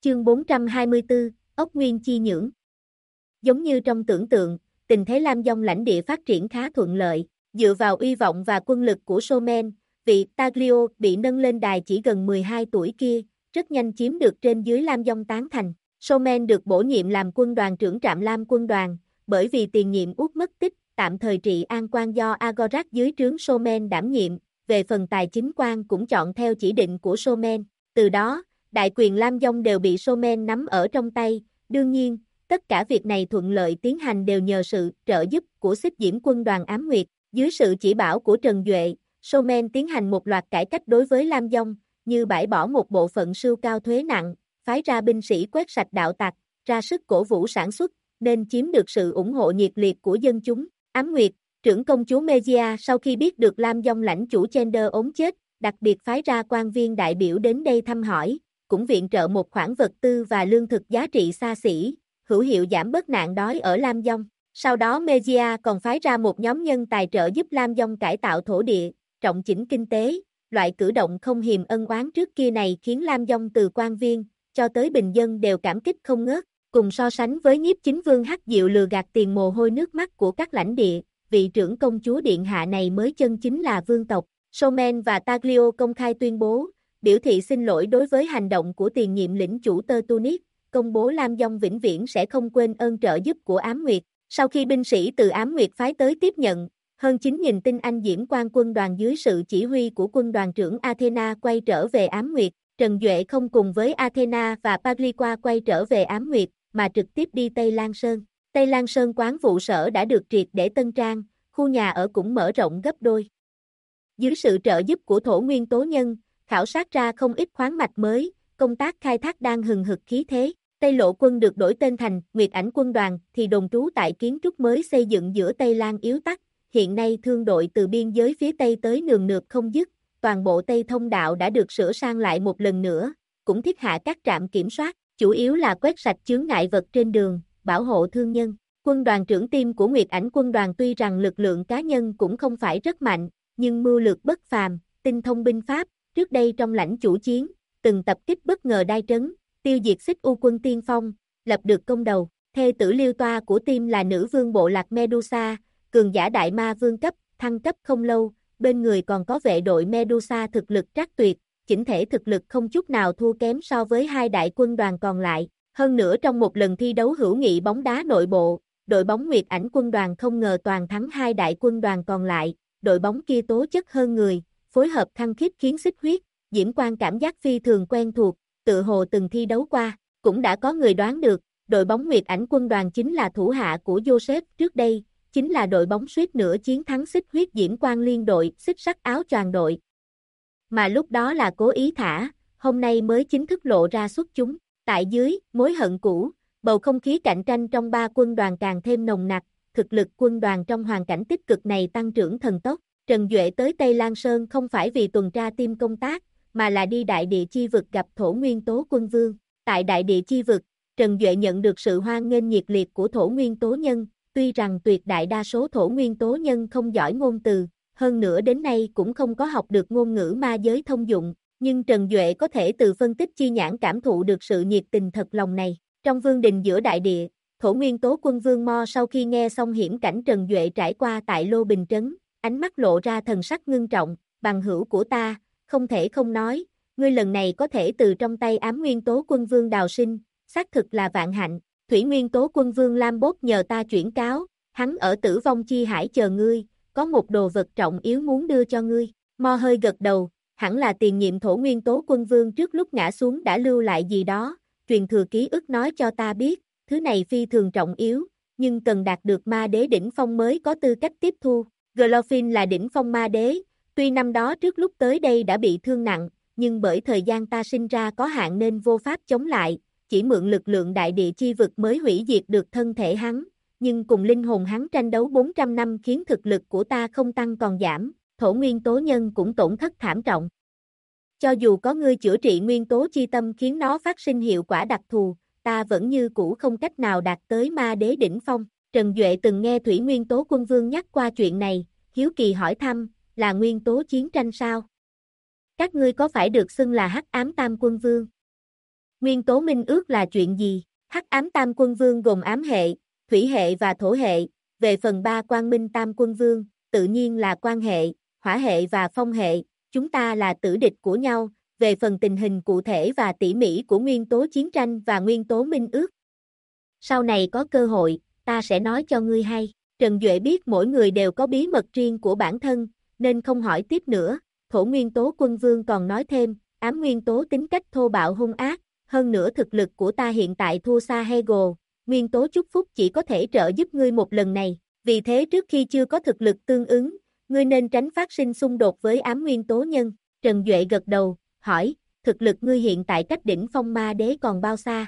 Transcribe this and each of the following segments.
Chương 424, Ốc Nguyên Chi Nhưỡng. Giống như trong tưởng tượng, tình thế Lam Dông lãnh địa phát triển khá thuận lợi, dựa vào uy vọng và quân lực của Somen, vị Taglio bị nâng lên đài chỉ gần 12 tuổi kia, rất nhanh chiếm được trên dưới Lam Dông tán thành. Somen được bổ nhiệm làm quân đoàn trưởng Trạm Lam quân đoàn, bởi vì tiền nhiệm Út mất tích, tạm thời trị an quan do Agorak dưới trướng Somen đảm nhiệm, về phần tài chính quan cũng chọn theo chỉ định của Somen. Từ đó, đại quyền Lam Dông đều bị Somen nắm ở trong tay, đương nhiên, tất cả việc này thuận lợi tiến hành đều nhờ sự trợ giúp của Xích Diễm quân đoàn Ám Nguyệt. Dưới sự chỉ bảo của Trần Duệ, Somen tiến hành một loạt cải cách đối với Lam Dông, như bãi bỏ một bộ phận sưu cao thuế nặng, phái ra binh sĩ quét sạch đạo tặc, ra sức cổ vũ sản xuất, nên chiếm được sự ủng hộ nhiệt liệt của dân chúng. Ám Nguyệt, trưởng công chúa Mejia sau khi biết được Lam Dông lãnh chủ Chender ốm chết, đặc biệt phái ra quan viên đại biểu đến đây thăm hỏi, cũng viện trợ một khoản vật tư và lương thực giá trị xa xỉ, hữu hiệu giảm bớt nạn đói ở Lam Dông. Sau đó Mejia còn phái ra một nhóm nhân tài trợ giúp Lam Dông cải tạo thổ địa, trọng chỉnh kinh tế. Loại cử động không hiềm ân oán trước kia này khiến Lam Dông từ quan viên cho tới bình dân đều cảm kích không ngớt. Cùng so sánh với nhiếp chính vương Hắc Diệu lừa gạt tiền mồ hôi nước mắt của các lãnh địa, vị trưởng công chúa điện hạ này mới chân chính là vương tộc. Somen và Taglio công khai tuyên bố, biểu thị xin lỗi đối với hành động của tiền nhiệm lĩnh chủ Tơ Tunis, công bố Lam Dông vĩnh viễn sẽ không quên ơn trợ giúp của Ám Nguyệt. Sau khi binh sĩ từ Ám Nguyệt phái tới tiếp nhận, hơn 9.000 tinh anh diễm quan quân đoàn dưới sự chỉ huy của quân đoàn trưởng Athena quay trở về Ám Nguyệt. Trần Duệ không cùng với Athena và Pagliqua quay trở về Ám Nguyệt, mà trực tiếp đi Tây Lan Sơn. Tây Lan Sơn quán vụ sở đã được triệt để tân trang, khu nhà ở cũng mở rộng gấp đôi. Dưới sự trợ giúp của thổ nguyên tố nhân, khảo sát ra không ít khoáng mạch mới, công tác khai thác đang hừng hực khí thế. Tây Lộ quân được đổi tên thành Nguyệt Ảnh quân đoàn thì đồn trú tại kiến trúc mới xây dựng giữa Tây Lan yếu tắc. Hiện nay thương đội từ biên giới phía Tây tới nườm nượp không dứt, toàn bộ Tây thông đạo đã được sửa sang lại một lần nữa, cũng thiết hạ các trạm kiểm soát, chủ yếu là quét sạch chướng ngại vật trên đường, bảo hộ thương nhân. Quân đoàn trưởng team của Nguyệt Ảnh quân đoàn tuy rằng lực lượng cá nhân cũng không phải rất mạnh, nhưng mưu lược bất phàm, tinh thông binh pháp, trước đây trong lãnh chủ chiến, từng tập kích bất ngờ đai trấn, tiêu diệt Xích U quân tiên phong, lập được công đầu. Thê tử Liêu Toa của team là nữ vương bộ lạc Medusa, cường giả đại ma vương cấp, thăng cấp không lâu, bên người còn có vệ đội Medusa thực lực trác tuyệt, chỉnh thể thực lực không chút nào thua kém so với hai đại quân đoàn còn lại. Hơn nữa trong một lần thi đấu hữu nghị bóng đá nội bộ, đội bóng Nguyệt Ảnh quân đoàn không ngờ toàn thắng hai đại quân đoàn còn lại, đội bóng kia tố chất hơn người, phối hợp khăng khít khiến xích huyết, Diễm Quan cảm giác phi thường quen thuộc, tự hồ từng thi đấu qua, cũng đã có người đoán được, đội bóng Nguyệt Ảnh quân đoàn chính là thủ hạ của Joseph trước đây, chính là đội bóng suýt nữa chiến thắng xích huyết Diễm Quan liên đội, xích sắc áo choàng đội. Mà lúc đó là cố ý thả, hôm nay mới chính thức lộ ra xuất chúng. Tại dưới, mối hận cũ, bầu không khí cạnh tranh trong ba quân đoàn càng thêm nồng nặc, thực lực quân đoàn trong hoàn cảnh tích cực này tăng trưởng thần tốc. Trần Duệ tới Tây Lan Sơn không phải vì tuần tra team công tác, mà là đi đại địa chi vực gặp thổ nguyên tố quân vương. Tại đại địa chi vực, Trần Duệ nhận được sự hoan nghênh nhiệt liệt của thổ nguyên tố nhân, tuy rằng tuyệt đại đa số thổ nguyên tố nhân không giỏi ngôn từ, hơn nữa đến nay cũng không có học được ngôn ngữ ma giới thông dụng, nhưng Trần Duệ có thể từ phân tích chi nhãn cảm thụ được sự nhiệt tình thật lòng này. Trong vương đình giữa đại địa, thổ nguyên tố quân vương Mo sau khi nghe xong hiểm cảnh Trần Duệ trải qua tại Lô Bình Trấn, ánh mắt lộ ra thần sắc ngưng trọng, bằng hữu của ta, không thể không nói, ngươi lần này có thể từ trong tay ám nguyên tố quân vương đào sinh, xác thực là vạn hạnh. Thủy nguyên tố quân vương Lam Bốt nhờ ta chuyển cáo, hắn ở tử vong chi hải chờ ngươi, có một đồ vật trọng yếu muốn đưa cho ngươi. Mo hơi gật đầu, hẳn là tiền nhiệm thổ nguyên tố quân vương trước lúc ngã xuống đã lưu lại gì đó, truyền thừa ký ức nói cho ta biết, thứ này phi thường trọng yếu, nhưng cần đạt được ma đế đỉnh phong mới có tư cách tiếp thu. Glorfin là đỉnh phong ma đế, tuy năm đó trước lúc tới đây đã bị thương nặng, nhưng bởi thời gian ta sinh ra có hạn nên vô pháp chống lại, chỉ mượn lực lượng đại địa chi vực mới hủy diệt được thân thể hắn, nhưng cùng linh hồn hắn tranh đấu 400 năm khiến thực lực của ta không tăng còn giảm, thổ nguyên tố nhân cũng tổn thất thảm trọng. Cho dù có ngươi chữa trị nguyên tố chi tâm khiến nó phát sinh hiệu quả đặc thù, ta vẫn như cũ không cách nào đạt tới ma đế đỉnh phong. Trần Duệ từng nghe Thủy Nguyên Tố Quân Vương nhắc qua chuyện này, hiếu kỳ hỏi thăm, là nguyên tố chiến tranh sao? Các ngươi có phải được xưng là Hắc Ám Tam Quân Vương? Nguyên tố minh ước là chuyện gì? Hắc ám tam quân vương gồm ám hệ, thủy hệ và thổ hệ, về phần ba quang minh tam quân vương, tự nhiên là quan hệ, hỏa hệ và phong hệ, chúng ta là tử địch của nhau, về phần tình hình cụ thể và tỉ mỉ của nguyên tố chiến tranh và nguyên tố minh ước. Sau này có cơ hội, ta sẽ nói cho ngươi hay. Trần Duệ biết mỗi người đều có bí mật riêng của bản thân, nên không hỏi tiếp nữa. Thổ nguyên tố quân vương còn nói thêm, ám nguyên tố tính cách thô bạo hung ác, hơn nữa thực lực của ta hiện tại thua xa Hegel, nguyên tố chúc phúc chỉ có thể trợ giúp ngươi một lần này, vì thế trước khi chưa có thực lực tương ứng, ngươi nên tránh phát sinh xung đột với ám nguyên tố nhân. Trần Duệ gật đầu, hỏi, thực lực ngươi hiện tại cách đỉnh phong ma đế còn bao xa?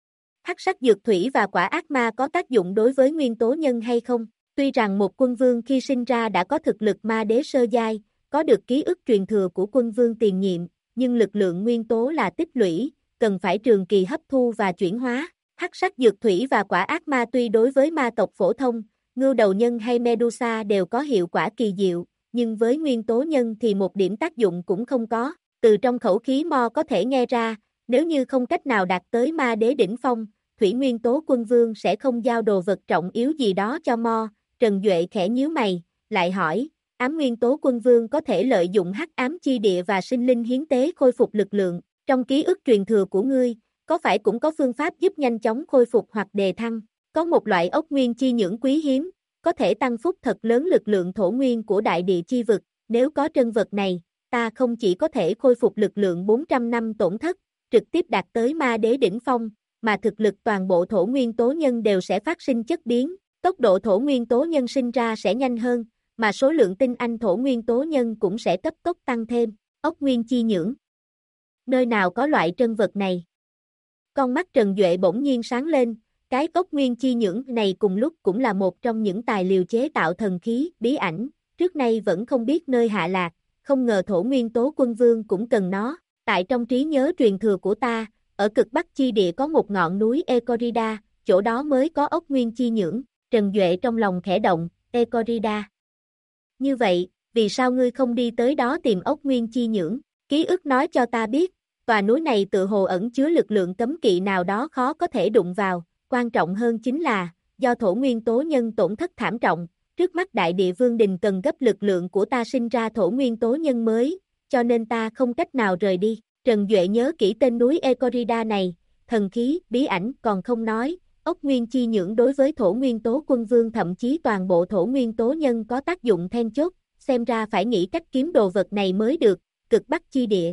Hắc sắc dược thủy và quả ác ma có tác dụng đối với nguyên tố nhân hay không? Tuy rằng một quân vương khi sinh ra đã có thực lực ma đế sơ giai, có được ký ức truyền thừa của quân vương tiền nhiệm, nhưng lực lượng nguyên tố là tích lũy, cần phải trường kỳ hấp thu và chuyển hóa. Hắc sắc dược thủy và quả ác ma tuy đối với ma tộc phổ thông, ngưu đầu nhân hay Medusa đều có hiệu quả kỳ diệu, nhưng với nguyên tố nhân thì một điểm tác dụng cũng không có. Từ trong khẩu khí Mo có thể nghe ra, nếu như không cách nào đạt tới ma đế đỉnh phong, thủy nguyên tố quân vương sẽ không giao đồ vật trọng yếu gì đó cho Mo. Trần Duệ khẽ nhíu mày, lại hỏi, ám nguyên tố quân vương có thể lợi dụng hắc ám chi địa và sinh linh hiến tế khôi phục lực lượng. Trong ký ức truyền thừa của ngươi, có phải cũng có phương pháp giúp nhanh chóng khôi phục hoặc đề thăng? Có một loại ốc nguyên chi nhưỡng quý hiếm, có thể tăng phúc thật lớn lực lượng thổ nguyên của đại địa chi vực. Nếu có trân vật này, ta không chỉ có thể khôi phục lực lượng 400 năm tổn thất, trực tiếp đạt tới ma đế đỉnh phong, mà thực lực toàn bộ thổ nguyên tố nhân đều sẽ phát sinh chất biến. Tốc độ thổ nguyên tố nhân sinh ra sẽ nhanh hơn, mà số lượng tinh anh thổ nguyên tố nhân cũng sẽ cấp tốc tăng thêm. Ốc nguyên chi nhưỡng. Nơi nào có loại trân vật này? Con mắt Trần Duệ bỗng nhiên sáng lên, cái ốc nguyên chi nhưỡng này cùng lúc cũng là một trong những tài liệu chế tạo thần khí, bí ảnh, trước nay vẫn không biết nơi hạ lạc, không ngờ thổ nguyên tố quân vương cũng cần nó. Tại trong trí nhớ truyền thừa của ta, ở cực bắc chi địa có một ngọn núi Ecorida, chỗ đó mới có ốc nguyên chi nhưỡng. Trần Duệ trong lòng khẽ động, Ecorida. Như vậy, vì sao ngươi không đi tới đó tìm ốc nguyên chi nhưỡng? Ký ức nói cho ta biết, tòa núi này tự hồ ẩn chứa lực lượng cấm kỵ nào đó khó có thể đụng vào, quan trọng hơn chính là, do thổ nguyên tố nhân tổn thất thảm trọng, trước mắt đại địa vương đình cần gấp lực lượng của ta sinh ra thổ nguyên tố nhân mới, cho nên ta không cách nào rời đi. Trần Duệ nhớ kỹ tên núi Ecorida này, thần khí, bí ảnh còn không nói, ốc nguyên chi nhưỡng đối với thổ nguyên tố quân vương thậm chí toàn bộ thổ nguyên tố nhân có tác dụng then chốt, xem ra phải nghĩ cách kiếm đồ vật này mới được. Cực bắc chi địa.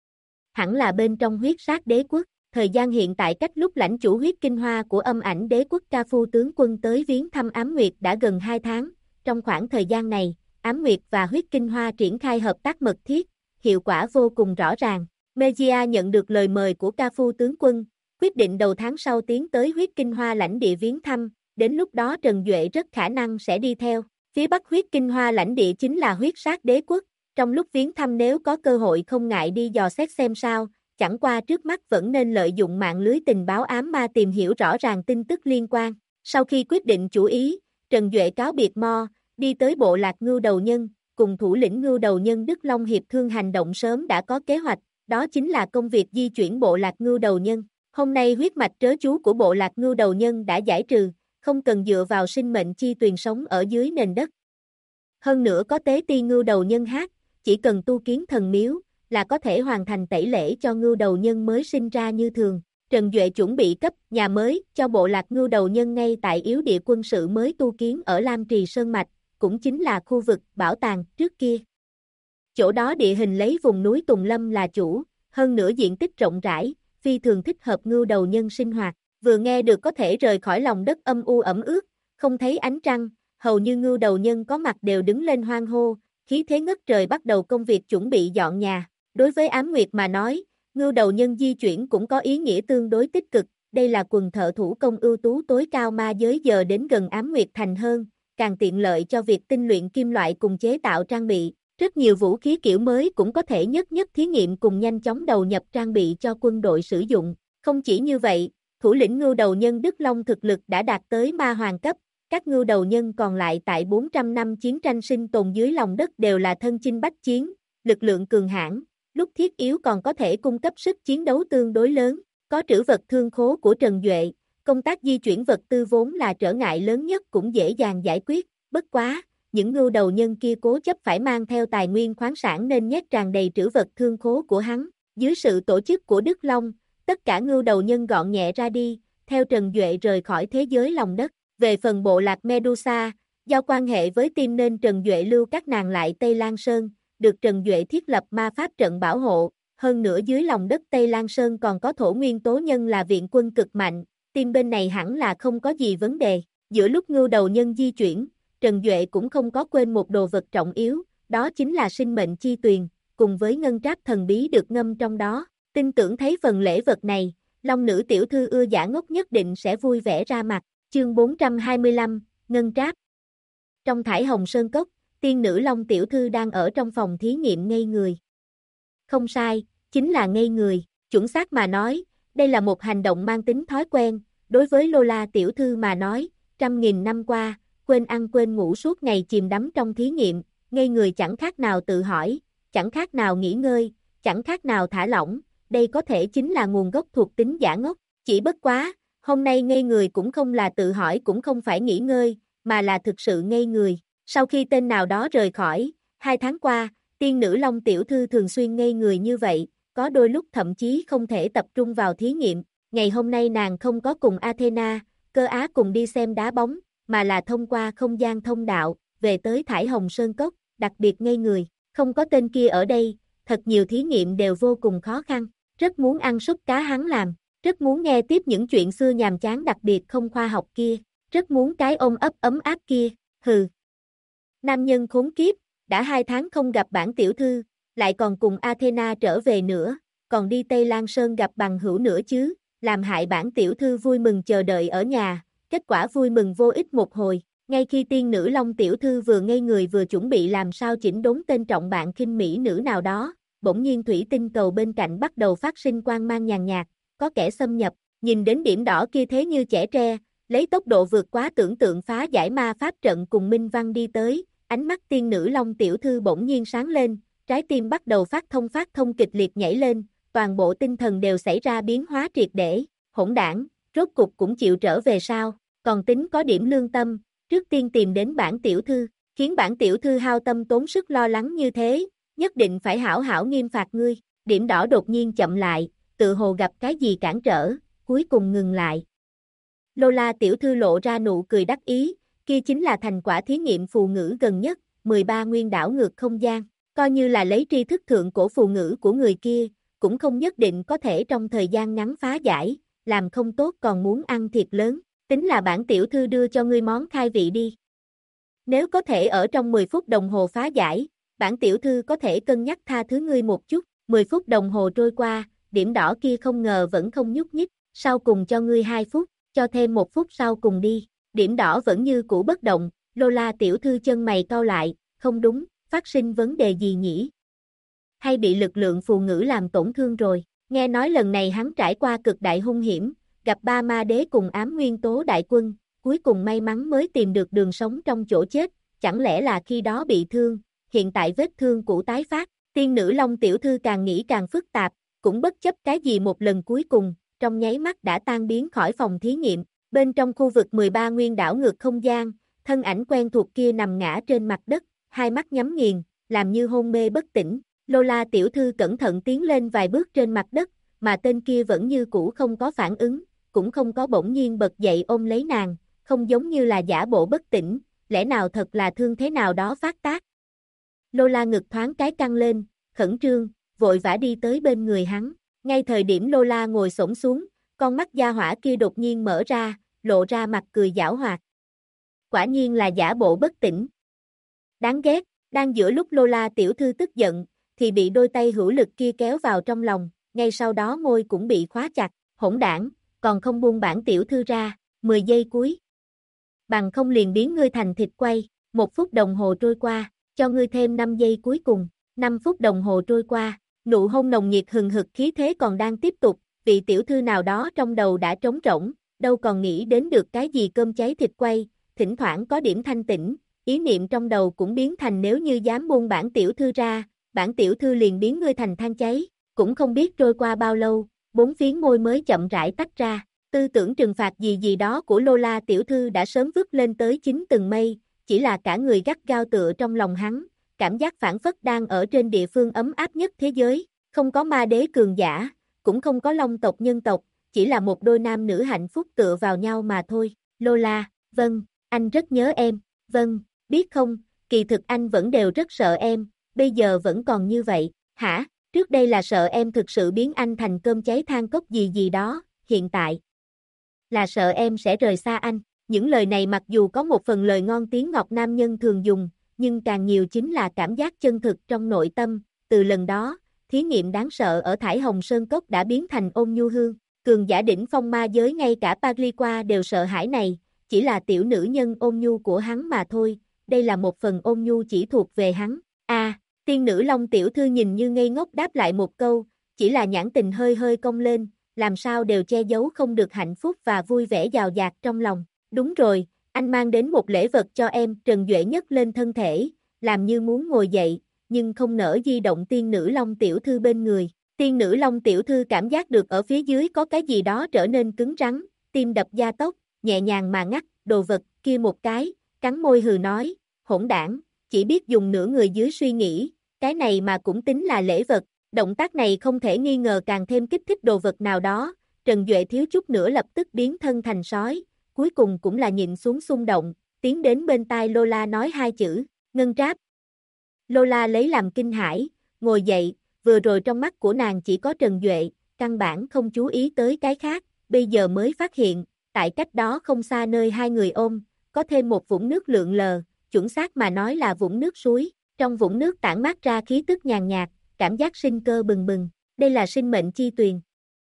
Hẳn là bên trong huyết sát đế quốc, thời gian hiện tại cách lúc lãnh chủ huyết kinh hoa của âm ảnh đế quốc Ca Phu tướng quân tới viếng thăm Ám Nguyệt đã gần 2 tháng, trong khoảng thời gian này, Ám Nguyệt và huyết kinh hoa triển khai hợp tác mật thiết, hiệu quả vô cùng rõ ràng. Mejia nhận được lời mời của Ca Phu tướng quân, quyết định đầu tháng sau tiến tới huyết kinh hoa lãnh địa viếng thăm, đến lúc đó Trần Duệ rất khả năng sẽ đi theo. Phía bắc huyết kinh hoa lãnh địa chính là huyết sát đế quốc. Trong lúc viếng thăm nếu có cơ hội không ngại đi dò xét xem sao, chẳng qua trước mắt vẫn nên lợi dụng mạng lưới tình báo ám ma tìm hiểu rõ ràng tin tức liên quan. Sau khi quyết định chủ ý, Trần Duệ cáo biệt Mo, đi tới bộ lạc ngưu đầu nhân, cùng thủ lĩnh ngưu đầu nhân Đức Long hiệp thương hành động sớm đã có kế hoạch, đó chính là công việc di chuyển bộ lạc ngưu đầu nhân. Hôm nay huyết mạch trớ chú của bộ lạc ngưu đầu nhân đã giải trừ, không cần dựa vào sinh mệnh chi tuyền sống ở dưới nền đất. Hơn nữa có tế ti ngưu đầu nhân hát, chỉ cần tu kiến thần miếu, là có thể hoàn thành tẩy lễ cho ngưu đầu nhân mới sinh ra như thường. Trần Duệ chuẩn bị cấp nhà mới cho bộ lạc ngưu đầu nhân ngay tại yếu địa quân sự mới tu kiến ở Lam Trì Sơn Mạch, cũng chính là khu vực bảo tàng trước kia. Chỗ đó địa hình lấy vùng núi Tùng Lâm là chủ, hơn nữa diện tích rộng rãi, phi thường thích hợp ngưu đầu nhân sinh hoạt. Vừa nghe được có thể rời khỏi lòng đất âm u ẩm ướt, không thấy ánh trăng, hầu như ngưu đầu nhân có mặt đều đứng lên hoan hô, khí thế ngất trời bắt đầu công việc chuẩn bị dọn nhà. Đối với Ám Nguyệt mà nói, ngưu đầu nhân di chuyển cũng có ý nghĩa tương đối tích cực, đây là quần thợ thủ công ưu tú tối cao ma giới giờ đến gần Ám Nguyệt thành hơn, càng tiện lợi cho việc tinh luyện kim loại cùng chế tạo trang bị. Rất nhiều vũ khí kiểu mới cũng có thể nhất thí nghiệm cùng nhanh chóng đầu nhập trang bị cho quân đội sử dụng. Không chỉ như vậy, thủ lĩnh ngưu đầu nhân Đức Long thực lực đã đạt tới ma hoàng cấp, các ngưu đầu nhân còn lại tại 400 năm chiến tranh sinh tồn dưới lòng đất đều là thân chinh bách chiến, lực lượng cường hãn, lúc thiết yếu còn có thể cung cấp sức chiến đấu tương đối lớn. Có trữ vật thương khố của Trần Duệ, công tác di chuyển vật tư vốn là trở ngại lớn nhất cũng dễ dàng giải quyết, bất quá, những ngưu đầu nhân kia cố chấp phải mang theo tài nguyên khoáng sản nên nhét tràn đầy trữ vật thương khố của hắn. Dưới sự tổ chức của Đức Long, tất cả ngưu đầu nhân gọn nhẹ ra đi, theo Trần Duệ rời khỏi thế giới lòng đất. Về phần bộ lạc Medusa, do quan hệ với Tim nên Trần Duệ lưu các nàng lại Tây Lan Sơn, được Trần Duệ thiết lập ma pháp trận bảo hộ. Hơn nữa dưới lòng đất Tây Lan Sơn còn có thổ nguyên tố nhân là viện quân cực mạnh, Tim bên này hẳn là không có gì vấn đề. Giữa lúc ngưu đầu nhân di chuyển, Trần Duệ cũng không có quên một đồ vật trọng yếu, đó chính là sinh mệnh chi tuyền, cùng với ngân tráp thần bí được ngâm trong đó. Tin tưởng thấy phần lễ vật này, Long nữ tiểu thư ưa giả ngốc nhất định sẽ vui vẻ ra mặt. Chương 425, Ngân tráp. Trong Thải Hồng Sơn Cốc, tiên nữ Long tiểu thư đang ở trong phòng thí nghiệm ngây người. Không sai, chính là ngây người, chuẩn xác mà nói, đây là một hành động mang tính thói quen, đối với Lola tiểu thư mà nói, 100.000 năm qua, quên ăn quên ngủ suốt ngày chìm đắm trong thí nghiệm, ngây người chẳng khác nào tự hỏi, chẳng khác nào nghỉ ngơi, chẳng khác nào thả lỏng, đây có thể chính là nguồn gốc thuộc tính giả ngốc, chỉ bất quá, hôm nay ngây người cũng không là tự hỏi cũng không phải nghỉ ngơi, mà là thực sự ngây người. Sau khi tên nào đó rời khỏi, 2 tháng qua, tiên nữ Long tiểu thư thường xuyên ngây người như vậy, có đôi lúc thậm chí không thể tập trung vào thí nghiệm. Ngày hôm nay nàng không có cùng Athena, Cơ Á cùng đi xem đá bóng, mà là thông qua không gian thông đạo, về tới Thải Hồng Sơn Cốc, đặc biệt ngây người. Không có tên kia ở đây, thật nhiều thí nghiệm đều vô cùng khó khăn. Rất muốn ăn súp cá hắn làm, rất muốn nghe tiếp những chuyện xưa nhàm chán đặc biệt không khoa học kia, rất muốn cái ôm ấp ấm áp kia, hừ. Nam nhân khốn kiếp, đã 2 tháng không gặp bản tiểu thư, lại còn cùng Athena trở về nữa, còn đi Tây Lan Sơn gặp bằng hữu nữa chứ, làm hại bản tiểu thư vui mừng chờ đợi ở nhà, kết quả vui mừng vô ích một hồi. Ngay khi tiên nữ Long tiểu thư vừa ngây người vừa chuẩn bị làm sao chỉnh đốn tên trọng bạn khinh mỹ nữ nào đó, bỗng nhiên thủy tinh cầu bên cạnh bắt đầu phát sinh quang mang nhàn nhạt, có kẻ xâm nhập, nhìn đến điểm đỏ kia thế như chẻ tre, lấy tốc độ vượt quá tưởng tượng phá giải ma pháp trận cùng Minh Văn đi tới, ánh mắt tiên nữ Long tiểu thư bỗng nhiên sáng lên, trái tim bắt đầu phát thông kịch liệt nhảy lên, toàn bộ tinh thần đều xảy ra biến hóa triệt để, hỗn đảng, rốt cục cũng chịu trở về sao, còn tính có điểm lương tâm, trước tiên tìm đến bản tiểu thư, khiến bản tiểu thư hao tâm tốn sức lo lắng như thế, nhất định phải hảo hảo nghiêm phạt ngươi. Điểm đỏ đột nhiên chậm lại, tự hồ gặp cái gì cản trở, cuối cùng ngừng lại. Lola tiểu thư lộ ra nụ cười đắc ý, kia chính là thành quả thí nghiệm phù ngữ gần nhất, 13 nguyên đảo ngược không gian, coi như là lấy tri thức thượng cổ phù ngữ của người kia, cũng không nhất định có thể trong thời gian ngắn phá giải, làm không tốt còn muốn ăn thiệt lớn, tính là bản tiểu thư đưa cho ngươi món khai vị đi. Nếu có thể ở trong 10 phút đồng hồ phá giải, bản tiểu thư có thể cân nhắc tha thứ ngươi một chút. 10 phút đồng hồ trôi qua, điểm đỏ kia không ngờ vẫn không nhúc nhích, sau cùng cho ngươi 2 phút, cho thêm 1 phút sau cùng đi. Điểm đỏ vẫn như cũ bất động, Lola tiểu thư chân mày cau lại, không đúng, phát sinh vấn đề gì nhỉ? Hay bị lực lượng phù ngữ làm tổn thương rồi? Nghe nói lần này hắn trải qua cực đại hung hiểm, gặp 3 ma đế cùng ám nguyên tố đại quân, cuối cùng may mắn mới tìm được đường sống trong chỗ chết, chẳng lẽ là khi đó bị thương, hiện tại vết thương cũ tái phát. Tiên nữ Long tiểu thư càng nghĩ càng phức tạp, cũng bất chấp cái gì một lần cuối cùng, trong nháy mắt đã tan biến khỏi phòng thí nghiệm. Bên trong khu vực 13 nguyên đảo ngược không gian, thân ảnh quen thuộc kia nằm ngã trên mặt đất, hai mắt nhắm nghiền, làm như hôn mê bất tỉnh. Lola tiểu thư cẩn thận tiến lên vài bước trên mặt đất, mà tên kia vẫn như cũ không có phản ứng, cũng không có bỗng nhiên bật dậy ôm lấy nàng, không giống như là giả bộ bất tỉnh, lẽ nào thật là thương thế nào đó phát tác. Lola ngực thoáng cái căng lên, khẩn trương, vội vã đi tới bên người hắn. Ngay thời điểm Lola ngồi xổm xuống, con mắt gia hỏa kia đột nhiên mở ra, lộ ra mặt cười giảo hoạt. Quả nhiên là giả bộ bất tỉnh. Đáng ghét, đang giữa lúc Lola tiểu thư tức giận, thì bị đôi tay hữu lực kia kéo vào trong lòng, ngay sau đó môi cũng bị khóa chặt, hỗn đảng, còn không buông bản tiểu thư ra, 10 giây cuối. Bằng không liền biến ngươi thành thịt quay, 1 phút đồng hồ trôi qua, cho ngươi thêm 5 giây cuối cùng, 5 phút đồng hồ trôi qua, nụ hôn nồng nhiệt hừng hực khí thế còn đang tiếp tục, vị tiểu thư nào đó trong đầu đã trống rỗng, đâu còn nghĩ đến được cái gì cơm cháy thịt quay, thỉnh thoảng có điểm thanh tĩnh, ý niệm trong đầu cũng biến thành nếu như dám buông bản tiểu thư ra, bản tiểu thư liền biến ngươi thành than cháy, cũng không biết trôi qua bao lâu, 4 phiến môi mới chậm rãi tách ra. Tư tưởng trừng phạt gì gì đó của Lola tiểu thư đã sớm vút lên tới 9 tầng mây, chỉ là cả người gắt gao tựa trong lòng hắn, cảm giác phảng phất đang ở trên địa phương ấm áp nhất thế giới, không có ma đế cường giả, cũng không có long tộc nhân tộc, chỉ là một đôi nam nữ hạnh phúc tựa vào nhau mà thôi. Lola, vâng, anh rất nhớ em, vâng, biết không, kỳ thực anh vẫn đều rất sợ em, bây giờ vẫn còn như vậy, hả, trước đây là sợ em thực sự biến anh thành cơm cháy than cốc gì gì đó, hiện tại là sợ em sẽ rời xa anh. Những lời này mặc dù có một phần lời ngon tiếng ngọt nam nhân thường dùng, nhưng càng nhiều chính là cảm giác chân thực trong nội tâm. Từ lần đó, thí nghiệm đáng sợ ở Thải Hồng Sơn Cốc đã biến thành ôn nhu hương. Cường giả đỉnh phong ma giới ngay cả Pagliqua đều sợ hãi này, chỉ là tiểu nữ nhân ôn nhu của hắn mà thôi, đây là một phần ôn nhu chỉ thuộc về hắn. Tiên nữ Long tiểu thư nhìn như ngây ngốc đáp lại một câu, chỉ là nhãn tình hơi hơi cong lên, làm sao đều che giấu không được hạnh phúc và vui vẻ dào dạt trong lòng. Đúng rồi, anh mang đến một lễ vật cho em. Trần Duệ nhấc lên thân thể, làm như muốn ngồi dậy, nhưng không nỡ di động tiên nữ Long tiểu thư bên người. Tiên nữ Long tiểu thư cảm giác được ở phía dưới có cái gì đó trở nên cứng rắn, tim đập gia tốc, nhẹ nhàng mà ngắt đồ vật kia một cái, cắn môi hừ nói, hỗn đảng, chỉ biết dùng nửa người dưới suy nghĩ, cái này mà cũng tính là lễ vật. Động tác này không thể nghi ngờ càng thêm kích thích đồ vật nào đó, Trần Duệ thiếu chút nữa lập tức biến thân thành sói, cuối cùng cũng là nhịn xuống xung động, tiến đến bên tai Lola nói hai chữ, ngân tráp. Lola lấy làm kinh hãi, ngồi dậy, vừa rồi trong mắt của nàng chỉ có Trần Duệ, căn bản không chú ý tới cái khác, bây giờ mới phát hiện, tại cách đó không xa nơi hai người ôm, có thêm một vũng nước lượn lờ, chuẩn xác mà nói là vũng nước suối, trong vũng nước tản mát ra khí tức nhàn nhạt, cảm giác sinh cơ bừng bừng, đây là sinh mệnh chi tuyền.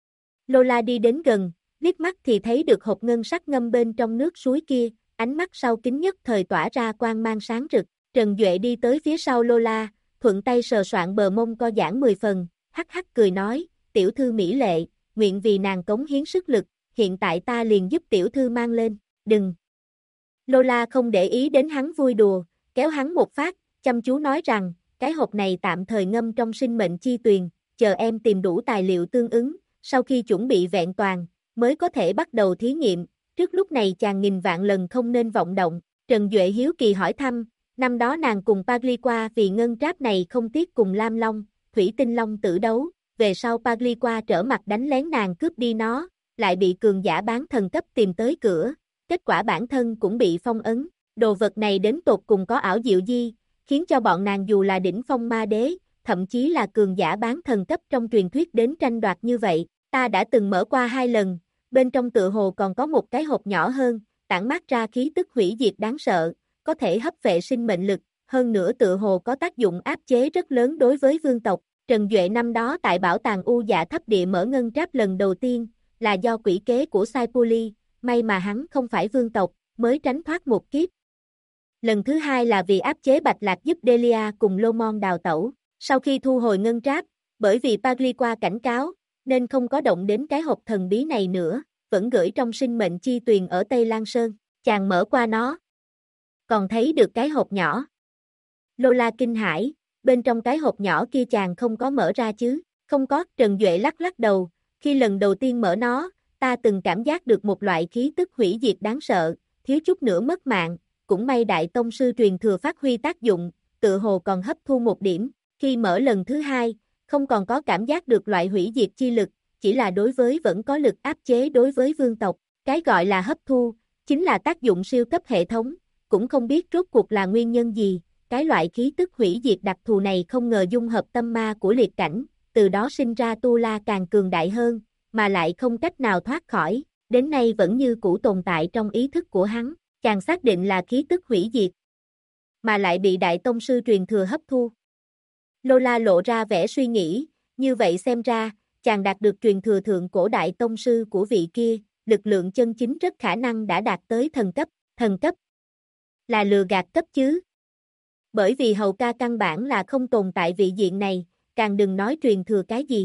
Lola đi đến gần, liếc mắt thì thấy được hộp ngân sắc ngâm bên trong nước suối kia, ánh mắt sau kính nhất thời tỏa ra quang mang sáng rực. Trần Duệ đi tới phía sau Lola, thuận tay sờ soạn bờ mông co giãn 10 phần, hắc hắc cười nói, tiểu thư mỹ lệ, nguyện vì nàng cống hiến sức lực, hiện tại ta liền giúp tiểu thư mang lên, đừng. Lola không để ý đến hắn vui đùa, kéo hắn một phát, chăm chú nói rằng, cái hộp này tạm thời ngâm trong sinh mệnh chi tuyền, chờ em tìm đủ tài liệu tương ứng, sau khi chuẩn bị vẹn toàn, mới có thể bắt đầu thí nghiệm, trước lúc này chàng nghìn vạn lần không nên vọng động. Trần Duệ hiếu kỳ hỏi thăm, năm đó nàng cùng Pagliqua vì ngân tráp này không tiếc cùng Lam Long, Thủy Tinh Long tử đấu, về sau Pagliqua trở mặt đánh lén nàng cướp đi nó, lại bị cường giả bán thần cấp tìm tới cửa, kết quả bản thân cũng bị phong ấn, đồ vật này đến tột cùng có ảo diệu gì, khiến cho bọn nàng dù là đỉnh phong ma đế, thậm chí là cường giả bán thần cấp trong truyền thuyết đến tranh đoạt như vậy, ta đã từng mở qua 2 lần, bên trong tựa hồ còn có một cái hộp nhỏ hơn, tản mát ra khí tức hủy diệt đáng sợ, có thể hấp vệ sinh mệnh lực, hơn nữa tựa hồ có tác dụng áp chế rất lớn đối với vương tộc. Trần Duệ năm đó tại bảo tàng U Dạ Thấp Địa mở ngân tráp lần đầu tiên, là do quỷ kế của Sai Puli, may mà hắn không phải vương tộc, mới tránh thoát một kiếp. Lần thứ hai là vì áp chế Bạch Lạc giúp Delia cùng Lomon đào tẩu. Sau khi thu hồi ngân tráp, bởi vì Pagliqua cảnh cáo, nên không có động đến cái hộp thần bí này nữa, vẫn gửi trong sinh mệnh chi tuyền ở Tây Lan Sơn. Chàng mở qua nó, còn thấy được cái hộp nhỏ. Lola kinh hãi, bên trong cái hộp nhỏ kia chàng không có mở ra chứ? Không có, Trần Duệ lắc lắc đầu, khi lần đầu tiên mở nó, ta từng cảm giác được một loại khí tức hủy diệt đáng sợ, thiếu chút nữa mất mạng, cũng may đại tông sư truyền thừa phát huy tác dụng, tự hồ còn hấp thu một điểm, khi mở lần thứ hai, không còn có cảm giác được loại hủy diệt chi lực, chỉ là đối với vẫn có lực áp chế đối với vương tộc, cái gọi là hấp thu, chính là tác dụng siêu cấp hệ thống, cũng không biết rốt cuộc là nguyên nhân gì, cái loại khí tức hủy diệt đặc thù này không ngờ dung hợp tâm ma của liệt cảnh, từ đó sinh ra Tu La càng cường đại hơn, mà lại không cách nào thoát khỏi, đến nay vẫn như cũ tồn tại trong ý thức của hắn, chàng xác định là khí tức hủy diệt, mà lại bị đại tông sư truyền thừa hấp thu. Lola lộ ra vẻ suy nghĩ, như vậy xem ra, chàng đạt được truyền thừa thượng cổ đại tông sư của vị kia, lực lượng chân chính rất khả năng đã đạt tới thần cấp là lừa gạt cấp chứ. Bởi vì hầu ca căn bản là không tồn tại vị diện này, càng đừng nói truyền thừa cái gì.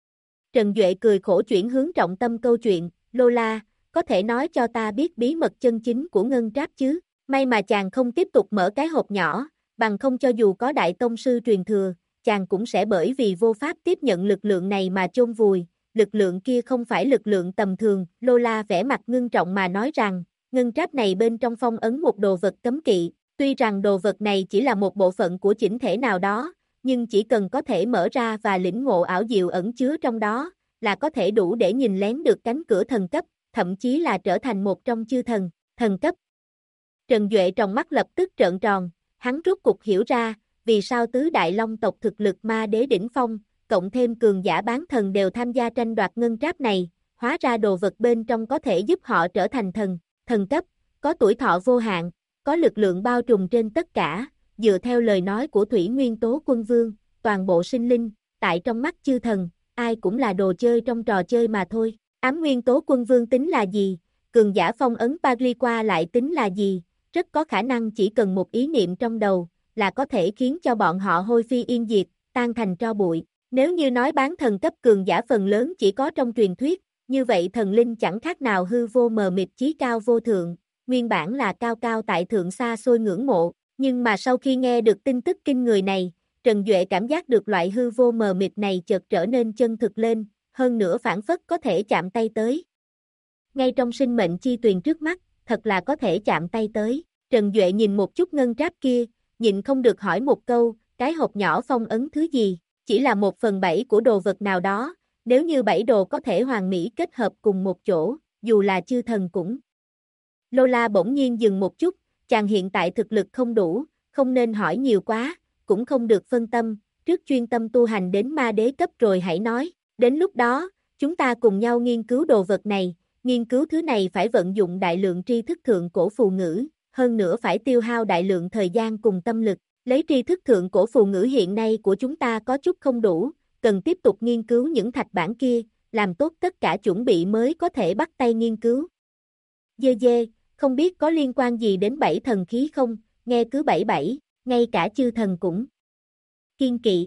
Trần Duệ cười khổ chuyển hướng trọng tâm câu chuyện, Lola, có thể nói cho ta biết bí mật chân chính của ngân tráp chứ, may mà chàng không tiếp tục mở cái hộp nhỏ, bằng không cho dù có đại tông sư truyền thừa, chàng cũng sẽ bởi vì vô pháp tiếp nhận lực lượng này mà chôn vùi, lực lượng kia không phải lực lượng tầm thường, Lola vẻ mặt ngưng trọng mà nói rằng, ngân tráp này bên trong phong ấn một đồ vật cấm kỵ, tuy rằng đồ vật này chỉ là một bộ phận của chỉnh thể nào đó, nhưng chỉ cần có thể mở ra và lĩnh ngộ ảo diệu ẩn chứa trong đó, là có thể đủ để nhìn lén được cánh cửa thần cấp, thậm chí là trở thành một trong chư thần, thần cấp. Trần Duệ trong mắt lập tức trợn tròn, hắn rốt cục hiểu ra, vì sao tứ đại long tộc thực lực ma đế đỉnh phong, cộng thêm cường giả bán thần đều tham gia tranh đoạt ngân tráp này, hóa ra đồ vật bên trong có thể giúp họ trở thành thần, thần cấp, có tuổi thọ vô hạn, có lực lượng bao trùm trên tất cả, dựa theo lời nói của Thủy Nguyên Tố Quân Vương, toàn bộ sinh linh, tại trong mắt chư thần, ai cũng là đồ chơi trong trò chơi mà thôi. Ám Nguyên Tố Quân Vương tính là gì? Cường giả phong ấn Pagliqua lại tính là gì? Rất có khả năng chỉ cần một ý niệm trong đầu, là có thể khiến cho bọn họ hôi phi yên diệt, tan thành tro bụi. Nếu như nói bán thần cấp cường giả phần lớn chỉ có trong truyền thuyết, như vậy thần linh chẳng khác nào hư vô mờ mịt chí cao vô thượng, nguyên bản là cao cao tại thượng xa xôi ngưỡng mộ, nhưng mà sau khi nghe được tin tức kinh người này, Trần Duệ cảm giác được loại hư vô mờ mịt này chợt trở nên chân thực lên, hơn nữa phản phất có thể chạm tay tới. Ngay trong sinh mệnh chi tuyền trước mắt, thật là có thể chạm tay tới. Trần Duệ nhìn một chút ngân tráp kia, nhịn không được hỏi một câu, cái hộp nhỏ phong ấn thứ gì? Chỉ là 1/7 của đồ vật nào đó, nếu như 7 đồ có thể hoàn mỹ kết hợp cùng một chỗ, dù là chư thần cũng. Lola bỗng nhiên dừng một chút, chàng hiện tại thực lực không đủ, không nên hỏi nhiều quá, cũng không được phân tâm, trước chuyên tâm tu hành đến ma đế cấp rồi hãy nói, đến lúc đó, chúng ta cùng nhau nghiên cứu đồ vật này, nghiên cứu thứ này phải vận dụng đại lượng tri thức thượng cổ phù ngữ, hơn nữa phải tiêu hao đại lượng thời gian cùng tâm lực. Lấy tri thức thượng cổ phù ngữ hiện nay của chúng ta có chút không đủ, cần tiếp tục nghiên cứu những thạch bản kia, làm tốt tất cả chuẩn bị mới có thể bắt tay nghiên cứu. Dê dê, không biết có liên quan gì đến 7 thần khí không, nghe cứ 77, ngay cả chư thần cũng kiên kỵ,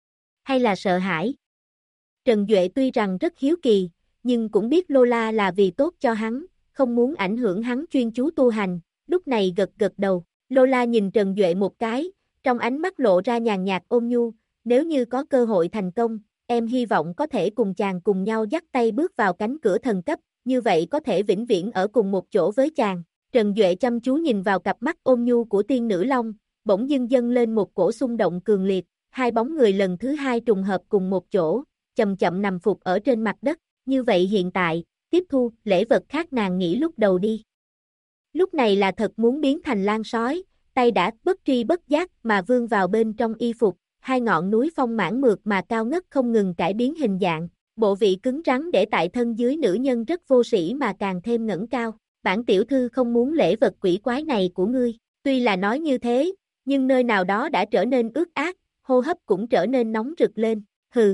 hay là sợ hãi. Trần Duệ tuy rằng rất hiếu kỳ, nhưng cũng biết Lola là vì tốt cho hắn, không muốn ảnh hưởng hắn chuyên chú tu hành, lúc này gật gật đầu. Lola nhìn Trần Duệ một cái, trong ánh mắt lộ ra nhàn nhạt ôn nhu, nếu như có cơ hội thành công, em hy vọng có thể cùng chàng cùng nhau dắt tay bước vào cánh cửa thần cấp, như vậy có thể vĩnh viễn ở cùng một chỗ với chàng. Trần Duệ chăm chú nhìn vào cặp mắt ôn nhu của tiên nữ long, bỗng dưng dâng lên một cổ xung động cường liệt, hai bóng người lần thứ hai trùng hợp cùng một chỗ, chậm chậm nằm phục ở trên mặt đất, như vậy hiện tại, tiếp thu lễ vật khác nàng nghĩ lúc đầu đi. Lúc này là thật muốn biến thành lang sói, tay đã bất tri bất giác mà vươn vào bên trong y phục, hai ngọn núi phong mãn mượt mà cao ngất không ngừng cải biến hình dạng, bộ vị cứng rắn để tại thân dưới nữ nhân rất vô sĩ mà càng thêm ngẩng cao. Bản tiểu thư không muốn lễ vật quỷ quái này của ngươi, tuy là nói như thế, nhưng nơi nào đó đã trở nên ướt át, hô hấp cũng trở nên nóng rực lên, hừ.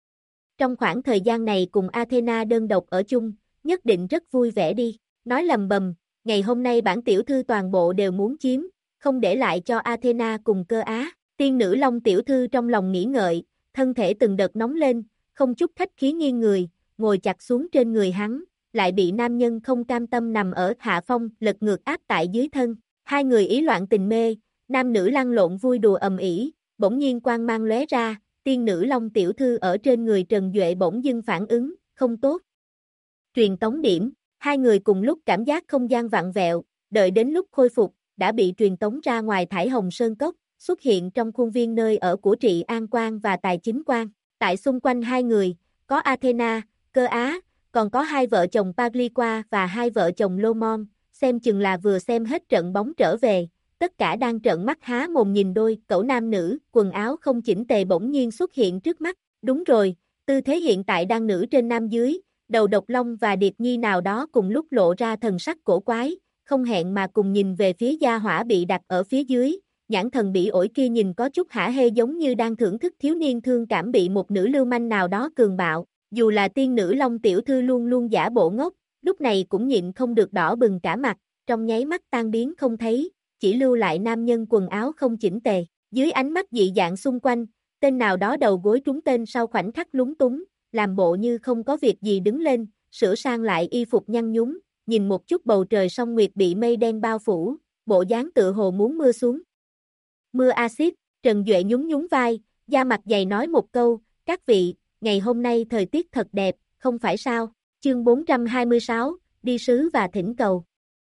Trong khoảng thời gian này cùng Athena đơn độc ở chung, nhất định rất vui vẻ đi, nói lầm bầm, ngày hôm nay bản tiểu thư toàn bộ đều muốn chiếm, không để lại cho Athena cùng Cơ Á. Tiên nữ Long tiểu thư trong lòng nghĩ ngợi, thân thể từng đợt nóng lên, không chút khách khí nghiêng người, ngồi chặt xuống trên người hắn, lại bị nam nhân không cam tâm nằm ở hạ phong, lật ngược áp tại dưới thân. Hai người ý loạn tình mê, nam nữ lăn lộn vui đùa ầm ĩ, bỗng nhiên quang mang lóe ra, tiên nữ Long tiểu thư ở trên người Trần Duệ bỗng dưng phản ứng, không tốt. Truyền tống điểm, hai người cùng lúc cảm giác không gian vặn vẹo, đợi đến lúc khôi phục, đã bị truyền tống ra ngoài Thải Hồng Sơn Cốc, xuất hiện trong khuôn viên nơi ở của Trị An Quan và Tài Chính Quan. Tại xung quanh hai người, có Athena, Cơ Á, còn có hai vợ chồng Pagliqua và hai vợ chồng Lomon, xem chừng là vừa xem hết trận bóng trở về, tất cả đang trợn mắt há mồm nhìn đôi cẩu nam nữ, quần áo không chỉnh tề bỗng nhiên xuất hiện trước mắt. Đúng rồi, tư thế hiện tại đang nữ trên nam dưới, đầu độc long và điệp nhi nào đó cùng lúc lộ ra thần sắc cổ quái, không hẹn mà cùng nhìn về phía gia hỏa bị đặt ở phía dưới, nhãn thần bỉ ổi kia nhìn có chút hả hê giống như đang thưởng thức thiếu niên thương cảm bị một nữ lưu manh nào đó cường bạo, dù là tiên nữ Long tiểu thư luôn luôn giả bộ ngốc, lúc này cũng nhịn không được đỏ bừng cả mặt, trong nháy mắt tan biến không thấy, chỉ lưu lại nam nhân quần áo không chỉnh tề, dưới ánh mắt dị dạng xung quanh, tên nào đó đầu gối trúng tên sau khoảnh khắc lúng túng, làm bộ như không có việc gì đứng lên, sửa sang lại y phục nhăn nhúm, nhìn một chút bầu trời song nguyệt bị mây đen bao phủ, bộ dáng tựa hồ muốn mưa xuống. Mưa axit, Trần Duệ nhún nhún vai, da mặt dày nói một câu, các vị, ngày hôm nay thời tiết thật đẹp, không phải sao? Chương 426, đi sứ và thỉnh cầu.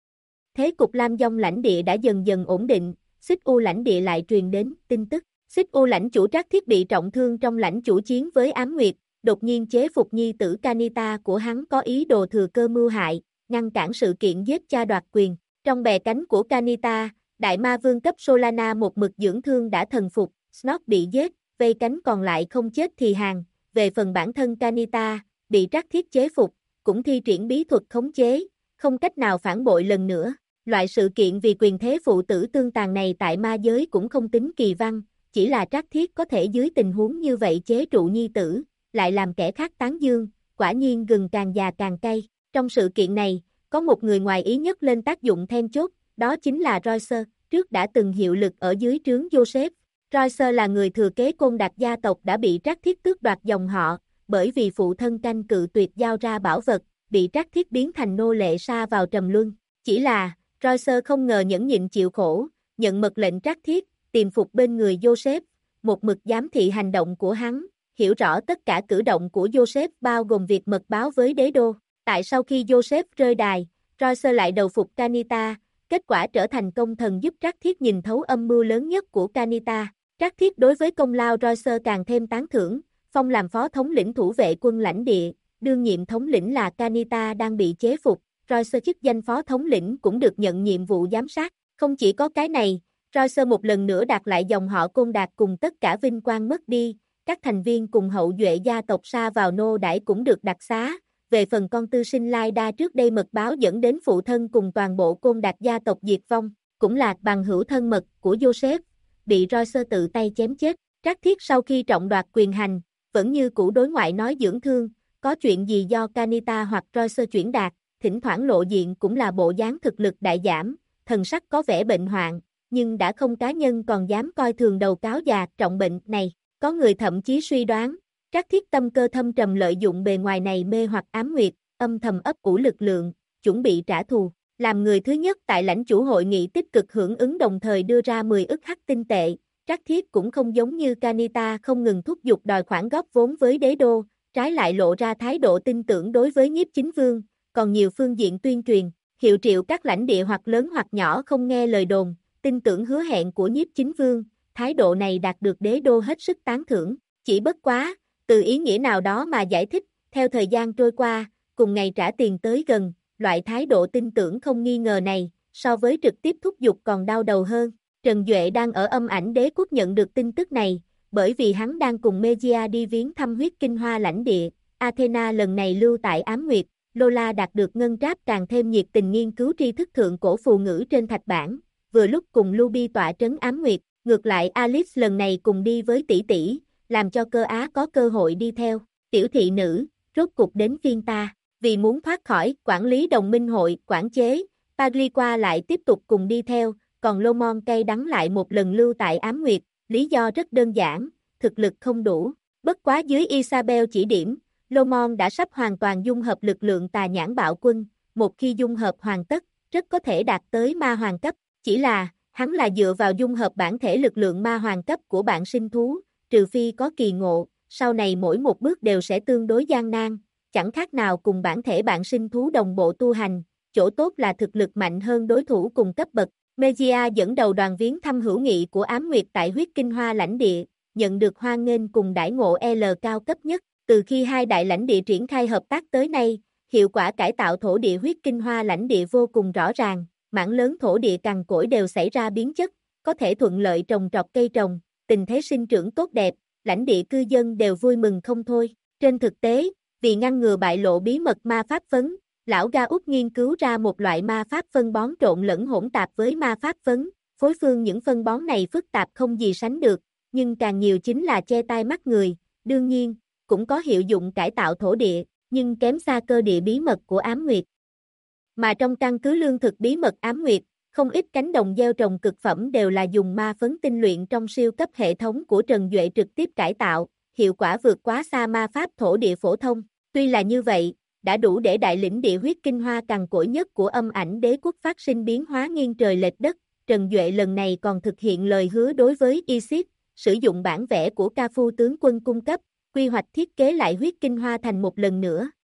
Thế cục Lam Dông lãnh địa đã dần dần ổn định, Xích U lãnh địa lại truyền đến tin tức. Xích U lãnh chủ Trác Thiết bị trọng thương trong lãnh chủ chiến với Ám Nguyệt, đột nhiên chế phục nhi tử Kanita của hắn có ý đồ thừa cơ mưu hại, ngăn cản sự kiện giết cha đoạt quyền. Trong bè cánh của Kanita, Đại Ma Vương cấp Solana một mực dưỡng thương đã thần phục, Snog bị giết, vây cánh còn lại không chết thì hàng. Về phần bản thân Kanita, bị Trác Thiết chế phục, cũng thi triển bí thuật khống chế, không cách nào phản bội lần nữa. Loại sự kiện vì quyền thế phụ tử tương tàn này tại ma giới cũng không tính kỳ văn, chỉ là Trác Thiết có thể dưới tình huống như vậy chế trụ nhi tử, lại làm kẻ khác tán dương, quả nhiên gừng càng già càng cay. Trong sự kiện này, có một người ngoài ý nhất lên tác dụng then chốt, đó chính là Royce, trước đã từng hiệu lực ở dưới trướng Joseph. Royce là người thừa kế Côn Đạt gia tộc đã bị Trác Thiết tước đoạt dòng họ, bởi vì phụ thân canh cự tuyệt giao ra bảo vật, bị Trác Thiết biến thành nô lệ sa vào trầm luân. Chỉ là, Royce không ngờ nhẫn nhịn chịu khổ, nhận mật lệnh Trác Thiết, tìm phục bên người Joseph, một mực giám thị hành động của hắn, hiểu rõ tất cả cử động của Joseph bao gồm việc mật báo với đế đô. Tại sau khi Joseph rơi đài, Royce lại đầu phục Kanita, kết quả trở thành công thần giúp Trác Thiết nhìn thấu âm mưu lớn nhất của Kanita. Trác Thiết đối với công lao Royce càng thêm tán thưởng, phong làm phó thống lĩnh thủ vệ quân lãnh địa, đương nhiệm thống lĩnh là Kanita đang bị chế phục, Royce chức danh phó thống lĩnh cũng được nhận nhiệm vụ giám sát. Không chỉ có cái này, Royce một lần nữa đạt lại dòng họ Côn Đạt cùng tất cả vinh quang mất đi, các thành viên cùng hậu duệ gia tộc sa vào nô đãi cũng được đặc xá. Về phần con tư sinh Lai Đa trước đây mật báo dẫn đến phụ thân cùng toàn bộ Côn Đạt gia tộc diệt vong, cũng là bằng hữu thân mật của Joseph, bị Royce tự tay chém chết. Trác Thiết sau khi trọng đoạt quyền hành, vẫn như cũ đối ngoại nói dưỡng thương, có chuyện gì do Kanita hoặc Royce chuyển đạt, thỉnh thoảng lộ diện cũng là bộ dáng thực lực đại giảm, thần sắc có vẻ bệnh hoạn, nhưng đã không cá nhân còn dám coi thường đầu cáo già trọng bệnh này. Có người thậm chí suy đoán, Trác Thiết tâm cơ thâm trầm lợi dụng bề ngoài này mê hoặc Ám Nguyệt, âm thầm ấp ủ lực lượng, chuẩn bị trả thù. Làm người thứ nhất tại lãnh chủ hội nghị tích cực hưởng ứng đồng thời đưa ra 10 ức hắc tinh tệ, Trác Thiết cũng không giống như Kanita không ngừng thúc giục đòi khoản góp vốn với đế đô, trái lại lộ ra thái độ tin tưởng đối với Nhiếp Chính Vương, còn nhiều phương diện tuyên truyền, hiệu triệu các lãnh địa hoặc lớn hoặc nhỏ không nghe lời đồn, tin tưởng hứa hẹn của Nhiếp Chính Vương, thái độ này đạt được đế đô hết sức tán thưởng. Chỉ bất quá, từ ý nghĩa nào đó mà giải thích, theo thời gian trôi qua, cùng ngày trả tiền tới gần, loại thái độ tin tưởng không nghi ngờ này, so với trực tiếp thúc giục còn đau đầu hơn. Trần Duệ đang ở Âm Ảnh Đế Quốc nhận được tin tức này, bởi vì hắn đang cùng Megia đi viếng thăm huyết kinh hoa lãnh địa, Athena lần này lưu tại Ám Nguyệt, Lola đạt được ngân tráp càng thêm nhiệt tình nghiên cứu tri thức thượng cổ phù ngữ trên thạch bản, vừa lúc cùng Luby tọa trấn Ám Nguyệt, ngược lại Alice lần này cùng đi với tỷ tỷ, làm cho Cơ Á có cơ hội đi theo. Tiểu thị nữ, rốt cục đến phiên ta, vì muốn thoát khỏi quản lý đồng minh hội, quản chế, Pagliqua lại tiếp tục cùng đi theo, còn Lomon cay đắng lại một lần lưu tại Ám Nguyệt, lý do rất đơn giản, thực lực không đủ. Bất quá dưới Isabel chỉ điểm, Lomon đã sắp hoàn toàn dung hợp lực lượng tà nhãn bạo quân, một khi dung hợp hoàn tất, rất có thể đạt tới ma hoàng cấp, chỉ là, hắn là dựa vào dung hợp bản thể lực lượng ma hoàng cấp của bạn sinh thú, trừ phi có kỳ ngộ, sau này mỗi một bước đều sẽ tương đối gian nan, chẳng khác nào cùng bản thể bạn sinh thú đồng bộ tu hành, chỗ tốt là thực lực mạnh hơn đối thủ cùng cấp bậc. Megia dẫn đầu đoàn viếng thăm hữu nghị của Ám Nguyệt tại huyết kinh hoa lãnh địa, nhận được hoan nghênh cùng đãi ngộ L cao cấp nhất. Từ khi hai đại lãnh địa triển khai hợp tác tới nay, hiệu quả cải tạo thổ địa huyết kinh hoa lãnh địa vô cùng rõ ràng, mảng lớn thổ địa cằn cỗi đều xảy ra biến chất, có thể thuận lợi trồng trọt cây trồng, tình thế sinh trưởng tốt đẹp, lãnh địa cư dân đều vui mừng không thôi. Trên thực tế, vì ngăn ngừa bại lộ bí mật ma pháp phấn, lão Ga Út nghiên cứu ra một loại ma pháp phân bón trộn lẫn hỗn tạp với ma pháp phấn, phối phương những phân bón này phức tạp không gì sánh được, nhưng càng nhiều chính là che tai mắt người, đương nhiên, cũng có hiệu dụng cải tạo thổ địa, nhưng kém xa cơ địa bí mật của Ám Nguyệt. Mà trong căn cứ lương thực bí mật Ám Nguyệt, không ít cánh đồng gieo trồng cực phẩm đều là dùng ma phấn tinh luyện trong siêu cấp hệ thống của Trần Duệ trực tiếp cải tạo, hiệu quả vượt quá xa ma pháp thổ địa phổ thông. Tuy là như vậy, đã đủ để đại lĩnh địa huyết kinh hoa cằn cỗi nhất của Âm Ảnh Đế Quốc phát sinh biến hóa nghiêng trời lệch đất. Trần Duệ lần này còn thực hiện lời hứa đối với Isis, sử dụng bản vẽ của Ca Phu tướng quân cung cấp, quy hoạch thiết kế lại huyết kinh hoa thành một lần nữa.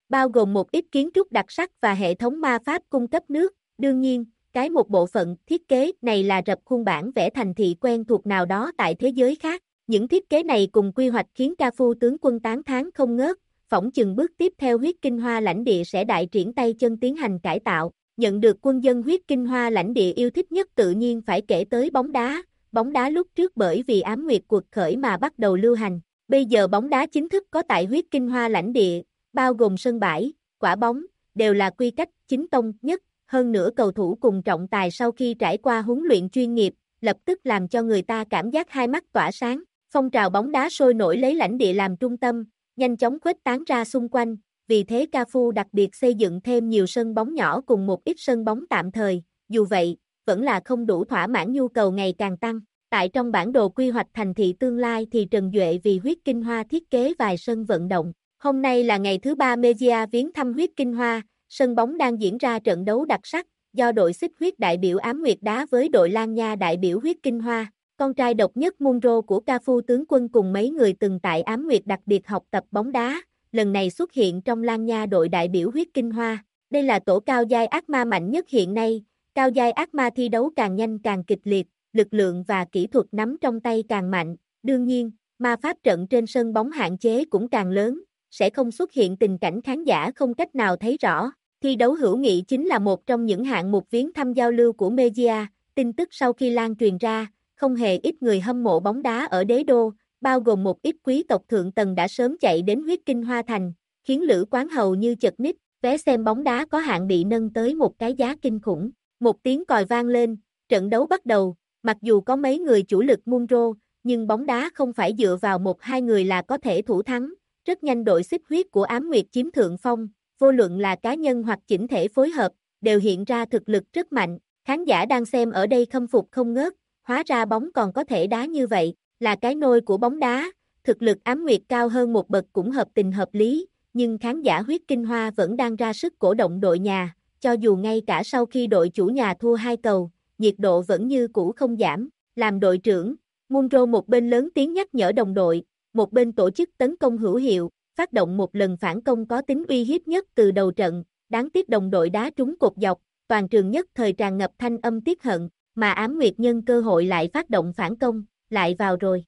bao gồm một ít kiến trúc đặc sắc và hệ thống ma pháp cung cấp nước. Đương nhiên, một bộ phận thiết kế này là rập khuôn bản vẽ thành thị quen thuộc nào đó tại thế giới khác. Những thiết kế này cùng quy hoạch khiến Cafu tướng quân tán thán không ngớt, phỏng chừng bước tiếp theo huyết kinh hoa lãnh địa sẽ đại triển tay chân tiến hành cải tạo. Nhận được quân dân huyết kinh hoa lãnh địa yêu thích nhất tự nhiên phải kể tới bóng đá. Bóng đá lúc trước bởi vì ám nguyệt cuộc khởi mà bắt đầu lưu hành. Bây giờ bóng đá chính thức có tại huyết kinh hoa lãnh địa, bao gồm sân bãi, quả bóng, đều là quy cách chính tông nhất. Hơn nữa cầu thủ cùng trọng tài sau khi trải qua huấn luyện chuyên nghiệp, lập tức làm cho người ta cảm giác hai mắt tỏa sáng. Phong trào bóng đá sôi nổi lấy lãnh địa làm trung tâm, nhanh chóng khuếch tán ra xung quanh, vì thế Cafu đặc biệt xây dựng thêm nhiều sân bóng nhỏ cùng một ít sân bóng tạm thời, dù vậy, vẫn là không đủ thỏa mãn nhu cầu ngày càng tăng. Tại trong bản đồ quy hoạch thành thị tương lai thì Trần Duệ vì huyết kinh hoa thiết kế vài sân vận động. Hôm nay là ngày thứ 3 Media viếng thăm huyết kinh hoa, sân bóng đang diễn ra trận đấu đặc sắc, do đội xích huyết đại biểu ám nguyệt đá với đội Lan Nha đại biểu huyết kinh hoa. Con trai độc nhất Munro của Cafu tướng quân cùng mấy người từng tại ám nguyệt đặc biệt học tập bóng đá, lần này xuất hiện trong Lan Nha đội đại biểu huyết kinh hoa. Đây là tổ cao giai ác ma mạnh nhất hiện nay, cao giai ác ma thi đấu càng nhanh càng kịch liệt, lực lượng và kỹ thuật nắm trong tay càng mạnh. Đương nhiên, ma pháp trận trên sân bóng hạn chế cũng càng lớn, sẽ không xuất hiện tình cảnh khán giả không cách nào thấy rõ. Thi đấu hữu nghị chính là một trong những hạng mục viếng thăm giao lưu của Media. Tin tức sau khi lan truyền ra, không hề ít người hâm mộ bóng đá ở đế đô, bao gồm một ít quý tộc thượng tầng đã sớm chạy đến huyết kinh hoa thành, khiến lữ quán hầu như chật ních. Vé xem bóng đá có hạn bị nâng tới một cái giá kinh khủng. Một tiếng còi vang lên, trận đấu bắt đầu. Mặc dù có mấy người chủ lực Munro, nhưng bóng đá không phải dựa vào một hai người là có thể thủ thắng. Rất nhanh đội xích huyết của ám nguyệt chiếm thượng phong, vô luận là cá nhân hoặc chỉnh thể phối hợp, đều hiện ra thực lực rất mạnh. Khán giả đang xem ở đây khâm phục không ngớt, hóa ra bóng còn có thể đá như vậy, là cái nôi của bóng đá. Thực lực ám nguyệt cao hơn một bậc cũng hợp tình hợp lý, nhưng khán giả huyết kinh hoa vẫn đang ra sức cổ động đội nhà, cho dù ngay cả sau khi đội chủ nhà thua 2 cầu, nhiệt độ vẫn như cũ không giảm. Làm đội trưởng, Munro một bên lớn tiếng nhắc nhở đồng đội, một bên tổ chức tấn công hữu hiệu, phát động một lần phản công có tính uy hiếp nhất từ đầu trận. Đáng tiếc đồng đội đá trúng cột dọc, toàn trường nhất thời tràn ngập thanh âm tiếc hận, mà ám nguyệt nhân cơ hội lại phát động phản công, lại vào rồi.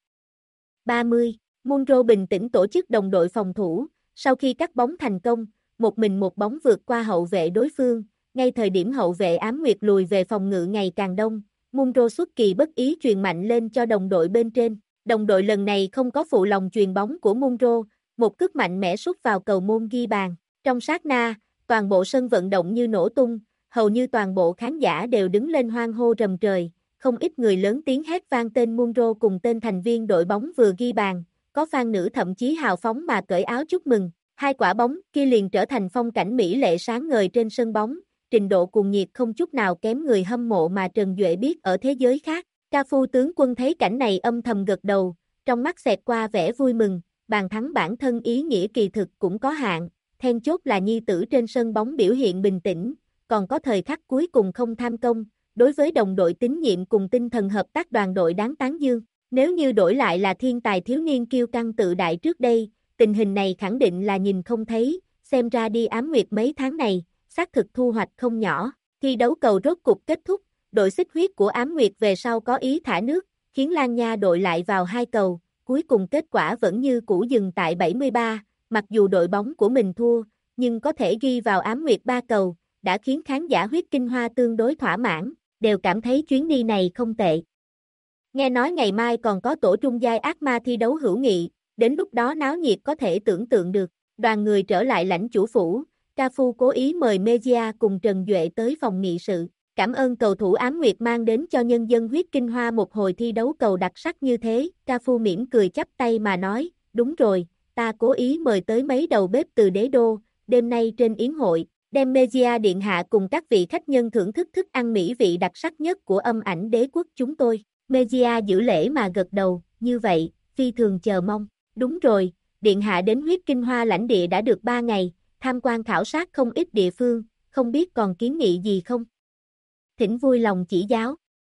30. Munro bình tĩnh tổ chức đồng đội phòng thủ, sau khi cắt bóng thành công, một mình một bóng vượt qua hậu vệ đối phương, ngay thời điểm hậu vệ ám nguyệt lùi về phòng ngự ngày càng đông, Munro xuất kỳ bất ý truyền mạnh lên cho đồng đội bên trên. Đồng đội lần này không có phụ lòng chuyền bóng của Munro, một cước mạnh mẽ sút vào cầu môn ghi bàn. Trong sát na, toàn bộ sân vận động như nổ tung, hầu như toàn bộ khán giả đều đứng lên hoan hô rầm trời, không ít người lớn tiếng hét vang tên Munro cùng tên thành viên đội bóng vừa ghi bàn, có fan nữ thậm chí hào phóng mà cởi áo chúc mừng. Hai quả bóng kia liền trở thành phong cảnh mỹ lệ sáng ngời trên sân bóng, trình độ cuồng nhiệt không chút nào kém người hâm mộ mà Trần Duệ biết ở thế giới khác. Cafu tướng quân thấy cảnh này âm thầm gật đầu, trong mắt xẹt qua vẻ vui mừng, bàn thắng bản thân ý nghĩa kỳ thực cũng có hạn, then chốt là nhi tử trên sân bóng biểu hiện bình tĩnh, còn có thời khắc cuối cùng không tham công, đối với đồng đội tín nhiệm cùng tinh thần hợp tác đoàn đội đáng tán dương. Nếu như đổi lại là thiên tài thiếu niên kiêu căng tự đại trước đây, tình hình này khẳng định là nhìn không thấy, xem ra đi ám nguyệt mấy tháng này, xác thực thu hoạch không nhỏ. Thi đấu cầu rốt cục kết thúc, đội xích huyết của ám nguyệt về sau có ý thả nước, khiến Lan Nha đội lại vào 2 cầu, cuối cùng kết quả vẫn như cũ dừng tại 73, mặc dù đội bóng của mình thua, nhưng có thể ghi vào ám nguyệt 3 cầu, đã khiến khán giả huyết kinh hoa tương đối thỏa mãn, đều cảm thấy chuyến đi này không tệ. Nghe nói ngày mai còn có tổ trung giai ác ma thi đấu hữu nghị, đến lúc đó náo nhiệt có thể tưởng tượng được. Đoàn người trở lại lãnh chủ phủ, Cafu cố ý mời Media cùng Trần Duệ tới phòng nghị sự. Cảm ơn cầu thủ ám nguyệt mang đến cho nhân dân huyết kinh hoa một hồi thi đấu cầu đặc sắc như thế. Cafu mỉm cười chắp tay mà nói, đúng rồi, ta cố ý mời tới mấy đầu bếp từ đế đô, đêm nay trên yến hội, đem Media điện hạ cùng các vị khách nhân thưởng thức thức ăn mỹ vị đặc sắc nhất của âm ảnh đế quốc chúng tôi. Media giữ lễ mà gật đầu, như vậy, phi thường chờ mong. Đúng rồi, điện hạ đến huyết kinh hoa lãnh địa đã được 3 ngày, tham quan khảo sát không ít địa phương, không biết còn kiến nghị gì không? Thỉnh vui lòng chỉ giáo.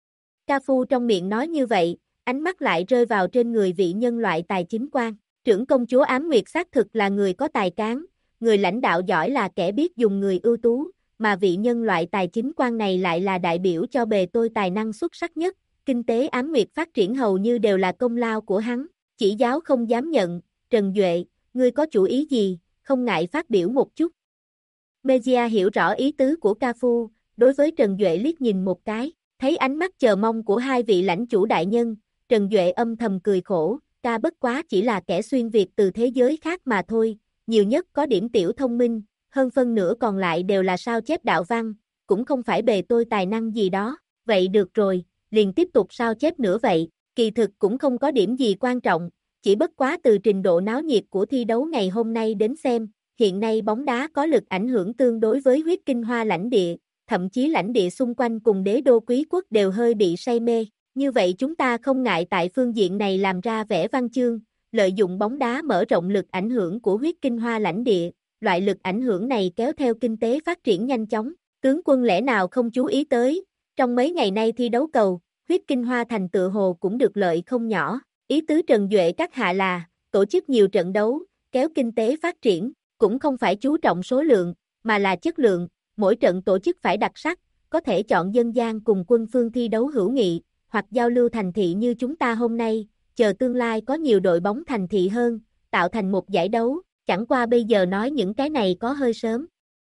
Cafu trong miệng nói như vậy, ánh mắt lại rơi vào trên người vị nhân loại tài chính quan. Trưởng công chúa ám nguyệt xác thực là người có tài cán, người lãnh đạo giỏi là kẻ biết dùng người ưu tú, mà vị nhân loại tài chính quan này lại là đại biểu cho bề tôi tài năng xuất sắc nhất, kinh tế Ám Nguyệt phát triển hầu như đều là công lao của hắn, chỉ giáo không dám nhận, Trần Duệ, ngươi có chủ ý gì, không ngại phát biểu một chút. Mejia hiểu rõ ý tứ của Ca Phu, đối với Trần Duệ liếc nhìn một cái, thấy ánh mắt chờ mong của hai vị lãnh chủ đại nhân, Trần Duệ âm thầm cười khổ, ta bất quá chỉ là kẻ xuyên Việt từ thế giới khác mà thôi, nhiều nhất có điểm tiểu thông minh, hơn phân nửa còn lại đều là sao chép đạo văn, cũng không phải bề tôi tài năng gì đó, vậy được rồi, liền tiếp tục sao chép nữa vậy, kỳ thực cũng không có điểm gì quan trọng, chỉ bất quá từ trình độ náo nhiệt của thi đấu ngày hôm nay đến xem, hiện nay bóng đá có lực ảnh hưởng tương đối với huyết kinh hoa lãnh địa, thậm chí lãnh địa xung quanh cùng đế đô quý quốc đều hơi bị say mê, như vậy chúng ta không ngại tại phương diện này làm ra vẻ văn chương, lợi dụng bóng đá mở rộng lực ảnh hưởng của huyết kinh hoa lãnh địa, loại lực ảnh hưởng này kéo theo kinh tế phát triển nhanh chóng, tướng quân lẽ nào không chú ý tới, trong mấy ngày nay thi đấu cầu, huyết kinh hoa thành tựa hồ cũng được lợi không nhỏ, ý tứ Trần Duệ các hạ là, tổ chức nhiều trận đấu, kéo kinh tế phát triển, cũng không phải chú trọng số lượng, mà là chất lượng, mỗi trận tổ chức phải đặc sắc, có thể chọn dân gian cùng quân phương thi đấu hữu nghị, hoặc giao lưu thành thị như chúng ta hôm nay, chờ tương lai có nhiều đội bóng thành thị hơn, tạo thành một giải đấu, chẳng qua bây giờ nói những cái này có hơi sớm.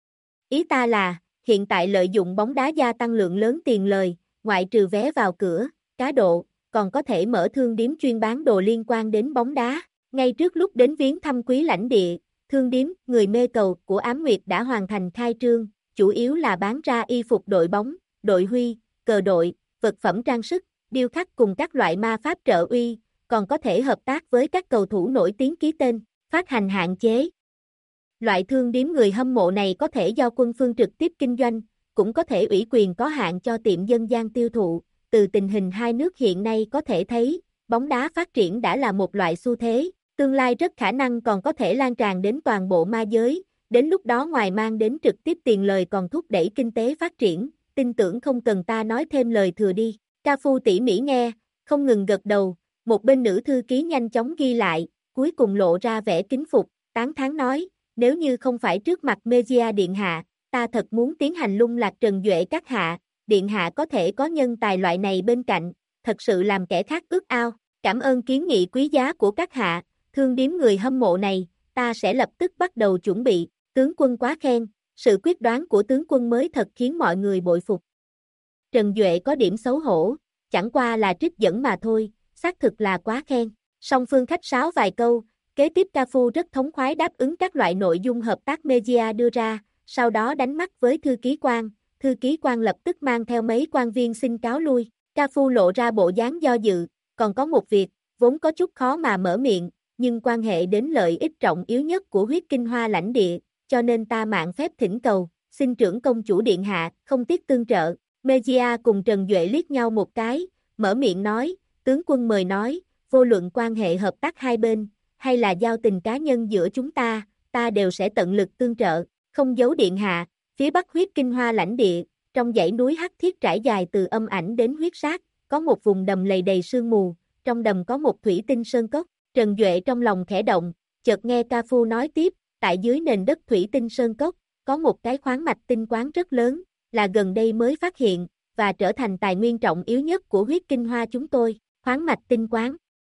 Ý ta là, hiện tại lợi dụng bóng đá gia tăng lượng lớn tiền lời, ngoại trừ vé vào cửa, cá độ, còn có thể mở thương điếm chuyên bán đồ liên quan đến bóng đá. Ngay trước lúc đến viếng thăm quý lãnh địa, thương điếm người mê cầu của Ám Nguyệt đã hoàn thành khai trương, chủ yếu là bán ra y phục đội bóng, đội huy, cờ đội, vật phẩm trang sức, điêu khắc cùng các loại ma pháp trợ uy, còn có thể hợp tác với các cầu thủ nổi tiếng ký tên, phát hành hạn chế. Loại thương điếm người hâm mộ này có thể do quân phương trực tiếp kinh doanh, cũng có thể ủy quyền có hạn cho tiệm dân gian tiêu thụ. Từ tình hình hai nước hiện nay có thể thấy, bóng đá phát triển đã là một loại xu thế, tương lai rất khả năng còn có thể lan tràn đến toàn bộ ma giới, đến lúc đó ngoài mang đến trực tiếp tiền lời còn thúc đẩy kinh tế phát triển, tin tưởng không cần ta nói thêm lời thừa đi. Ca Phu tỉ mỉ nghe, không ngừng gật đầu, một bên nữ thư ký nhanh chóng ghi lại, cuối cùng lộ ra vẻ kính phục, tán thán nói, nếu như không phải trước mặt Mejia điện hạ, ta thật muốn tiến hành lung lạc Trần Duệ các hạ, điện hạ có thể có nhân tài loại này bên cạnh, thật sự làm kẻ khác ước ao, cảm ơn kiến nghị quý giá của các hạ, thương điếm người hâm mộ này, ta sẽ lập tức bắt đầu chuẩn bị, tướng quân quá khen, sự quyết đoán của tướng quân mới thật khiến mọi người bội phục. Trần Duệ có điểm xấu hổ, chẳng qua là trích dẫn mà thôi, xác thực là quá khen, song phương khách sáo vài câu, kế tiếp Ca Phu rất thống khoái đáp ứng các loại nội dung hợp tác Mejia đưa ra, sau đó đánh mắt với thư ký quan lập tức mang theo mấy quan viên xin cáo lui, Ca Phu lộ ra bộ dáng do dự, còn có một việc, vốn có chút khó mà mở miệng, nhưng quan hệ đến lợi ích trọng yếu nhất của huyết kinh hoa lãnh địa, cho nên ta mạn phép thỉnh cầu, xin trưởng công chủ điện hạ, không tiếc tương trợ. Mejia cùng Trần Duệ liếc nhau một cái, mở miệng nói, tướng quân mời nói, vô luận quan hệ hợp tác hai bên, hay là giao tình cá nhân giữa chúng ta đều sẽ tận lực tương trợ, không giấu điện hạ, phía bắc huyết kinh hoa lãnh địa, trong dãy núi Hắc Thiết trải dài từ Âm Ảnh đến Huyết Sát, có một vùng đầm lầy đầy sương mù, trong đầm có một thủy tinh sơn cốc, Trần Duệ trong lòng khẽ động, chợt nghe Ca Phu nói tiếp, tại dưới nền đất thủy tinh sơn cốc, có một cái khoáng mạch tinh quáng rất lớn, là gần đây mới phát hiện, và trở thành tài nguyên trọng yếu nhất của huyết kinh hoa chúng tôi, khoáng mạch tinh quáng.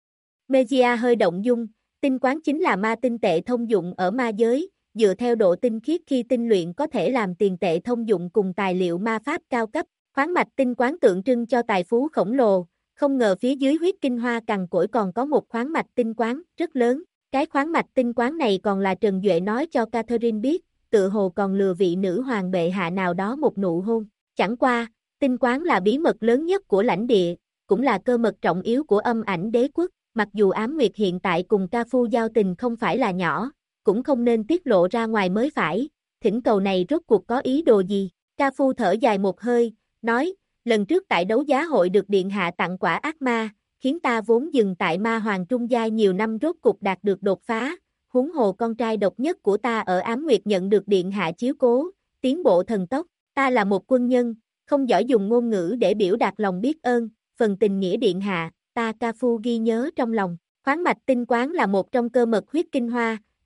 Mejia hơi động dung, tinh quáng chính là ma tinh tệ thông dụng ở ma giới, dựa theo độ tinh khiết khi tinh luyện có thể làm tiền tệ thông dụng cùng tài liệu ma pháp cao cấp, khoáng mạch tinh quáng tượng trưng cho tài phú khổng lồ, không ngờ phía dưới huyết kinh hoa cằn cỗi còn có một khoáng mạch tinh quáng rất lớn, cái khoáng mạch tinh quáng này còn là Trần Duệ nói cho Catherine biết, tự hồ còn lừa vị nữ hoàng bệ hạ nào đó một nụ hôn, chẳng qua, tinh quáng là bí mật lớn nhất của lãnh địa, cũng là cơ mật trọng yếu của Âm Ảnh đế quốc, mặc dù Ám Nguyệt hiện tại cùng Ca Phu giao tình không phải là nhỏ, cũng không nên tiết lộ ra ngoài mới phải, thỉnh cầu này rốt cuộc có ý đồ gì, Ca Phu thở dài một hơi, nói, lần trước tại đấu giá hội được điện hạ tặng quả ác ma, khiến ta vốn dừng tại ma hoàng trung giai nhiều năm rốt cục đạt được đột phá, huống hồ con trai độc nhất của ta ở Ám Nguyệt nhận được điện hạ chiếu cố, tiến bộ thần tốc, ta là một quân nhân, không giỏi dùng ngôn ngữ để biểu đạt lòng biết ơn, phần tình nghĩa điện hạ, ta Ca Phu ghi nhớ trong lòng, khoáng mạch tinh quáng là một trong cơ mật huyết kinh hoa,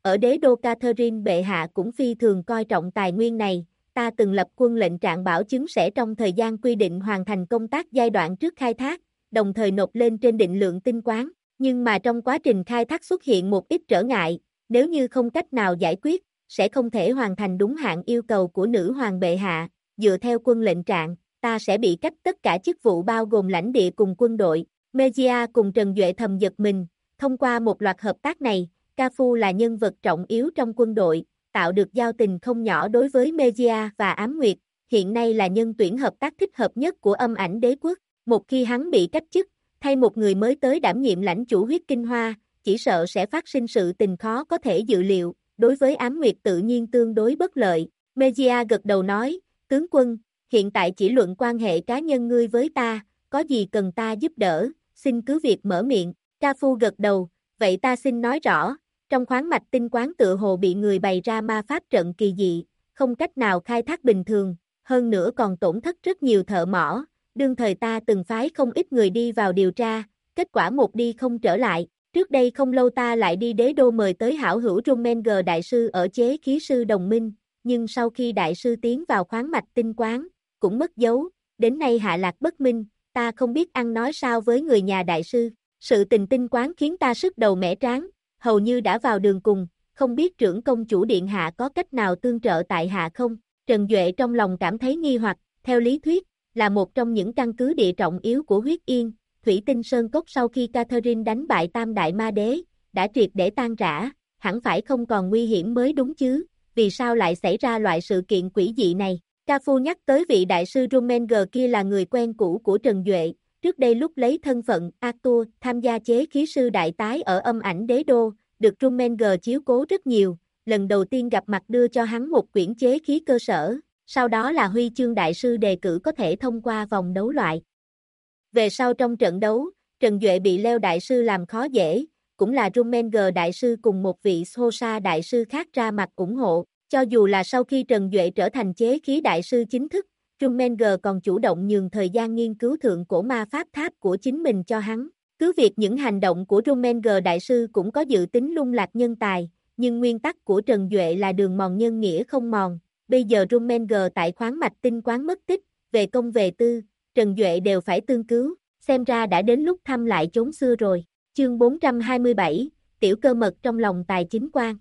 ở đế đô Catherine bệ hạ cũng phi thường coi trọng tài nguyên này, ta từng lập quân lệnh trạng bảo chứng sẽ trong thời gian quy định hoàn thành công tác giai đoạn trước khai thác, đồng thời nộp lên trên định lượng tinh quán, nhưng mà trong quá trình khai thác xuất hiện một ít trở ngại, nếu như không cách nào giải quyết, sẽ không thể hoàn thành đúng hạn yêu cầu của nữ hoàng bệ hạ, dựa theo quân lệnh trạng, ta sẽ bị cách tất cả chức vụ bao gồm lãnh địa cùng quân đội. Mejia cùng Trần Duệ thầm giật mình, thông qua một loạt hợp tác này, Cafu là nhân vật trọng yếu trong quân đội, tạo được giao tình không nhỏ đối với Mejia và Ám Nguyệt, hiện nay là nhân tuyển hợp tác thích hợp nhất của Âm Ảnh Đế Quốc, một khi hắn bị cách chức, thay một người mới tới đảm nhiệm lãnh chủ huyết kinh hoa, chỉ sợ sẽ phát sinh sự tình khó có thể dự liệu, đối với Ám Nguyệt tự nhiên tương đối bất lợi. Mejia gật đầu nói, tướng quân, hiện tại chỉ luận quan hệ cá nhân ngươi với ta, có gì cần ta giúp đỡ, xin cứ việc mở miệng. Cafu gật đầu, vậy ta xin nói rõ, trong khoáng mạch tinh quán tựa hồ bị người bày ra ma pháp trận kỳ dị, không cách nào khai thác bình thường, hơn nữa còn tổn thất rất nhiều thợ mỏ, đương thời ta từng phái không ít người đi vào điều tra, kết quả một đi không trở lại. Trước đây không lâu ta lại đi đế đô mời tới hảo hữu Rumenger đại sư ở chế khí sư đồng minh, nhưng sau khi đại sư tiến vào khoáng mạch tinh quán, cũng mất dấu, đến nay hạ lạc bất minh, ta không biết ăn nói sao với người nhà đại sư. Sự tình tinh quán khiến ta sức đầu mẻ trán, hầu như đã vào đường cùng, không biết trưởng công chủ điện hạ có cách nào tương trợ tại hạ không? Trần Duệ trong lòng cảm thấy nghi hoặc, theo lý thuyết, là một trong những căn cứ địa trọng yếu của huyết yên, Thủy Tinh Sơn Cốc sau khi Catherine đánh bại Tam Đại Ma Đế, đã triệt để tan rã, hẳn phải không còn nguy hiểm mới đúng chứ, vì sao lại xảy ra loại sự kiện quỷ dị này? Cafu nhắc tới vị đại sư Rumenger kia là người quen cũ của Trần Duệ, trước đây lúc lấy thân phận Arthur tham gia chế khí sư đại tái ở Âm Ảnh Đế Đô, được Rumenger chiếu cố rất nhiều, lần đầu tiên gặp mặt đưa cho hắn một quyển chế khí cơ sở, sau đó là huy chương đại sư đề cử có thể thông qua vòng đấu loại. Về sau trong trận đấu, Trần Duệ bị Leo đại sư làm khó dễ, cũng là Rumenger đại sư cùng một vị Sosa đại sư khác ra mặt ủng hộ, cho dù là sau khi Trần Duệ trở thành chế khí đại sư chính thức, Rumenger còn chủ động nhường thời gian nghiên cứu thượng cổ ma pháp tháp của chính mình cho hắn. Cứ việc những hành động của Rumenger đại sư cũng có dự tính lung lạc nhân tài, nhưng nguyên tắc của Trần Duệ là đường mòn nhân nghĩa không mòn. Bây giờ Rumenger tại khoáng mạch tinh quán mất tích, về công về tư, Trần Duệ đều phải tương cứu, xem ra đã đến lúc thăm lại chốn xưa rồi. Chương 427, tiểu cơ mật trong lòng tài chính quan.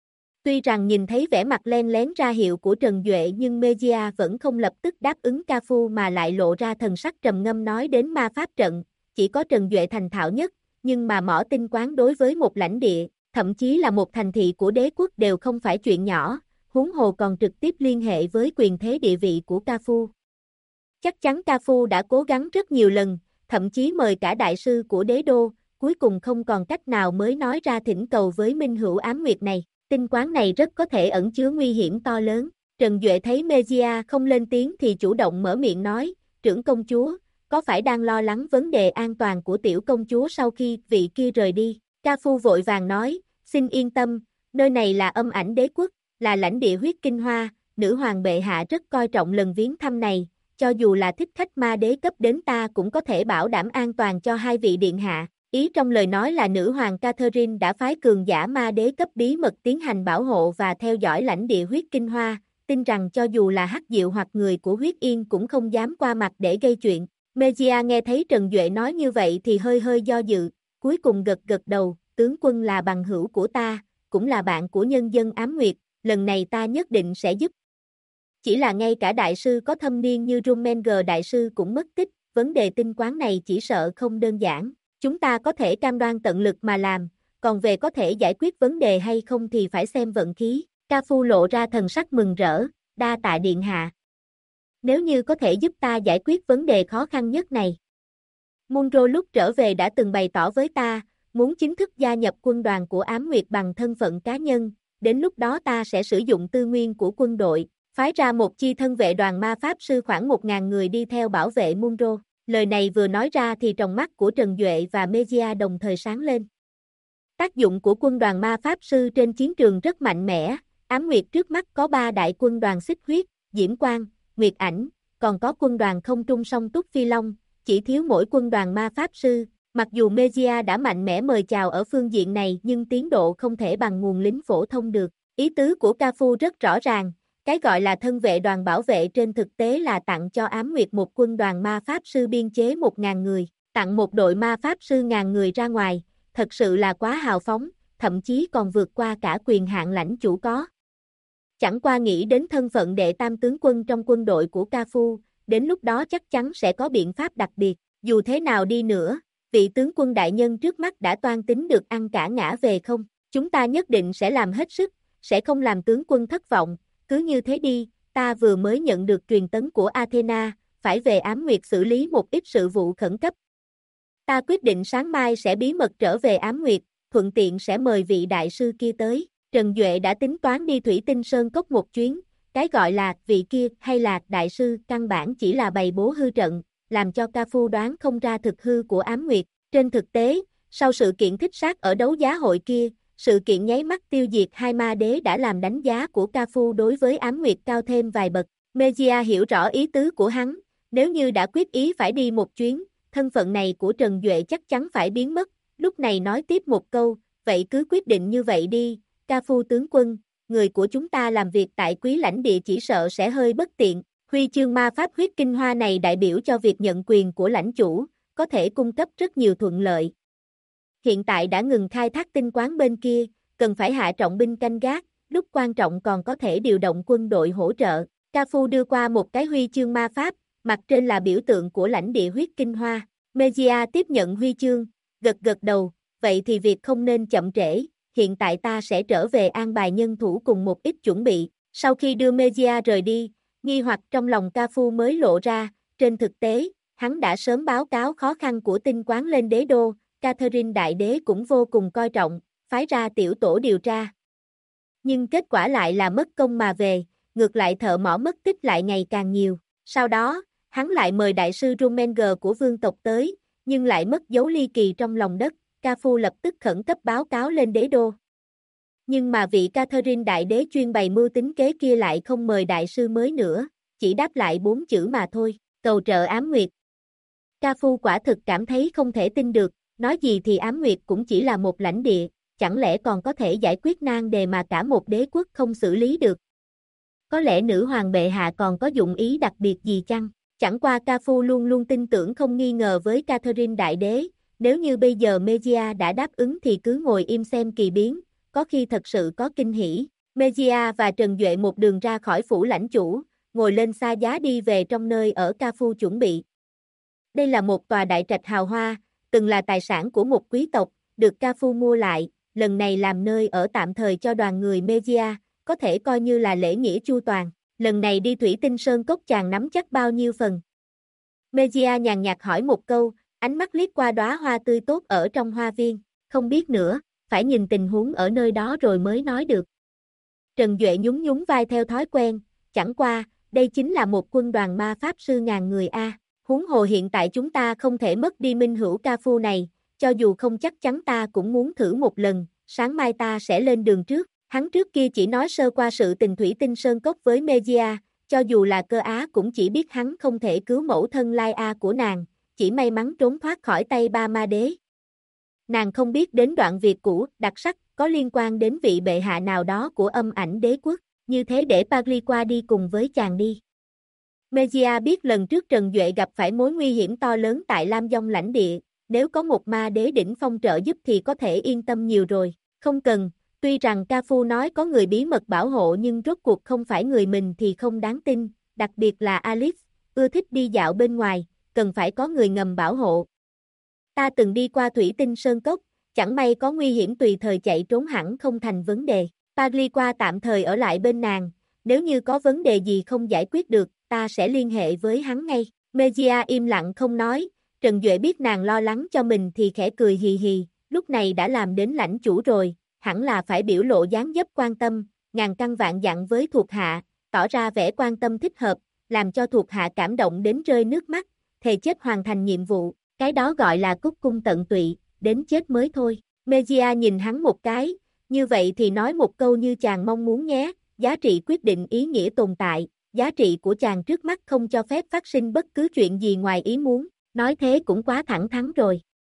Tuy rằng nhìn thấy vẻ mặt len lén ra hiệu của Trần Duệ nhưng Mejia vẫn không lập tức đáp ứng Cafu mà lại lộ ra thần sắc trầm ngâm nói đến ma pháp trận, chỉ có Trần Duệ thành thạo nhất, nhưng mà mỏ tinh quán đối với một lãnh địa, thậm chí là một thành thị của đế quốc đều không phải chuyện nhỏ, huống hồ còn trực tiếp liên hệ với quyền thế địa vị của Cafu. Chắc chắn Cafu đã cố gắng rất nhiều lần, thậm chí mời cả đại sư của đế đô, cuối cùng không còn cách nào mới nói ra thỉnh cầu với minh hữu ám nguyệt này. Tinh quán này rất có thể ẩn chứa nguy hiểm to lớn. Trần Duệ thấy Mejia không lên tiếng thì chủ động mở miệng nói, trưởng công chúa, có phải đang lo lắng vấn đề an toàn của tiểu công chúa sau khi vị kia rời đi? Cafu vội vàng nói, xin yên tâm, nơi này là Âm Ảnh Đế Quốc, là lãnh địa huyết kinh hoa, nữ hoàng bệ hạ rất coi trọng lần viếng thăm này, cho dù là thích khách ma đế cấp đến ta cũng có thể bảo đảm an toàn cho hai vị điện hạ. Ý trong lời nói là nữ hoàng Catherine đã phái cường giả ma đế cấp bí mật tiến hành bảo hộ và theo dõi lãnh địa huyết kinh hoa, tin rằng cho dù là Hắc Diệu hoặc người của huyết yên cũng không dám qua mặt để gây chuyện. Mejia nghe thấy Trần Duệ nói như vậy thì hơi hơi do dự, cuối cùng gật gật đầu, tướng quân là bằng hữu của ta, cũng là bạn của nhân dân Ám Nguyệt, lần này ta nhất định sẽ giúp. Chỉ là ngay cả đại sư có thâm niên như Rumenger đại sư cũng mất tích, vấn đề tinh quán này chỉ sợ không đơn giản. Chúng ta có thể cam đoan tận lực mà làm, còn về có thể giải quyết vấn đề hay không thì phải xem vận khí. Cafu lộ ra thần sắc mừng rỡ, đa tạ điện hạ. Nếu như có thể giúp ta giải quyết vấn đề khó khăn nhất này. Munro lúc trở về đã từng bày tỏ với ta, muốn chính thức gia nhập quân đoàn của Ám Nguyệt bằng thân phận cá nhân, đến lúc đó ta sẽ sử dụng tư nguyên của quân đội, phái ra một chi thân vệ đoàn ma pháp sư khoảng 1.000 người đi theo bảo vệ Munro. Lời này vừa nói ra thì tròng mắt của Trần Duệ và Mejia đồng thời sáng lên. Tác dụng của quân đoàn ma pháp sư trên chiến trường rất mạnh mẽ, Ám Nguyệt trước mắt có 3 đại quân đoàn xích huyết, Diễm Quang, Nguyệt Ảnh, còn có quân đoàn không trung song túc phi long, chỉ thiếu mỗi quân đoàn ma pháp sư, Mặc dù Mejia đã mạnh mẽ mời chào ở phương diện này nhưng tiến độ không thể bằng nguồn lính phổ thông được. Ý tứ của Cafu rất rõ ràng, cái gọi là thân vệ đoàn bảo vệ trên thực tế là tặng cho Ám Nguyệt một quân đoàn ma pháp sư biên chế 1.000 người, tặng một đội ma pháp sư 1.000 người ra ngoài, thật sự là quá hào phóng, thậm chí còn vượt qua cả quyền hạn lãnh chủ có. Chẳng qua nghĩ đến thân phận đệ tam tướng quân trong quân đội của Cafu, đến lúc đó chắc chắn sẽ có biện pháp đặc biệt, dù thế nào đi nữa, vị tướng quân đại nhân trước mắt đã toan tính được ăn cả ngã về không, chúng ta nhất định sẽ làm hết sức, sẽ không làm tướng quân thất vọng, cứ như thế đi, ta vừa mới nhận được truyền tấn của Athena, phải về Ám Nguyệt xử lý một ít sự vụ khẩn cấp. Ta quyết định sáng mai sẽ bí mật trở về Ám Nguyệt, thuận tiện sẽ mời vị đại sư kia tới. Trần Duệ đã tính toán đi Thủy Tinh Sơn Cốc một chuyến, cái gọi là vị kia hay là đại sư căn bản chỉ là bày bố hư trận, làm cho Cafu đoán không ra thực hư của Ám Nguyệt. Trên thực tế, sau sự kiện thích sát ở đấu giá hội kia, sự kiện nháy mắt tiêu diệt hai ma đế đã làm đánh giá của Cafu đối với Ám Nguyệt cao thêm vài bậc. Mejia hiểu rõ ý tứ của hắn, nếu như đã quyết ý phải đi một chuyến, thân phận này của Trần Duệ chắc chắn phải biến mất, lúc này nói tiếp một câu, vậy cứ quyết định như vậy đi, Cafu tướng quân, người của chúng ta làm việc tại quý lãnh địa chỉ sợ sẽ hơi bất tiện, huy chương ma pháp huyết kinh hoa này đại biểu cho việc nhận quyền của lãnh chủ, có thể cung cấp rất nhiều thuận lợi. Hiện tại đã ngừng khai thác tinh quán bên kia, cần phải hạ trọng binh canh gác, lúc quan trọng còn có thể điều động quân đội hỗ trợ. Cafu đưa qua một cái huy chương ma pháp, mặt trên là biểu tượng của lãnh địa huyết kinh hoa. Mejia tiếp nhận huy chương, gật gật đầu, vậy thì việc không nên chậm trễ, hiện tại ta sẽ trở về an bài nhân thủ cùng một ít chuẩn bị. Sau khi đưa Mejia rời đi, nghi hoặc trong lòng Cafu mới lộ ra, trên thực tế, hắn đã sớm báo cáo khó khăn của tinh quán lên đế đô, Catherine Đại Đế cũng vô cùng coi trọng, phái ra tiểu tổ điều tra. Nhưng kết quả lại là mất công mà về, ngược lại thợ mỏ mất tích lại ngày càng nhiều. Sau đó, hắn lại mời đại sư Rumenger của vương tộc tới, nhưng lại mất dấu ly kỳ trong lòng đất, Cafu lập tức khẩn cấp báo cáo lên đế đô. Nhưng mà vị Catherine Đại Đế chuyên bày mưu tính kế kia lại không mời đại sư mới nữa, chỉ đáp lại 4 chữ mà thôi, cầu trợ Ám Nguyệt. Cafu quả thực cảm thấy không thể tin được, nói gì thì Ám Nguyệt cũng chỉ là một lãnh địa, chẳng lẽ còn có thể giải quyết nan đề mà cả một đế quốc không xử lý được. Có lẽ nữ hoàng bệ hạ còn có dụng ý đặc biệt gì chăng? Chẳng qua Cafu luôn luôn tin tưởng không nghi ngờ với Catherine Đại Đế, nếu như bây giờ Mejia đã đáp ứng thì cứ ngồi im xem kỳ biến, có khi thật sự có kinh hỉ. Mejia và Trần Duệ một đường ra khỏi phủ lãnh chủ, ngồi lên xa giá đi về trong nơi ở Cafu chuẩn bị. Đây là một tòa đại trạch hào hoa, từng là tài sản của một quý tộc, được Cafu mua lại, lần này làm nơi ở tạm thời cho đoàn người Mejia, có thể coi như là lễ nghĩa chu toàn. Lần này đi Thủy Tinh Sơn Cốc chàng nắm chắc bao nhiêu phần? Mejia nhàn nhạt hỏi một câu, ánh mắt liếc qua đóa hoa tươi tốt ở trong hoa viên, không biết nữa, phải nhìn tình huống ở nơi đó rồi mới nói được. Trần Duệ nhún nhún vai theo thói quen, chẳng qua, đây chính là một quân đoàn ma pháp sư 1.000 người a. Huống hồ hiện tại chúng ta không thể mất đi minh hữu Cafu này, cho dù không chắc chắn ta cũng muốn thử một lần, sáng mai ta sẽ lên đường trước. Hắn trước kia chỉ nói sơ qua sự tình Thủy Tinh Sơn Cốc với Mejia, cho dù là Cơ Á cũng chỉ biết hắn không thể cứu mẫu thân Lai A của nàng, chỉ may mắn trốn thoát khỏi tay ba ma đế. Nàng không biết đến đoạn việc cũ, đặc sắc, có liên quan đến vị bệ hạ nào đó của âm ảnh đế quốc, như thế để Pagliqua đi cùng với chàng đi. Mejia biết lần trước Trần Duệ gặp phải mối nguy hiểm to lớn tại Lam Dông lãnh địa, nếu có một ma đế đỉnh phong trợ giúp thì có thể yên tâm nhiều rồi, không cần. Tuy rằng Cafu nói có người bí mật bảo hộ nhưng rốt cuộc không phải người mình thì không đáng tin, đặc biệt là Alice, ưa thích đi dạo bên ngoài, cần phải có người ngầm bảo hộ. Ta từng đi qua Thủy Tinh Sơn Cốc, chẳng may có nguy hiểm tùy thời chạy trốn hẳn không thành vấn đề. Pagliqua tạm thời ở lại bên nàng, nếu như có vấn đề gì không giải quyết được, ta sẽ liên hệ với hắn ngay. Mejia im lặng không nói, Trần Duệ biết nàng lo lắng cho mình thì khẽ cười hì hì, lúc này đã làm đến lãnh chủ rồi. Hẳn là phải biểu lộ dáng dấp quan tâm, ngàn căn vạn dặn với thuộc hạ, tỏ ra vẻ quan tâm thích hợp, làm cho thuộc hạ cảm động đến rơi nước mắt, thề chết hoàn thành nhiệm vụ, cái đó gọi là cúc cung tận tụy, đến chết mới thôi. Mejia nhìn hắn một cái, như vậy thì nói một câu như chàng mong muốn nhé, giá trị quyết định ý nghĩa tồn tại, giá trị của chàng trước mắt không cho phép phát sinh bất cứ chuyện gì ngoài ý muốn, nói thế cũng quá thẳng thắn rồi.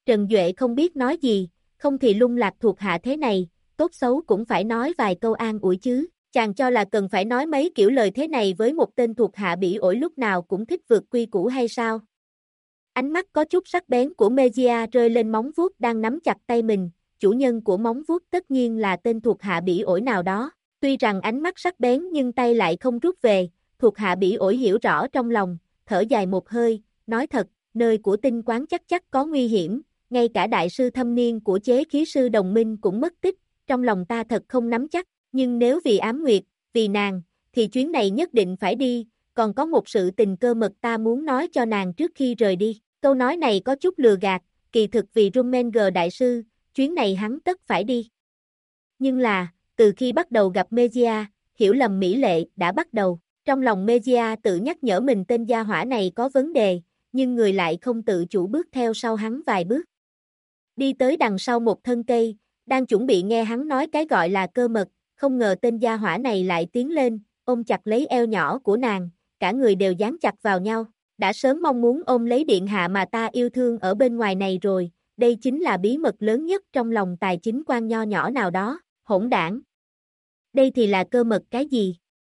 Trần Duệ không biết nói gì, không thì lung lạc thuộc hạ thế này, tốt xấu cũng phải nói vài câu an ủi chứ. Chàng cho là cần phải nói mấy kiểu lời thế này với một tên thuộc hạ bỉ ổi lúc nào cũng thích vượt quy củ hay sao? Ánh mắt có chút sắc bén của Mejia rơi lên móng vuốt đang nắm chặt tay mình, chủ nhân của móng vuốt tất nhiên là tên thuộc hạ bỉ ổi nào đó. Tuy rằng ánh mắt sắc bén nhưng tay lại không rút về, thuộc hạ bỉ ổi hiểu rõ trong lòng, thở dài một hơi, nói thật, nơi của tinh quán chắc có nguy hiểm, ngay cả đại sư thâm niên của chế khí sư đồng minh cũng mất tích, trong lòng ta thật không nắm chắc, nhưng nếu vì Ám Nguyệt, vì nàng, thì chuyến này nhất định phải đi, còn có một sự tình cơ mật ta muốn nói cho nàng trước khi rời đi. Câu nói này có chút lừa gạt, kỳ thực vì Rummenger đại sư, chuyến này hắn tất phải đi. Nhưng là, từ khi bắt đầu gặp Mejia, hiểu lầm mỹ lệ đã bắt đầu. Trong lòng Mejia tự nhắc nhở mình tên gia hỏa này có vấn đề, nhưng người lại không tự chủ bước theo sau hắn vài bước. Đi tới đằng sau một thân cây, đang chuẩn bị nghe hắn nói cái gọi là cơ mật, không ngờ tên gia hỏa này lại tiến lên, ôm chặt lấy eo nhỏ của nàng, cả người đều dán chặt vào nhau. Đã sớm mong muốn ôm lấy điện hạ mà ta yêu thương ở bên ngoài này rồi, đây chính là bí mật lớn nhất trong lòng tài chính quan nho nhỏ nào đó, hỗn đảng. Đây thì là cơ mật cái gì?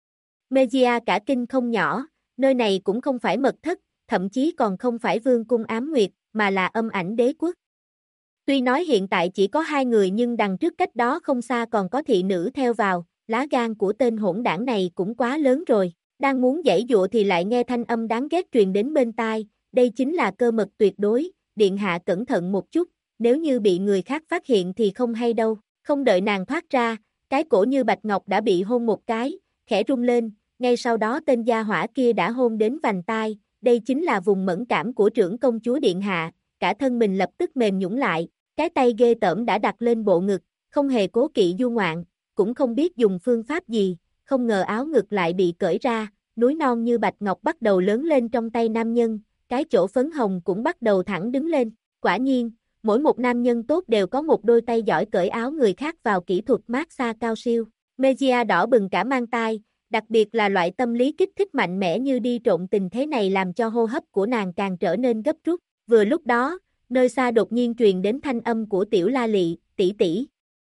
Mejia cả kinh không nhỏ, nơi này cũng không phải mật thất, thậm chí còn không phải vương cung Ám Nguyệt, mà là Âm Ảnh Đế Quốc. Tuy nói hiện tại chỉ có 2 người nhưng đằng trước cách đó không xa còn có thị nữ theo vào, lá gan của tên hỗn đảng này cũng quá lớn rồi. Đang muốn giãy dụa thì lại nghe thanh âm đáng ghét truyền đến bên tai, đây chính là cơ mật tuyệt đối, điện hạ cẩn thận một chút, nếu như bị người khác phát hiện thì không hay đâu. Không đợi nàng thoát ra, cái cổ như bạch ngọc đã bị hôn một cái, khẽ rung lên, ngay sau đó tên gia hỏa kia đã hôn đến vành tai, đây chính là vùng mẫn cảm của trưởng công chúa điện hạ, cả thân mình lập tức mềm nhũn lại, cái tay ghê tởm đã đặt lên bộ ngực, không hề cố kỵ du ngoạn, cũng không biết dùng phương pháp gì, không ngờ áo ngực lại bị cởi ra, núi non như bạch ngọc bắt đầu lớn lên trong tay nam nhân, cái chỗ phấn hồng cũng bắt đầu thẳng đứng lên, quả nhiên, mỗi một nam nhân tốt đều có một đôi tay giỏi cởi áo người khác vào kỹ thuật massage cao siêu. Mejia đỏ bừng cả mang tai, đặc biệt là loại tâm lý kích thích mạnh mẽ như đi trộn tình thế này làm cho hô hấp của nàng càng trở nên gấp rút. Vừa lúc đó, nơi xa đột nhiên truyền đến thanh âm của Tiểu La Lị, tỷ tỷ.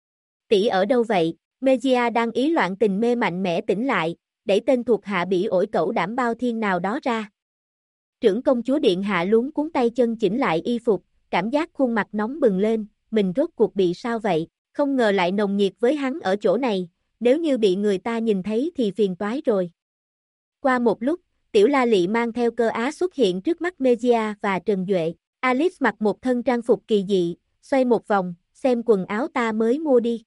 Tỷ ở đâu vậy? Mejia đang ý loạn tình mê mạnh mẽ tỉnh lại, đẩy tên thuộc hạ bỉ ổi cẩu đảm bao thiên nào đó ra. Trưởng công chúa điện hạ luống cuốn tay chân chỉnh lại y phục, cảm giác khuôn mặt nóng bừng lên, mình rốt cuộc bị sao vậy? Không ngờ lại nồng nhiệt với hắn ở chỗ này, nếu như bị người ta nhìn thấy thì phiền toái rồi. Qua một lúc, Tiểu La Lị mang theo Cơ Á xuất hiện trước mắt Mejia và Trần Duệ. Alice mặc một thân trang phục kỳ dị, xoay một vòng, xem quần áo ta mới mua đi.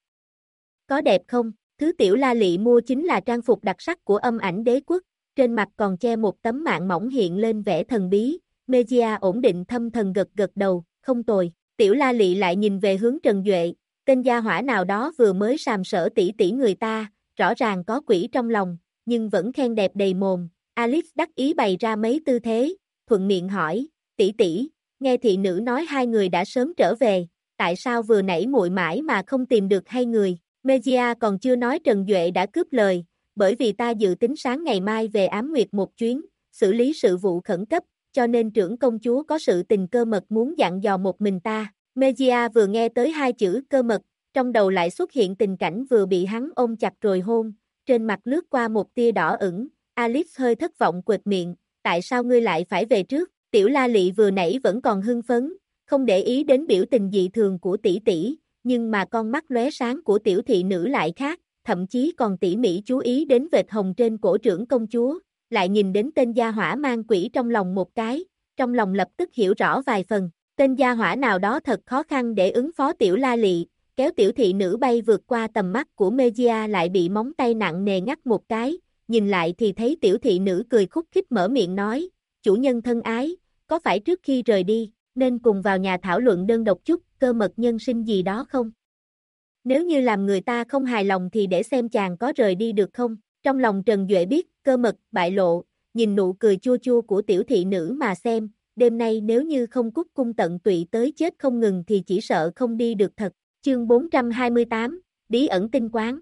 Có đẹp không? Thứ Tiểu La Lị mua chính là trang phục đặc sắc của Âm Ảnh Đế Quốc, trên mặt còn che một tấm mạng mỏng hiện lên vẻ thần bí. Mejia ổn định thâm thần gật gật đầu, không tồi. Tiểu La Lị lại nhìn về hướng Trần Duệ, tên gia hỏa nào đó vừa mới sàm sỡ tỷ tỷ người ta, rõ ràng có quỷ trong lòng, nhưng vẫn khen đẹp đầy mồm. Alice đắc ý bày ra mấy tư thế, thuận miệng hỏi, tỷ tỷ, nghe thị nữ nói 2 người đã sớm trở về, tại sao vừa nãy muội mãi mà không tìm được 2 người? Mejia còn chưa nói Trần Duệ đã cướp lời, bởi vì ta dự tính sáng ngày mai về Ám Nguyệt một chuyến, xử lý sự vụ khẩn cấp, cho nên trưởng công chúa có sự tình cơ mật muốn dặn dò một mình ta. Mejia vừa nghe tới 2 chữ cơ mật, trong đầu lại xuất hiện tình cảnh vừa bị hắn ôm chặt rồi hôn, trên mặt lướt qua một tia đỏ ửng, Alice hơi thất vọng quệt miệng, tại sao ngươi lại phải về trước? Tiểu La Lị vừa nãy vẫn còn hưng phấn, không để ý đến biểu tình dị thường của tỷ tỷ, nhưng mà con mắt lóe sáng của tiểu thị nữ lại khác, thậm chí còn tỉ mỉ chú ý đến vệt hồng trên cổ trưởng công chúa, lại nhìn đến tên gia hỏa mang quỷ trong lòng một cái, trong lòng lập tức hiểu rõ vài phần, tên gia hỏa nào đó thật khó khăn để ứng phó Tiểu La Lị, kéo tiểu thị nữ bay vượt qua tầm mắt của Mejia lại bị móng tay nặng nề ngắt một cái, nhìn lại thì thấy tiểu thị nữ cười khúc khích mở miệng nói, chủ nhân thân ái, có phải trước khi rời đi, nên cùng vào nhà thảo luận đơn độc chút, cơ mật nhân sinh gì đó không? Nếu như làm người ta không hài lòng thì để xem chàng có rời đi được không? Trong lòng Trần Duệ biết, cơ mật, bại lộ, nhìn nụ cười chua chua của tiểu thị nữ mà xem, đêm nay nếu như không cút cung tận tụy tới chết không ngừng thì chỉ sợ không đi được thật. Chương 428, Bí ẩn tinh quán.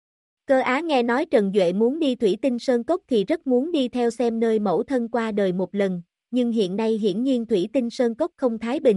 Cơ Á nghe nói Trần Duệ muốn đi Thủy Tinh Sơn Cốc thì rất muốn đi theo xem nơi mẫu thân qua đời một lần, nhưng hiện nay hiển nhiên Thủy Tinh Sơn Cốc không thái bình,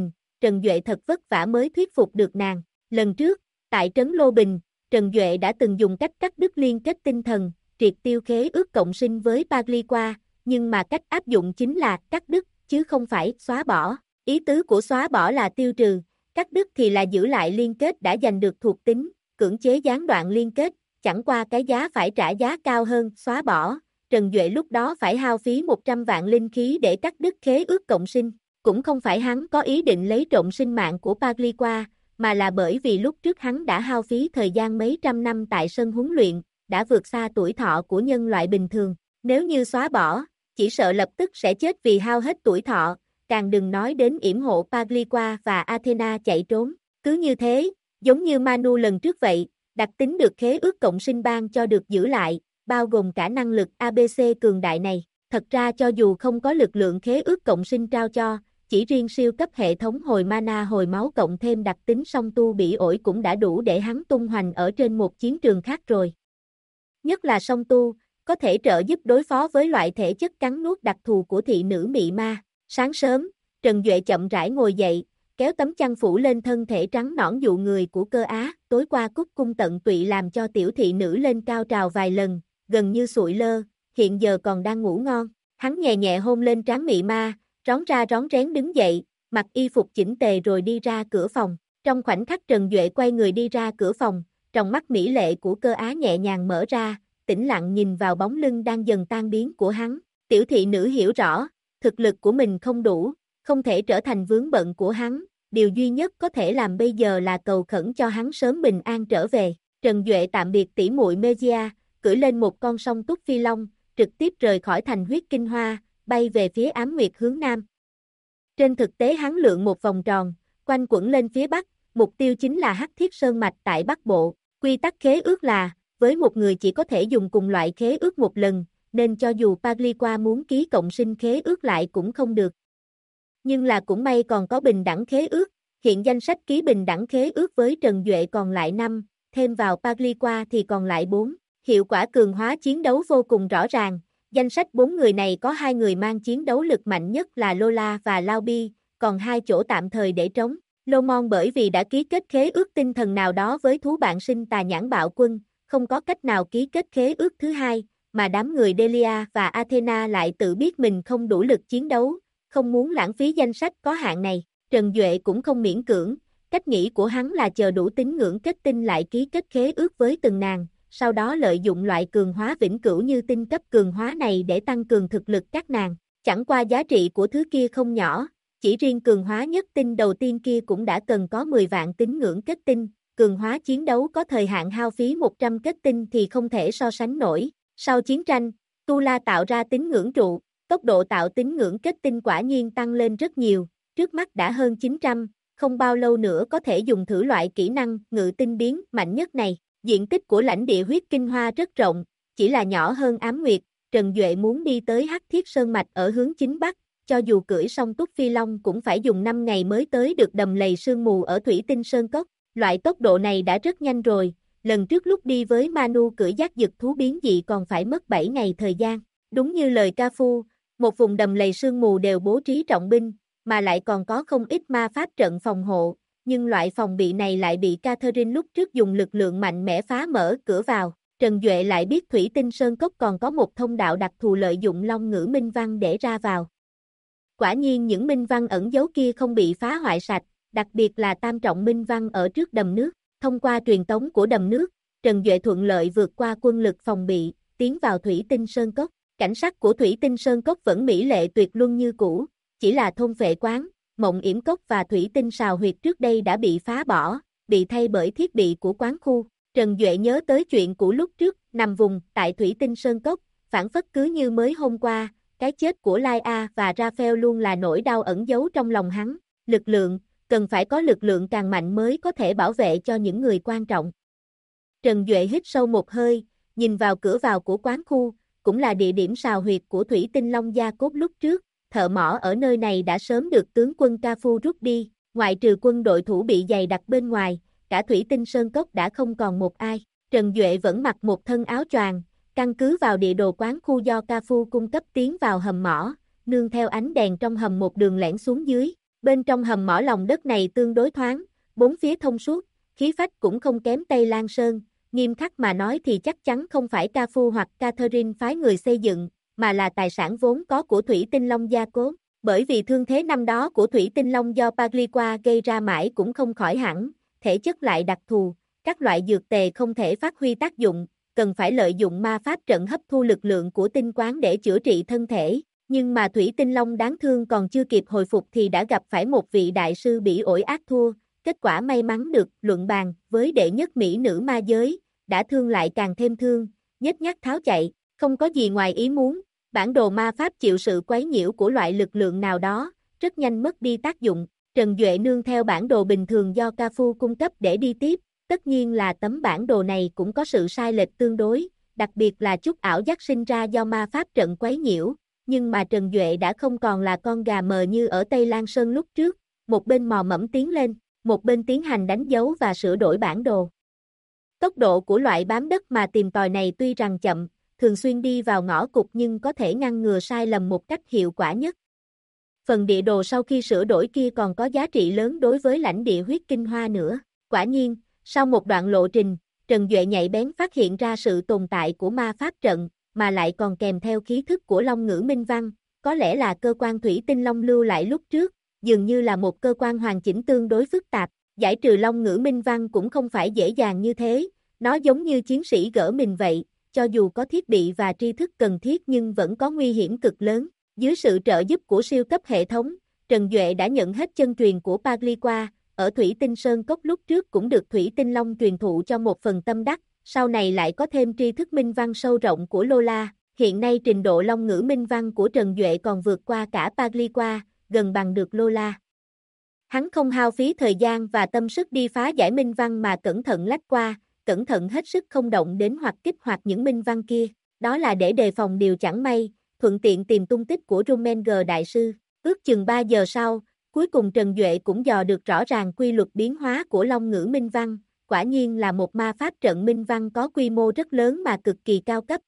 Trần Duệ thật vất vả mới thuyết phục được nàng. Lần trước, tại trấn Lô Bình, Trần Duệ đã từng dùng cách cắt đứt liên kết tinh thần, triệt tiêu khế ước cộng sinh với Pagliqua, nhưng mà cách áp dụng chính là cắt đứt, chứ không phải xóa bỏ. Ý tứ của xóa bỏ là tiêu trừ, cắt đứt thì là giữ lại liên kết đã giành được thuộc tính, cưỡng chế gián đoạn liên kết, chẳng qua cái giá phải trả giá cao hơn xóa bỏ. Trần Duệ lúc đó phải hao phí 100 vạn linh khí để cắt đứt khế ước cộng sinh. Cũng không phải hắn có ý định lấy trộm sinh mạng của Pagliqua, mà là bởi vì lúc trước hắn đã hao phí thời gian mấy trăm năm tại sân huấn luyện, đã vượt xa tuổi thọ của nhân loại bình thường. Nếu như xóa bỏ, chỉ sợ lập tức sẽ chết vì hao hết tuổi thọ, càng đừng nói đến yểm hộ Pagliqua và Athena chạy trốn. Cứ như thế, giống như Manu lần trước vậy, đặc tính được khế ước cộng sinh ban cho được giữ lại, bao gồm cả năng lực ABC cường đại này. Thật ra cho dù không có lực lượng khế ước cộng sinh trao cho, chỉ riêng siêu cấp hệ thống hồi mana hồi máu cộng thêm đặc tính song tu bỉ ổi cũng đã đủ để hắn tung hoành ở trên một chiến trường khác rồi. Nhất là song tu, có thể trợ giúp đối phó với loại thể chất cắn nuốt đặc thù của thị nữ mị ma. Sáng sớm, Trần Duệ chậm rãi ngồi dậy, kéo tấm chăn phủ lên thân thể trắng nõn dụ người của Cơ Á. Tối qua cúc cung tận tụy làm cho tiểu thị nữ lên cao trào vài lần, gần như sụi lơ, hiện giờ còn đang ngủ ngon. Hắn nhẹ nhẹ hôn lên trán mị ma, rón ra rón rén đứng dậy, mặc y phục chỉnh tề rồi đi ra cửa phòng. Trong khoảnh khắc Trần Duệ quay người đi ra cửa phòng, tròng mắt mỹ lệ của Cơ Á nhẹ nhàng mở ra, tĩnh lặng nhìn vào bóng lưng đang dần tan biến của hắn. Tiểu thị nữ hiểu rõ, thực lực của mình không đủ, không thể trở thành vướng bận của hắn, điều duy nhất có thể làm bây giờ là cầu khẩn cho hắn sớm bình an trở về. Trần Duệ tạm biệt tỷ muội Megia, cưỡi lên một con song túc phi long, trực tiếp rời khỏi thành huyết kinh hoa, bay về phía Ám Nguyệt hướng nam. Trên thực tế hắn lượn một vòng tròn, quanh quẩn lên phía bắc, mục tiêu chính là Hắc Thiết Sơn Mạch tại Bắc Bộ. Quy tắc khế ước là, với một người chỉ có thể dùng cùng loại khế ước một lần, nên cho dù Pagliqua muốn ký cộng sinh khế ước lại cũng không được. Nhưng là cũng may còn có bình đẳng khế ước, hiện danh sách ký bình đẳng khế ước với Trần Duệ còn lại 5, thêm vào Pagliqua thì còn lại 4. Hiệu quả cường hóa chiến đấu vô cùng rõ ràng, danh sách 4 người này có 2 người mang chiến đấu lực mạnh nhất là Lola và Lao Bi, còn 2 chỗ tạm thời để trống. Lomon bởi vì đã ký kết khế ước tinh thần nào đó với thú bạn sinh tà nhãn bạo quân, không có cách nào ký kết khế ước thứ hai, mà đám người Delia và Athena lại tự biết mình không đủ lực chiến đấu, không muốn lãng phí danh sách có hạn này. Trần Duệ cũng không miễn cưỡng, cách nghĩ của hắn là chờ đủ tín ngưỡng kết tinh lại ký kết khế ước với từng nàng, sau đó lợi dụng loại cường hóa vĩnh cửu như tinh cấp cường hóa này để tăng cường thực lực các nàng. Chẳng qua giá trị của thứ kia không nhỏ, chỉ riêng cường hóa nhất tinh đầu tiên kia cũng đã cần có 10 vạn tín ngưỡng kết tinh, cường hóa chiến đấu có thời hạn hao phí 100 kết tinh thì không thể so sánh nổi. Sau chiến tranh, Tu La tạo ra tín ngưỡng trụ, tốc độ tạo tín ngưỡng kết tinh quả nhiên tăng lên rất nhiều, trước mắt đã hơn 900, không bao lâu nữa có thể dùng thử loại kỹ năng ngự tinh biến mạnh nhất này. Diện tích của lãnh địa huyết kinh hoa rất rộng, chỉ là nhỏ hơn Ám Nguyệt. Trần Duệ muốn đi tới Hắc Thiết Sơn Mạch ở hướng chính bắc, cho dù cưỡi song túc phi long cũng phải dùng 5 ngày mới tới được đầm lầy sương mù ở Thủy Tinh Sơn Cốc. Loại tốc độ này đã rất nhanh rồi, lần trước lúc đi với Manu cưỡi giác dực thú biến dị còn phải mất 7 ngày thời gian. Đúng như lời Ca Phu, một vùng đầm lầy sương mù đều bố trí trọng binh, mà lại còn có không ít ma pháp trận phòng hộ, nhưng loại phòng bị này lại bị Catherine lúc trước dùng lực lượng mạnh mẽ phá mở cửa vào. Trần Duệ lại biết Thủy Tinh Sơn Cốc còn có một thông đạo đặc thù lợi dụng long ngữ minh văn để ra vào. Quả nhiên những minh văn ẩn giấu kia không bị phá hoại sạch, đặc biệt là tam trọng minh văn ở trước đầm nước. Thông qua truyền tống của đầm nước, Trần Duệ thuận lợi vượt qua quân lực phòng bị, tiến vào Thủy Tinh Sơn Cốc. Cảnh sắc của Thủy Tinh Sơn Cốc vẫn mỹ lệ tuyệt luân như cũ, chỉ là thôn phệ quán, mộng yểm cốc và Thủy Tinh sào huyệt trước đây đã bị phá bỏ, bị thay bởi thiết bị của quán khu. Trần Duệ nhớ tới chuyện cũ lúc trước, nằm vùng tại Thủy Tinh Sơn Cốc, phản phất cứ như mới hôm qua, cái chết của Lai A và Raphael luôn là nỗi đau ẩn giấu trong lòng hắn. Lực lượng, cần phải có lực lượng càng mạnh mới có thể bảo vệ cho những người quan trọng. Trần Duệ hít sâu một hơi, nhìn vào cửa vào của quán khu, cũng là địa điểm sào huyệt của Thủy Tinh Long Gia Cốt lúc trước. Thợ mỏ ở nơi này đã sớm được tướng quân Ca Phu rút đi, ngoại trừ quân đội thủ bị dày đặc bên ngoài, cả Thủy Tinh Sơn Cốc đã không còn một ai. Trần Duệ vẫn mặc một thân áo choàng, căn cứ vào địa đồ quán khu do Ca Phu cung cấp tiến vào hầm mỏ, nương theo ánh đèn trong hầm một đường lẻn xuống dưới. Bên trong hầm mỏ lòng đất này tương đối thoáng, bốn phía thông suốt, khí phách cũng không kém Tây Lan Sơn, nghiêm khắc mà nói thì chắc chắn không phải Ca Phu hoặc Catherine phái người xây dựng, mà là tài sản vốn có của Thủy Tinh Long gia cố. Bởi vì thương thế năm đó của Thủy Tinh Long do Pagliqua gây ra mãi cũng không khỏi hẳn, thể chất lại đặc thù, các loại dược tề không thể phát huy tác dụng, cần phải lợi dụng ma pháp trận hấp thu lực lượng của tinh quán để chữa trị thân thể. Nhưng mà Thủy Tinh Long đáng thương còn chưa kịp hồi phục thì đã gặp phải một vị đại sư bỉ ổi ác thua, kết quả may mắn được luận bàn với đệ nhất mỹ nữ ma giới, đã thương lại càng thêm thương, nhếch nhác tháo chạy, không có gì ngoài ý muốn, bản đồ ma pháp chịu sự quấy nhiễu của loại lực lượng nào đó, rất nhanh mất đi tác dụng. Trần Duệ nương theo bản đồ bình thường do Ca Phu cung cấp để đi tiếp, tất nhiên là tấm bản đồ này cũng có sự sai lệch tương đối, đặc biệt là chút ảo giác sinh ra do ma pháp trận quấy nhiễu, nhưng mà Trần Duệ đã không còn là con gà mờ như ở Tây Lan Sơn lúc trước, một bên mò mẫm tiến lên, một bên tiến hành đánh dấu và sửa đổi bản đồ. Tốc độ của loại bám đất mà tìm tòi này tuy rằng chậm, thường xuyên đi vào ngõ cụt nhưng có thể ngăn ngừa sai lầm một cách hiệu quả nhất. Phần địa đồ sau khi sửa đổi kia còn có giá trị lớn đối với lãnh địa huyết kinh hoa nữa. Quả nhiên, sau một đoạn lộ trình, Trần Duệ nhạy bén phát hiện ra sự tồn tại của ma pháp trận, mà lại còn kèm theo khí thức của Long Ngữ Minh Văn, có lẽ là cơ quan Thủy Tinh Long lưu lại lúc trước, dường như là một cơ quan hoàn chỉnh tương đối phức tạp, giải trừ Long Ngữ Minh Văn cũng không phải dễ dàng như thế, nó giống như chiến sĩ gỡ mình vậy, cho dù có thiết bị và tri thức cần thiết nhưng vẫn có nguy hiểm cực lớn. Dưới sự trợ giúp của siêu cấp hệ thống, Trần Duệ đã nhận hết chân truyền của Pagliqua, ở Thủy Tinh Sơn Cốc lúc trước cũng được Thủy Tinh Long truyền thụ cho một phần tâm đắc, sau này lại có thêm tri thức minh văn sâu rộng của Lola, hiện nay trình độ Long Ngữ Minh Văn của Trần Duệ còn vượt qua cả Pagliqua, gần bằng được Lola. Hắn không hao phí thời gian và tâm sức đi phá giải minh văn mà cẩn thận lách qua, cẩn thận hết sức không động đến hoặc kích hoạt những minh văn kia, đó là để đề phòng điều chẳng may, thuận tiện tìm tung tích của Rumenger đại sư. Ước chừng 3 giờ sau, cuối cùng Trần Duệ cũng dò được rõ ràng quy luật biến hóa của Long Ngữ Minh Văn, quả nhiên là một ma pháp trận minh văn có quy mô rất lớn mà cực kỳ cao cấp.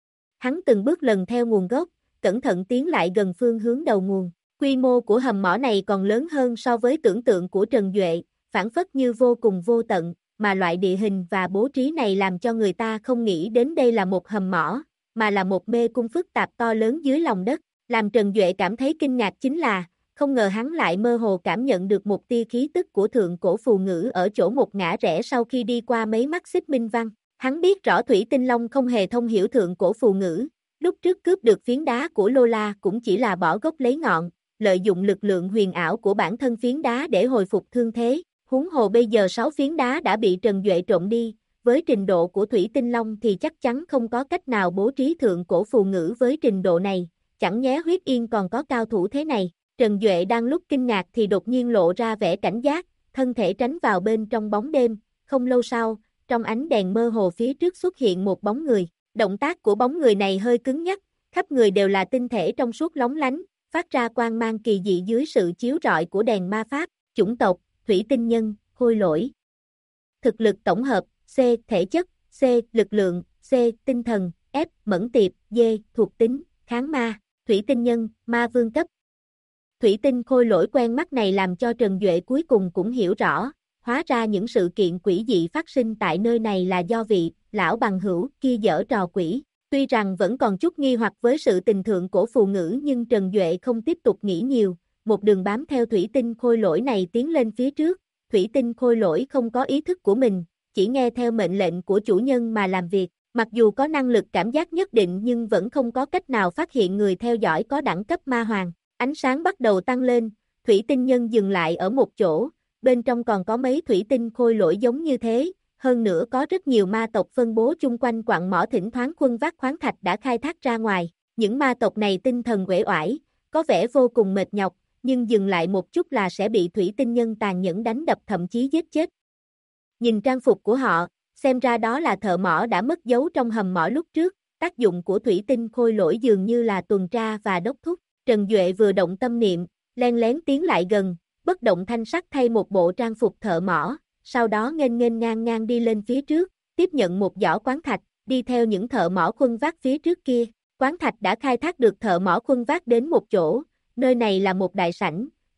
Hắn từng bước lần theo nguồn gốc, cẩn thận tiến lại gần phương hướng đầu nguồn. Quy mô của hầm mỏ này còn lớn hơn so với tưởng tượng của Trần Duệ, phản phất như vô cùng vô tận, mà loại địa hình và bố trí này làm cho người ta không nghĩ đến đây là một hầm mỏ, mà là một mê cung phức tạp to lớn dưới lòng đất. Làm Trần Duệ cảm thấy kinh ngạc chính là, không ngờ hắn lại mơ hồ cảm nhận được một tia khí tức của thượng cổ phù ngữ ở chỗ một ngã rẽ sau khi đi qua mấy mắt xích minh văn. Hắn biết rõ Thủy Tinh Long không hề thông hiểu thượng cổ phù ngữ, lúc trước cướp được phiến đá của Lola cũng chỉ là bỏ gốc lấy ngọn, lợi dụng lực lượng huyền ảo của bản thân phiến đá để hồi phục thương thế. Huống hồ bây giờ 6 phiến đá đã bị Trần Duệ trộm đi, với trình độ của Thủy Tinh Long thì chắc chắn không có cách nào bố trí thượng cổ phù ngữ với trình độ này, chẳng nhé Huyết Yên còn có cao thủ thế này. Trần Duệ đang lúc kinh ngạc thì đột nhiên lộ ra vẻ cảnh giác, thân thể tránh vào bên trong bóng đêm, không lâu sau, trong ánh đèn mơ hồ phía trước xuất hiện một bóng người, động tác của bóng người này hơi cứng nhắc, khắp người đều là tinh thể trong suốt lóng lánh, phát ra quang mang kỳ dị dưới sự chiếu rọi của đèn ma pháp. Chủng tộc, Thủy Tinh Nhân, Khôi Lỗi. Thực lực tổng hợp, C. Thể chất, C. Lực lượng, C. Tinh thần, F. Mẫn tiệp, D. Thuộc tính, kháng ma. Thủy Tinh Nhân, ma vương cấp. Thủy Tinh Khôi Lỗi quen mắt này làm cho Trần Duệ cuối cùng cũng hiểu rõ, hóa ra những sự kiện quỷ dị phát sinh tại nơi này là do vị lão bằng hữu kia giở trò quỷ. Tuy rằng vẫn còn chút nghi hoặc với sự tình thượng cổ phù ngữ nhưng Trần Duệ không tiếp tục nghĩ nhiều, một đường bám theo Thủy Tinh Khôi Lỗi này tiến lên phía trước. Thủy Tinh Khôi Lỗi không có ý thức của mình, chỉ nghe theo mệnh lệnh của chủ nhân mà làm việc, mặc dù có năng lực cảm giác nhất định nhưng vẫn không có cách nào phát hiện người theo dõi có đẳng cấp ma hoàng. Ánh sáng bắt đầu tăng lên, Thủy Tinh Nhân dừng lại ở một chỗ, bên trong còn có mấy Thủy Tinh Khôi Lỗi giống như thế, hơn nữa có rất nhiều ma tộc phân bố chung quanh quặng mỏ, thỉnh thoảng khuân vác khoáng thạch đã khai thác ra ngoài. Những ma tộc này tinh thần uể oải, có vẻ vô cùng mệt nhọc, nhưng dừng lại một chút là sẽ bị Thủy Tinh Nhân tàn nhẫn đánh đập thậm chí giết chết. Nhìn trang phục của họ, xem ra đó là thợ mỏ đã mất dấu trong hầm mỏ lúc trước, tác dụng của Thủy Tinh Khôi Lỗi dường như là tuần tra và đốc thúc. Trần Duệ vừa động tâm niệm, len lén tiến lại gần, bất động thanh sắc thay một bộ trang phục thợ mỏ, sau đó nghênh nghênh ngang ngang đi lên phía trước, tiếp nhận một giỏ khoáng thạch, đi theo những thợ mỏ khuân vác phía trước kia. Khoáng thạch đã khai thác được thợ mỏ khuân vác đến một chỗ, nơi này là một đại sảnh,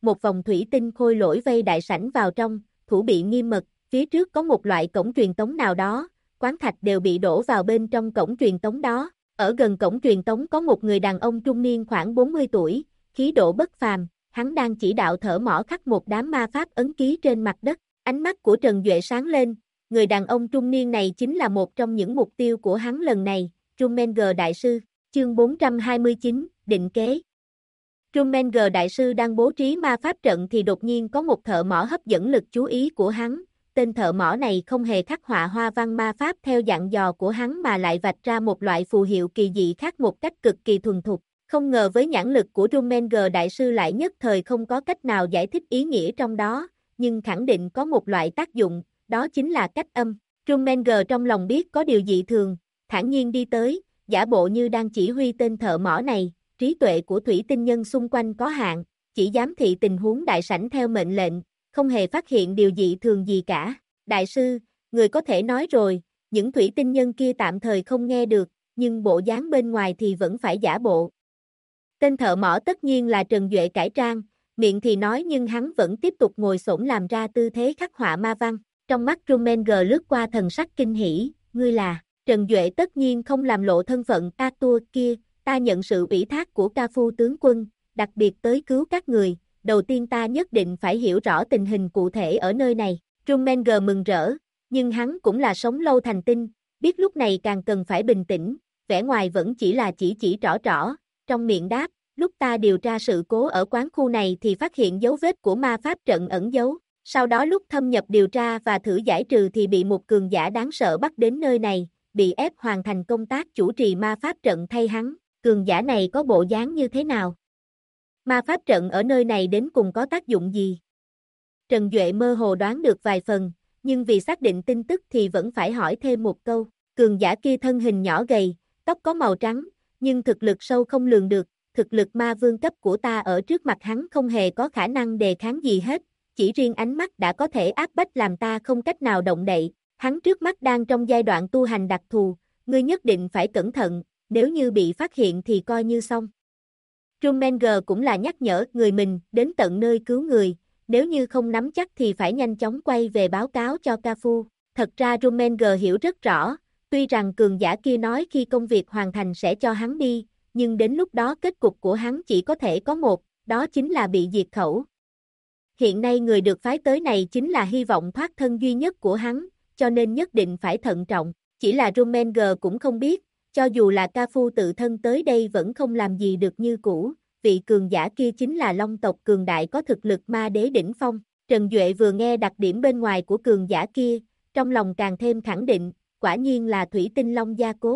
một vòng thủy tinh khôi lỗi vây đại sảnh vào trong, thủ bị nghiêm mật, phía trước có một loại cổng truyền tống nào đó, quán thạch đều bị đổ vào bên trong cổng truyền tống đó. Ở gần cổng truyền tống có một người đàn ông trung niên khoảng 40 tuổi, khí độ bất phàm, hắn đang chỉ đạo thợ mỏ khắc một đám ma pháp ấn ký trên mặt đất. Ánh mắt của Trần Duệ sáng lên, người đàn ông trung niên này chính là một trong những mục tiêu của hắn lần này, Rummenger Đại Sư, chương 429, định kế. Rummenger Đại Sư đang bố trí ma pháp trận thì đột nhiên có một thợ mỏ hấp dẫn lực chú ý của hắn. Tên thợ mỏ này không hề khắc họa hoa văn ma pháp theo dặn dò của hắn mà lại vạch ra một loại phù hiệu kỳ dị khác một cách cực kỳ thuần thục. Không ngờ với nhãn lực của Rummenger Đại Sư lại nhất thời không có cách nào giải thích ý nghĩa trong đó, nhưng khẳng định có một loại tác dụng, đó chính là cách âm. Rummenger trong lòng biết có điều dị thường, thản nhiên đi tới, giả bộ như đang chỉ huy tên thợ mỏ này. Trí tuệ của thủy tinh nhân xung quanh có hạn, chỉ giám thị tình huống đại sảnh theo mệnh lệnh, không hề phát hiện điều dị thường gì cả. Đại sư, người có thể nói rồi, những thủy tinh nhân kia tạm thời không nghe được, nhưng bộ dáng bên ngoài thì vẫn phải giả bộ. Tên thợ mỏ tất nhiên là Trần Duệ cải trang, miệng thì nói nhưng hắn vẫn tiếp tục ngồi xổm làm ra tư thế khắc họa ma văn. Trong mắt Rummenger lướt qua thần sắc kinh hỉ, ngươi là. Trần Duệ tất nhiên không làm lộ thân phận Arthur kia, ta nhận sự ủy thác của Ca Phu tướng quân, đặc biệt tới cứu các người, đầu tiên ta nhất định phải hiểu rõ tình hình cụ thể ở nơi này. Rummenger mừng rỡ, nhưng hắn cũng là sống lâu thành tinh, biết lúc này càng cần phải bình tĩnh, vẻ ngoài vẫn chỉ là chỉ trỏ, trong miệng đáp, lúc ta điều tra sự cố ở quán khu này thì phát hiện dấu vết của ma pháp trận ẩn giấu, sau đó lúc thâm nhập điều tra và thử giải trừ thì bị một cường giả đáng sợ bắt đến nơi này, bị ép hoàn thành công tác chủ trì ma pháp trận thay hắn. Cường giả này có bộ dáng như thế nào? Ma pháp trận ở nơi này đến cùng có tác dụng gì? Trần Duệ mơ hồ đoán được vài phần, nhưng vì xác định tin tức thì vẫn phải hỏi thêm một câu. Cường giả kia thân hình nhỏ gầy, tóc có màu trắng, nhưng thực lực sâu không lường được, thực lực ma vương cấp của ta ở trước mặt hắn không hề có khả năng đề kháng gì hết, chỉ riêng ánh mắt đã có thể áp bách làm ta không cách nào động đậy. Hắn trước mắt đang trong giai đoạn tu hành đặc thù, ngươi nhất định phải cẩn thận. Nếu như bị phát hiện thì coi như xong. Rummenger cũng là nhắc nhở người mình đến tận nơi cứu người, nếu như không nắm chắc thì phải nhanh chóng quay về báo cáo cho Ca Phu. Thật ra Rummenger hiểu rất rõ, tuy rằng cường giả kia nói khi công việc hoàn thành sẽ cho hắn đi, nhưng đến lúc đó kết cục của hắn chỉ có thể có một, đó chính là bị diệt khẩu. Hiện nay người được phái tới này chính là hy vọng thoát thân duy nhất của hắn, cho nên nhất định phải thận trọng, chỉ là Rummenger cũng không biết. Cho dù là Ca Phu tự thân tới đây vẫn không làm gì được như cũ, vị cường giả kia chính là Long tộc cường đại có thực lực ma đế đỉnh phong. Trần Duệ vừa nghe đặc điểm bên ngoài của cường giả kia, trong lòng càng thêm khẳng định, quả nhiên là thủy tinh long gia cốt.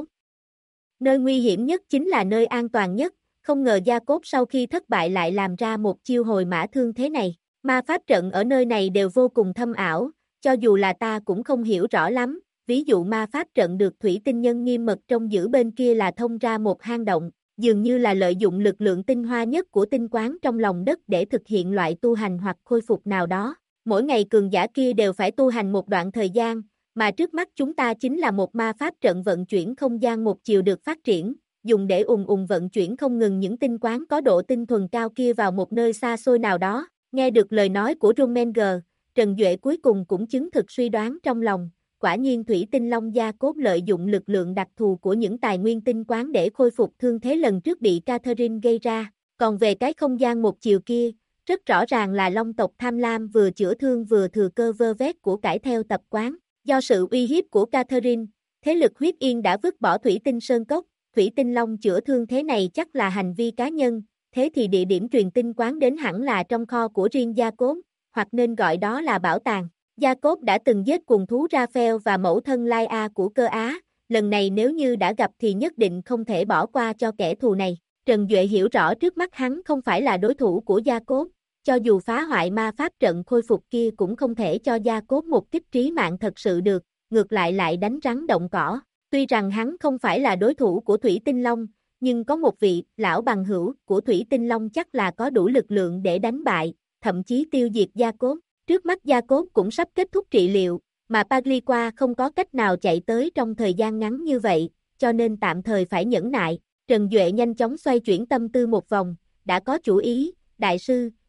Nơi nguy hiểm nhất chính là nơi an toàn nhất, không ngờ gia cốt sau khi thất bại lại làm ra một chiêu hồi mã thương thế này. Ma pháp trận ở nơi này đều vô cùng thâm ảo, cho dù là ta cũng không hiểu rõ lắm. Ví dụ ma pháp trận được thủy tinh nhân nghiêm mật trông giữ bên kia là thông ra một hang động, dường như là lợi dụng lực lượng tinh hoa nhất của tinh quán trong lòng đất để thực hiện loại tu hành hoặc khôi phục nào đó. Mỗi ngày cường giả kia đều phải tu hành một đoạn thời gian, mà trước mắt chúng ta chính là một ma pháp trận vận chuyển không gian một chiều được phát triển, dùng để vận chuyển không ngừng những tinh quán có độ tinh thuần cao kia vào một nơi xa xôi nào đó. Nghe được lời nói của Rummenger, Trần Duệ cuối cùng cũng chứng thực suy đoán trong lòng. Quả nhiên thủy tinh long gia cốt lợi dụng lực lượng đặc thù của những tài nguyên tinh quán để khôi phục thương thế lần trước bị Catherine gây ra. Còn về cái không gian một chiều kia, rất rõ ràng là long tộc tham lam vừa chữa thương vừa thừa cơ vơ vét của cải theo tập quán. Do sự uy hiếp của Catherine, thế lực huyết yên đã vứt bỏ thủy tinh sơn cốc, thủy tinh long chữa thương thế này chắc là hành vi cá nhân, thế thì địa điểm truyền tinh quán đến hẳn là trong kho của riêng gia cốt, hoặc nên gọi đó là bảo tàng. Jacob đã từng giết cùng thú Raphael và mẫu thân Laia của cơ Á, lần này nếu như đã gặp thì nhất định không thể bỏ qua cho kẻ thù này. Trần Duệ hiểu rõ trước mắt hắn không phải là đối thủ của Jacob, cho dù phá hoại ma pháp trận khôi phục kia cũng không thể cho Jacob một kích trí mạng thật sự được, ngược lại đánh rắn động cỏ. Tuy rằng hắn không phải là đối thủ của Thủy Tinh Long, nhưng có một vị lão bằng hữu của Thủy Tinh Long chắc là có đủ lực lượng để đánh bại, thậm chí tiêu diệt Jacob. Trước mắt Jacob cũng sắp kết thúc trị liệu, mà Pagliqua không có cách nào chạy tới trong thời gian ngắn như vậy, cho nên tạm thời phải nhẫn nại. Trần Duệ nhanh chóng xoay chuyển tâm tư một vòng, đã có chủ ý, đại sư,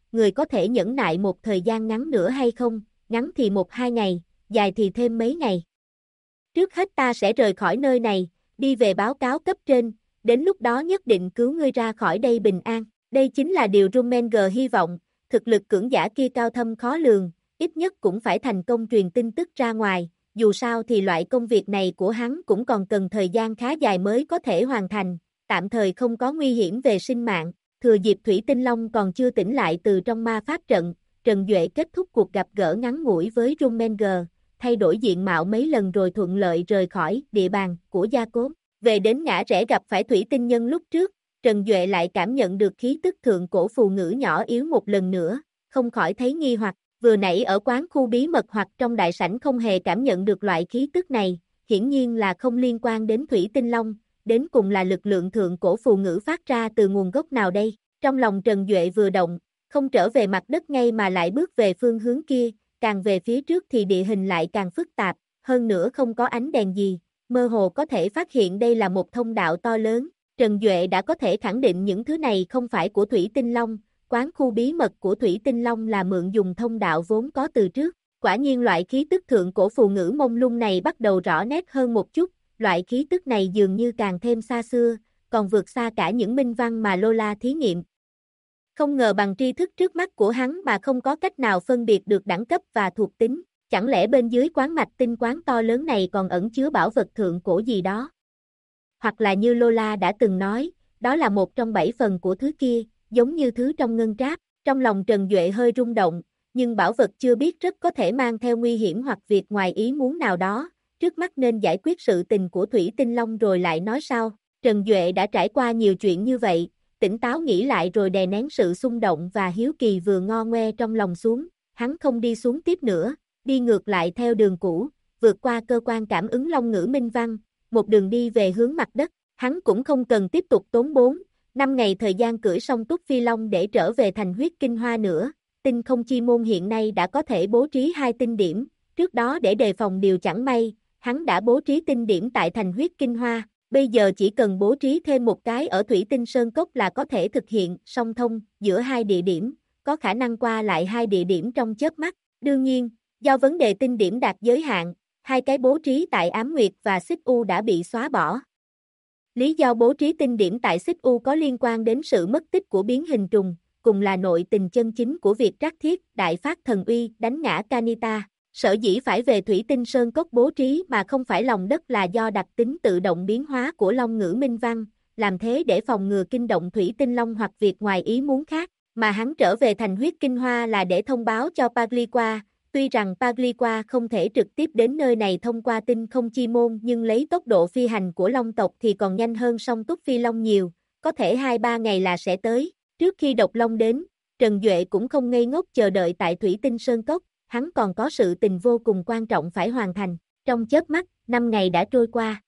người có thể nhẫn nại một thời gian ngắn nữa hay không, ngắn thì 1-2 ngày, dài thì thêm mấy ngày. Trước hết ta sẽ rời khỏi nơi này, đi về báo cáo cấp trên, đến lúc đó nhất định cứu ngươi ra khỏi đây bình an. Đây chính là điều Rummenger hy vọng, thực lực cưỡng giả kia cao thâm khó lường, ít nhất cũng phải thành công truyền tin tức ra ngoài, dù sao thì loại công việc này của hắn cũng còn cần thời gian khá dài mới có thể hoàn thành, tạm thời không có nguy hiểm về sinh mạng. Thừa dịp Thủy Tinh Long còn chưa tỉnh lại từ trong ma pháp trận, Trần Duệ kết thúc cuộc gặp gỡ ngắn ngủi với Rummenger, thay đổi diện mạo mấy lần rồi thuận lợi rời khỏi địa bàn của Gia Cốt. Về đến ngã rẽ gặp phải Thủy Tinh Nhân lúc trước, Trần Duệ lại cảm nhận được khí tức thượng cổ phù ngữ nhỏ yếu một lần nữa, không khỏi thấy nghi hoặc, vừa nãy ở quán khu bí mật hoặc trong đại sảnh không hề cảm nhận được loại khí tức này, hiển nhiên là không liên quan đến Thủy Tinh Long, đến cùng là lực lượng thượng cổ phù ngữ phát ra từ nguồn gốc nào đây? Trong lòng Trần Duệ vừa động, không trở về mặt đất ngay mà lại bước về phương hướng kia, càng về phía trước thì địa hình lại càng phức tạp, hơn nữa không có ánh đèn gì, mơ hồ có thể phát hiện đây là một thông đạo to lớn. Trần Duệ đã có thể khẳng định những thứ này không phải của Thủy Tinh Long, quán khu bí mật của Thủy Tinh Long là mượn dùng thông đạo vốn có từ trước. Quả nhiên loại khí tức thượng cổ phù ngữ mông lung này bắt đầu rõ nét hơn một chút, loại khí tức này dường như càng thêm xa xưa, còn vượt xa cả những minh văn mà Lola thí nghiệm. Không ngờ bằng tri thức trước mắt của hắn mà không có cách nào phân biệt được đẳng cấp và thuộc tính, chẳng lẽ bên dưới quán mạch tinh quán to lớn này còn ẩn chứa bảo vật thượng cổ gì đó? Hoặc là như Lola đã từng nói, đó là một trong 7 phần của thứ kia, giống như thứ trong ngân tráp. Trong lòng Trần Duệ hơi rung động, nhưng bảo vật chưa biết rất có thể mang theo nguy hiểm hoặc việc ngoài ý muốn nào đó, trước mắt nên giải quyết sự tình của Thủy Tinh Long rồi lại nói sau. Trần Duệ đã trải qua nhiều chuyện như vậy, tỉnh táo nghĩ lại rồi đè nén sự xung động và hiếu kỳ vừa ngo ngoe trong lòng xuống, hắn không đi xuống tiếp nữa, đi ngược lại theo đường cũ, vượt qua cơ quan cảm ứng long ngữ minh văn, một đường đi về hướng mặt đất, hắn cũng không cần tiếp tục tốn 4-5 ngày thời gian cưỡi song túc phi long để trở về thành huyết kinh hoa nữa. Tinh không chi môn hiện nay đã có thể bố trí 2 tinh điểm, trước đó để đề phòng điều chẳng may, hắn đã bố trí tinh điểm tại thành huyết kinh hoa, bây giờ chỉ cần bố trí thêm một cái ở Thủy Tinh Sơn Cốc là có thể thực hiện song thông giữa 2 địa điểm, có khả năng qua lại 2 địa điểm trong chớp mắt. Đương nhiên, do vấn đề tinh điểm đạt giới hạn, 2 cái bố trí tại Ám Nguyệt và Xích U đã bị xóa bỏ. Lý do bố trí tinh điểm tại Xích U có liên quan đến sự mất tích của biến hình trùng, cùng là nội tình chân chính của việc trắc thiết đại phát thần uy đánh ngã Kanita. Sở dĩ phải về Thủy Tinh Sơn Cốc bố trí mà không phải lòng đất là do đặc tính tự động biến hóa của long ngữ minh văn, làm thế để phòng ngừa kinh động Thủy Tinh Long hoặc việc ngoài ý muốn khác, mà hắn trở về thành huyết kinh hoa là để thông báo cho Pagliqua. Tuy rằng Pagliqua không thể trực tiếp đến nơi này thông qua tinh không chi môn nhưng lấy tốc độ phi hành của long tộc thì còn nhanh hơn song túc phi long nhiều, có thể 2-3 ngày là sẽ tới. Trước khi độc long đến, Trần Duệ cũng không ngây ngốc chờ đợi tại Thủy Tinh Sơn Cốc, hắn còn có sự tình vô cùng quan trọng phải hoàn thành. Trong chớp mắt, 5 ngày đã trôi qua.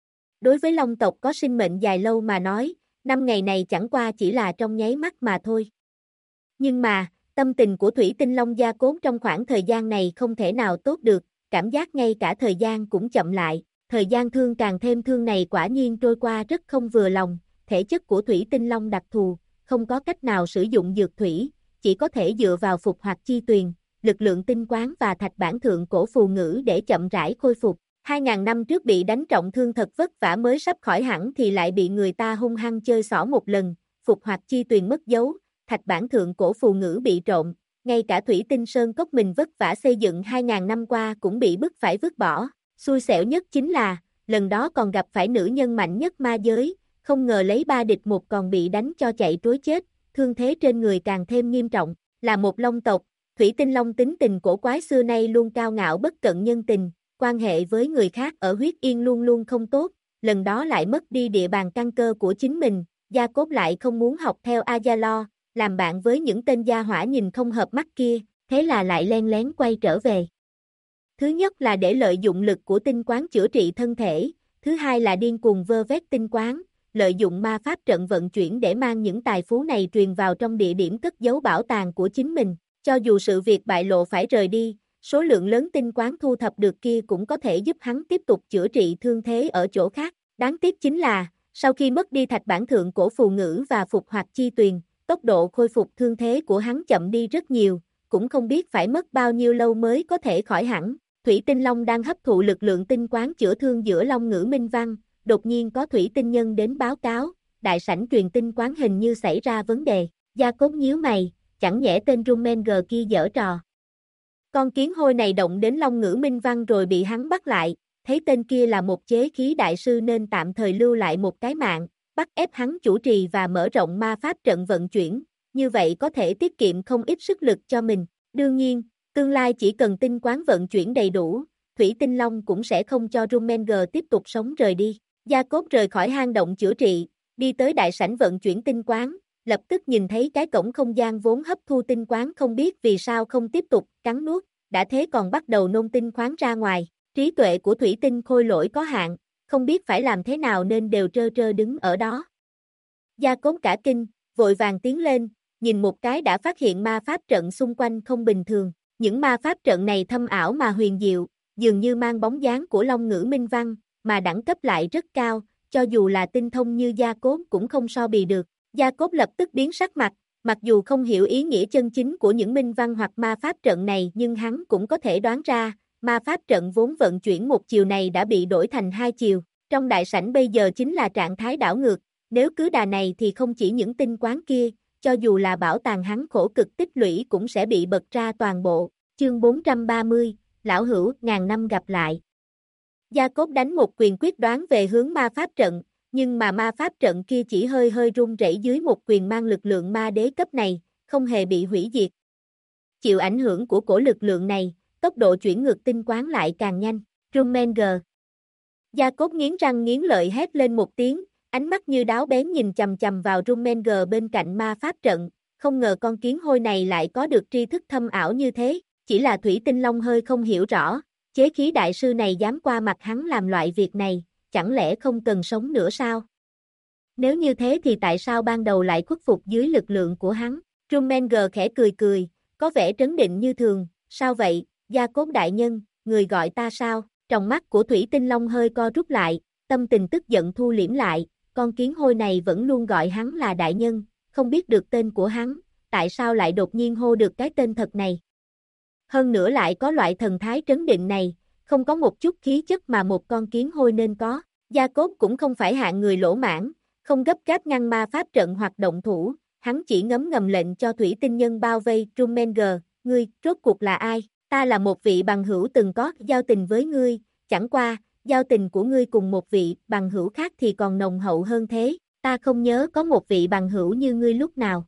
Đối với long tộc có sinh mệnh dài lâu mà nói, 5 ngày này chẳng qua chỉ là trong nháy mắt mà thôi. Nhưng mà, tâm tình của Thủy Tinh Long Gia Cốt trong khoảng thời gian này không thể nào tốt được, cảm giác ngay cả thời gian cũng chậm lại, thời gian thương càng thêm thương này quả nhiên trôi qua rất không vừa lòng, thể chất của Thủy Tinh Long đặc thù, không có cách nào sử dụng dược thủy, chỉ có thể dựa vào phục hoạt chi tuyền, lực lượng tinh quán và thạch bản thượng cổ phù ngữ để chậm rãi khôi phục. 2.000 năm trước bị đánh trọng thương thật vất vả mới sắp khỏi hẳn thì lại bị người ta hung hăng chơi xỏ một lần, phục hoạt chi tuyền mất dấu, thạch bản thượng cổ phù ngữ bị trộm, ngay cả Thủy Tinh Sơn Cốc mình vất vả xây dựng 2.000 năm qua cũng bị bức phải vứt bỏ. Xui xẻo nhất chính là, lần đó còn gặp phải nữ nhân mạnh nhất ma giới, không ngờ lấy 3 địch 1 còn bị đánh cho chạy trối chết, thương thế trên người càng thêm nghiêm trọng. Là một long tộc, Thủy Tinh Long tính tình cổ quái xưa nay luôn cao ngạo bất cận nhân tình, quan hệ với người khác ở huyết yên luôn luôn không tốt, lần đó lại mất đi địa bàn căn cơ của chính mình, Gia Cốt lại không muốn học theo Ayalo, làm bạn với những tên gia hỏa nhìn không hợp mắt kia, thế là lại len lén quay trở về. Thứ nhất là để lợi dụng lực của tinh quán chữa trị thân thể, thứ hai là điên cuồng vơ vét tinh quán, lợi dụng ma pháp trận vận chuyển để mang những tài phú này truyền vào trong địa điểm cất giấu bảo tàng của chính mình, cho dù sự việc bại lộ phải rời đi, số lượng lớn tinh quán thu thập được kia cũng có thể giúp hắn tiếp tục chữa trị thương thế ở chỗ khác. Đáng tiếc chính là, sau khi mất đi thạch bản thượng cổ phù ngữ và phục hoạt chi tuyền, tốc độ khôi phục thương thế của hắn chậm đi rất nhiều, cũng không biết phải mất bao nhiêu lâu mới có thể khỏi hẳn. Thủy Tinh Long đang hấp thụ lực lượng tinh quán chữa thương giữa Long Ngữ Minh Văn, đột nhiên có Thủy Tinh Nhân đến báo cáo, đại sảnh truyền tinh quán hình như xảy ra vấn đề. Gia Cốt nhíu mày, chẳng nhẽ tên Rumenger kia giở trò. Con kiến hôi này động đến Long Ngữ Minh Văn rồi bị hắn bắt lại, thấy tên kia là một chế khí đại sư nên tạm thời lưu lại một cái mạng, bắt ép hắn chủ trì và mở rộng ma pháp trận vận chuyển, như vậy có thể tiết kiệm không ít sức lực cho mình. Đương nhiên, tương lai chỉ cần tinh quán vận chuyển đầy đủ, Thủy Tinh Long cũng sẽ không cho Rumenger tiếp tục sống rời đi. Gia Cốt rời khỏi hang động chữa trị, đi tới đại sảnh vận chuyển tinh quán, lập tức nhìn thấy cái cổng không gian vốn hấp thu tinh quán không biết vì sao không tiếp tục cắn nuốt, đã thế còn bắt đầu nôn tinh khoáng ra ngoài. Trí tuệ của thủy tinh khôi lỗi có hạn, không biết phải làm thế nào nên đều trơ trơ đứng ở đó. Gia Cốt cả kinh, vội vàng tiến lên, nhìn một cái đã phát hiện ma pháp trận xung quanh không bình thường. Những ma pháp trận này thâm ảo mà huyền diệu, dường như mang bóng dáng của Long Ngữ Minh Văn, mà đẳng cấp lại rất cao, cho dù là tinh thông như Gia Cốt cũng không so bì được. Gia Cốt lập tức biến sắc mặt, mặc dù không hiểu ý nghĩa chân chính của những minh văn hoặc ma pháp trận này nhưng hắn cũng có thể đoán ra, ma pháp trận vốn vận chuyển một chiều này đã bị đổi thành hai chiều. Trong đại sảnh bây giờ chính là trạng thái đảo ngược, nếu cứ đà này thì không chỉ những tinh quán kia, cho dù là bảo tàng hắn khổ cực tích lũy cũng sẽ bị bật ra toàn bộ. Chương 430, Lão Hữu, ngàn năm gặp lại. Gia Cốt đánh một quyền quyết đoán về hướng ma pháp trận, nhưng mà ma pháp trận kia chỉ hơi hơi rung rẩy dưới một quyền mang lực lượng ma đế cấp này, không hề bị hủy diệt. Chịu ảnh hưởng của cổ lực lượng này, tốc độ chuyển ngược tinh quán lại càng nhanh. Rumenger. Gia Cốt nghiến răng nghiến lợi hét lên một tiếng, ánh mắt như đáo bén nhìn chằm chằm vào Rumenger bên cạnh ma pháp trận, không ngờ con kiến hôi này lại có được tri thức thâm ảo như thế, chỉ là Thủy Tinh Long hơi không hiểu rõ, chế khí đại sư này dám qua mặt hắn làm loại việc này, chẳng lẽ không cần sống nữa sao? Nếu như thế thì tại sao ban đầu lại khuất phục dưới lực lượng của hắn? Rumenger khẽ cười cười, có vẻ trấn định như thường, sao vậy, Gia Cốt đại nhân, người gọi ta sao? Tròng mắt của Thủy Tinh Long hơi co rút lại, tâm tình tức giận thu liễm lại, con kiến hôi này vẫn luôn gọi hắn là đại nhân, không biết được tên của hắn, tại sao lại đột nhiên hô được cái tên thật này? Hơn nữa lại có loại thần thái trấn định này, không có một chút khí chất mà một con kiến hôi nên có. Gia Cốt cũng không phải hạng người lỗ mãn, không gấp gáp ngăn ma pháp trận hoặc động thủ, hắn chỉ ngấm ngầm lệnh cho thủy tinh nhân bao vây. Rumenger, ngươi, rốt cuộc là ai? Ta là một vị bằng hữu từng có giao tình với ngươi, chẳng qua, giao tình của ngươi cùng một vị bằng hữu khác thì còn nồng hậu hơn thế, ta không nhớ có một vị bằng hữu như ngươi lúc nào.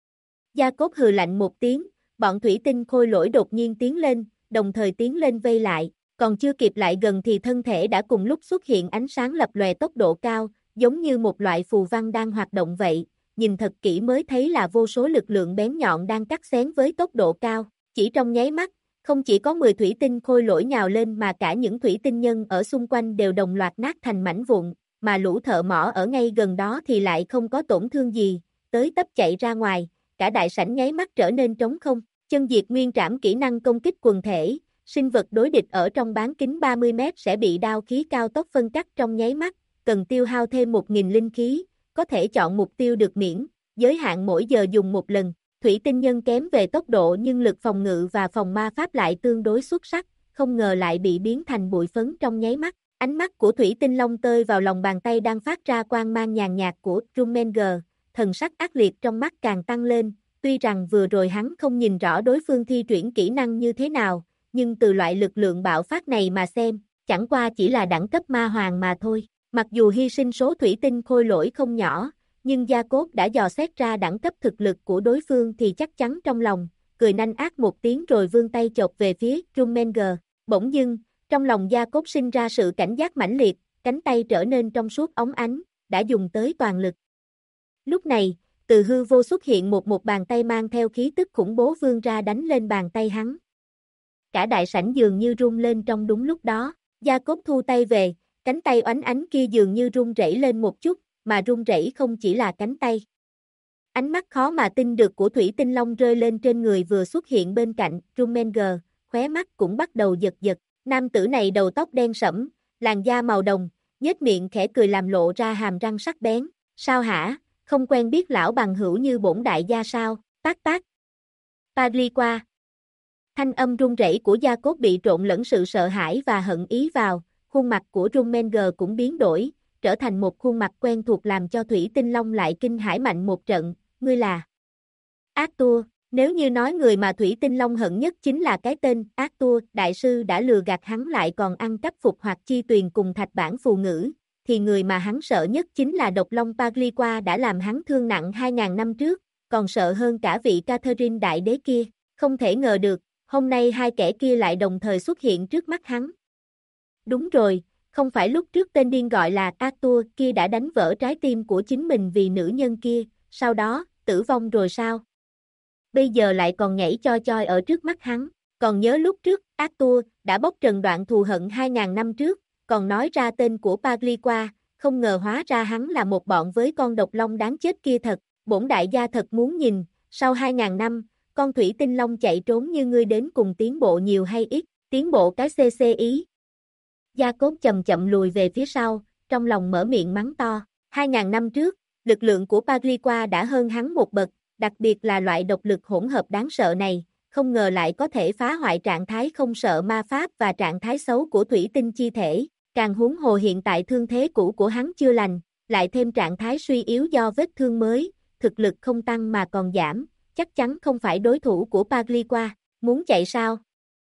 Gia Cốt hừ lạnh một tiếng, bọn thủy tinh khôi lỗi đột nhiên tiến lên, đồng thời tiến lên vây lại, còn chưa kịp lại gần thì thân thể đã cùng lúc xuất hiện ánh sáng lập lòe tốc độ cao, giống như một loại phù văn đang hoạt động vậy, nhìn thật kỹ mới thấy là vô số lực lượng bén nhọn đang cắt xén với tốc độ cao, chỉ trong nháy mắt, không chỉ có 10 thủy tinh khôi lỗi nhào lên mà cả những thủy tinh nhân ở xung quanh đều đồng loạt nát thành mảnh vụn, mà lũ thợ mỏ ở ngay gần đó thì lại không có tổn thương gì, tới tấp chạy ra ngoài, cả đại sảnh nháy mắt trở nên trống không. Chân diệt nguyên trảm kỹ năng công kích quần thể, sinh vật đối địch ở trong bán kính 30 m sẽ bị đao khí cao tốc phân cắt trong nháy mắt, cần tiêu hao thêm 1000 linh khí, có thể chọn mục tiêu được miễn, giới hạn mỗi giờ dùng một lần. Thủy tinh nhân kém về tốc độ nhưng lực phòng ngự và phòng ma pháp lại tương đối xuất sắc, không ngờ lại bị biến thành bụi phấn trong nháy mắt. Ánh mắt của Thủy Tinh Long tơi vào lòng bàn tay đang phát ra quang mang nhàn nhạt của Rumenger, thần sắc ác liệt trong mắt càng tăng lên. Tuy rằng vừa rồi hắn không nhìn rõ đối phương thi triển kỹ năng như thế nào, nhưng từ loại lực lượng bạo phát này mà xem, chẳng qua chỉ là đẳng cấp ma hoàng mà thôi. Mặc dù hy sinh số thủy tinh khôi lỗi không nhỏ, nhưng Gia Cốt đã dò xét ra đẳng cấp thực lực của đối phương thì chắc chắn trong lòng, cười nanh ác một tiếng rồi vươn tay chộp về phía Rumenger. Bỗng dưng, trong lòng Gia Cốt sinh ra sự cảnh giác mãnh liệt, cánh tay trở nên trong suốt óng ánh, đã dùng tới toàn lực. Lúc này, từ hư vô xuất hiện một bàn tay mang theo khí tức khủng bố vươn ra đánh lên bàn tay hắn. Cả đại sảnh dường như rung lên trong đúng lúc đó, Gia Cốt thu tay về, cánh tay oánh ánh kia dường như rung rẩy lên một chút, mà rung rẩy không chỉ là cánh tay. Ánh mắt khó mà tin được của Thủy Tinh Long rơi lên trên người vừa xuất hiện bên cạnh Rumenger, khóe mắt cũng bắt đầu giật giật. Nam tử này đầu tóc đen sẫm, làn da màu đồng, nhếch miệng khẽ cười làm lộ ra hàm răng sắc bén. Sao hả? không quen biết lão bằng hữu như bổn đại gia sao, tác tác. Pagliqua. Thanh âm run rẩy của Jacob bị trộn lẫn sự sợ hãi và hận ý vào, khuôn mặt của Rummenger cũng biến đổi, trở thành một khuôn mặt quen thuộc làm cho Thủy Tinh Long lại kinh hãi mạnh một trận, ngươi là Arthur. Nếu như nói người mà Thủy Tinh Long hận nhất chính là cái tên Arthur, đại sư đã lừa gạt hắn lại còn ăn cắp phục hoặc chi tuyền cùng thạch bản phù ngữ, thì người mà hắn sợ nhất chính là độc long Pagliqua đã làm hắn thương nặng 2000 năm trước, còn sợ hơn cả vị Catherine đại đế kia, không thể ngờ được, hôm nay hai kẻ kia lại đồng thời xuất hiện trước mắt hắn. Đúng rồi, không phải lúc trước tên điên gọi là Arthur kia đã đánh vỡ trái tim của chính mình vì nữ nhân kia, sau đó, tử vong rồi sao? Bây giờ lại còn nhảy choi choi ở trước mắt hắn, còn nhớ lúc trước, Arthur đã bóc trần đoạn thù hận 2000 năm trước, còn nói ra tên của Pagliqua, không ngờ hóa ra hắn là một bọn với con độc long đáng chết kia thật, bổn đại gia thật muốn nhìn, sau 2000 năm, con thủy tinh long chạy trốn như ngươi đến cùng tiến bộ nhiều hay ít, tiến bộ cái CC ý. Jacob chậm chậm lùi về phía sau, trong lòng mở miệng mắng to, 2000 năm trước, lực lượng của Pagliqua đã hơn hắn một bậc, đặc biệt là loại độc lực hỗn hợp đáng sợ này, không ngờ lại có thể phá hoại trạng thái không sợ ma pháp và trạng thái xấu của thủy tinh chi thể, càng huống hồ hiện tại thương thế cũ của hắn chưa lành, lại thêm trạng thái suy yếu do vết thương mới, thực lực không tăng mà còn giảm, chắc chắn không phải đối thủ của Pagliqua, muốn chạy sao?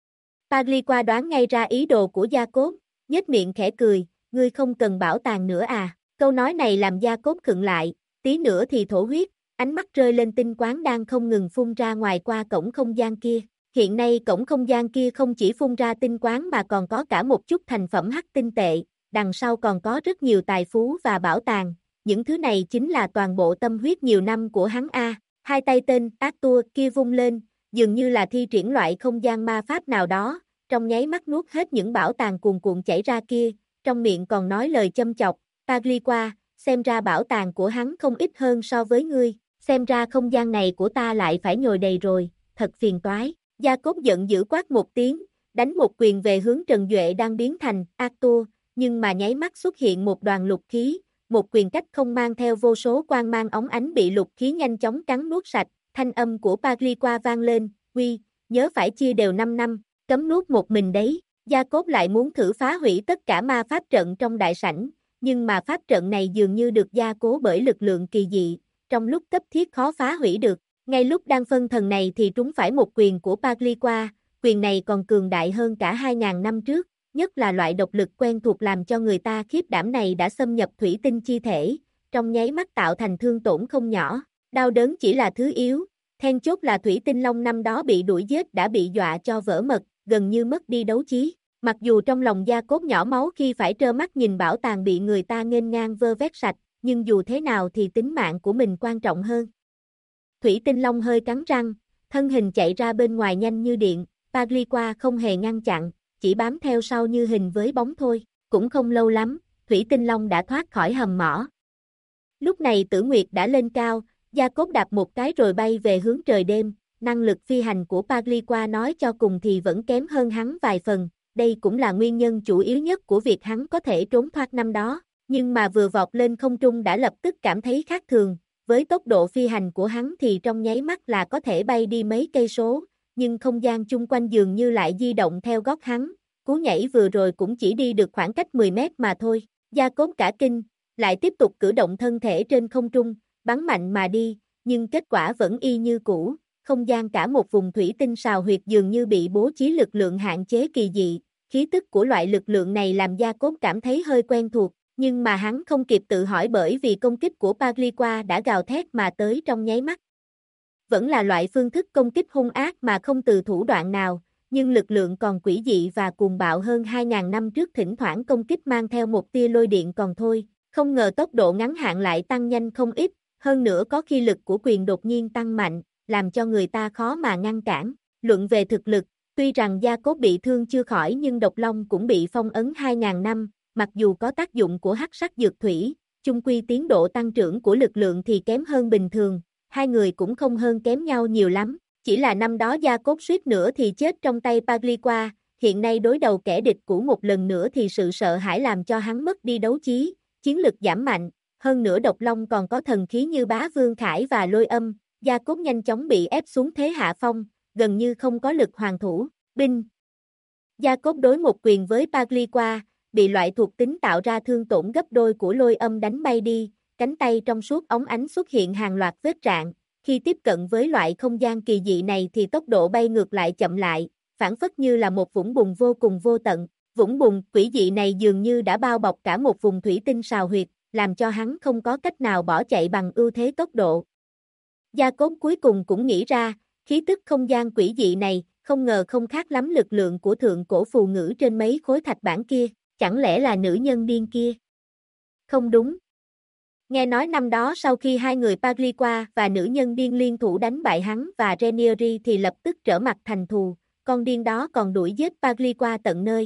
Pagliqua đoán ngay ra ý đồ của Jacob, nhếch miệng khẽ cười, ngươi không cần bảo tàng nữa à, câu nói này làm Jacob khựng lại, tí nữa thì thổ huyết, ánh mắt rơi lên tinh quáng đang không ngừng phun ra ngoài qua cổng không gian kia. Hiện nay cổng không gian kia không chỉ phun ra tinh quáng mà còn có cả một chút thành phẩm hắc tinh tệ, đằng sau còn có rất nhiều tài phú và bảo tàng, những thứ này chính là toàn bộ tâm huyết nhiều năm của hắn a. Hai tay tên Arthur kia vung lên, dường như là thi triển loại không gian ma pháp nào đó, trong nháy mắt nuốt hết những bảo tàng cuồn cuộn chảy ra kia, trong miệng còn nói lời châm chọc, Pagliqua, xem ra bảo tàng của hắn không ít hơn so với ngươi, xem ra không gian này của ta lại phải nhồi đầy rồi, thật phiền toái. Jacob giận dữ quát một tiếng, đánh một quyền về hướng Trần Duệ đang biến thành Arthur, nhưng mà nháy mắt xuất hiện một đoàn lục khí, một quyền cách không mang theo vô số quang mang óng ánh bị lục khí nhanh chóng cắn nuốt sạch, thanh âm của Pagliqua vang lên, "Quy, nhớ phải chia đều 5 năm, cấm nuốt một mình đấy." Jacob lại muốn thử phá hủy tất cả ma pháp trận trong đại sảnh, nhưng mà pháp trận này dường như được gia cố bởi lực lượng kỳ dị, trong lúc cấp thiết khó phá hủy được. Ngay lúc đang phân thần này thì trúng phải một quyền của Pagliqua, quyền này còn cường đại hơn cả 2000 năm trước, nhất là loại độc lực quen thuộc làm cho người ta khiếp đảm này đã xâm nhập thủy tinh chi thể, trong nháy mắt tạo thành thương tổn không nhỏ, đau đớn chỉ là thứ yếu, then chốt là thủy tinh long năm đó bị đuổi giết đã bị dọa cho vỡ mật, gần như mất đi đấu trí, mặc dù trong lòng Jacob nhỏ máu khi phải trơ mắt nhìn bảo tàng bị người ta nghênh ngang vơ vét sạch, nhưng dù thế nào thì tính mạng của mình quan trọng hơn. Thủy tinh long hơi cắn răng, thân hình chạy ra bên ngoài nhanh như điện, Pagliqua không hề ngăn chặn, chỉ bám theo sau như hình với bóng thôi, cũng không lâu lắm, Thủy tinh long đã thoát khỏi hầm mỏ. Lúc này Tử Nguyệt đã lên cao, Jacob đạp một cái rồi bay về hướng trời đêm, năng lực phi hành của Pagliqua nói cho cùng thì vẫn kém hơn hắn vài phần, đây cũng là nguyên nhân chủ yếu nhất của việc hắn có thể trốn thoát năm đó, nhưng mà vừa vọt lên không trung đã lập tức cảm thấy khác thường. Với tốc độ phi hành của hắn thì trong nháy mắt là có thể bay đi mấy cây số, nhưng không gian chung quanh dường như lại di động theo gót hắn, cú nhảy vừa rồi cũng chỉ đi được khoảng cách 10 mét mà thôi. Jacob cả kinh, lại tiếp tục cử động thân thể trên không trung, bắn mạnh mà đi, nhưng kết quả vẫn y như cũ, không gian cả một vùng thủy tinh sào huyệt dường như bị bố trí lực lượng hạn chế kỳ dị, khí tức của loại lực lượng này làm Jacob cảm thấy hơi quen thuộc. Nhưng mà hắn không kịp tự hỏi bởi vì công kích của Pagliqua đã gào thét mà tới trong nháy mắt. Vẫn là loại phương thức công kích hung ác mà không từ thủ đoạn nào, nhưng lực lượng còn quỷ dị và cuồng bạo hơn 2000 năm trước thỉnh thoảng công kích mang theo một tia lôi điện còn thôi, không ngờ tốc độ ngắn hạn lại tăng nhanh không ít, hơn nữa có khi lực của quyền đột nhiên tăng mạnh, làm cho người ta khó mà ngăn cản. Luận về thực lực, tuy rằng Jacob bị thương chưa khỏi nhưng độc long cũng bị phong ấn 2000 năm. Mặc dù có tác dụng của hắc sắc dược thủy, chung quy tiến độ tăng trưởng của lực lượng thì kém hơn bình thường, hai người cũng không hơn kém nhau nhiều lắm, chỉ là năm đó Jacob suýt nữa thì chết trong tay Pagliqua, hiện nay đối đầu kẻ địch cũ một lần nữa thì sự sợ hãi làm cho hắn mất đi đấu trí, chiến lực giảm mạnh, hơn nữa độc long còn có thần khí như Bá Vương Khải và Lôi Âm, Gia Cốt nhanh chóng bị ép xuống thế hạ phong, gần như không có lực hoàn thủ. Binh! Gia Cốt đối một quyền với Pagliqua, bị loại thuộc tính tạo ra thương tổn gấp đôi của Lôi Âm đánh bay đi, cánh tay trong suốt óng ánh xuất hiện hàng loạt vết rạn. Khi tiếp cận với loại không gian kỳ dị này thì tốc độ bay ngược lại chậm lại, phản phất như là một vũng bùn vô cùng vô tận. Vũng bùn quỷ dị này dường như đã bao bọc cả một vùng thủy tinh sào huyệt, làm cho hắn không có cách nào bỏ chạy bằng ưu thế tốc độ. Gia Cốt cuối cùng cũng nghĩ ra, khí tức không gian quỷ dị này, không ngờ không khác lắm lực lượng của thượng cổ phù ngữ trên mấy khối thạch bản kia, chẳng lẽ là nữ nhân điên kia? Không đúng. Nghe nói năm đó sau khi hai người Pagliqua và nữ nhân điên liên thủ đánh bại hắn và Ranieri thì lập tức trở mặt thành thù, con điên đó còn đuổi giết Pagliqua tận nơi.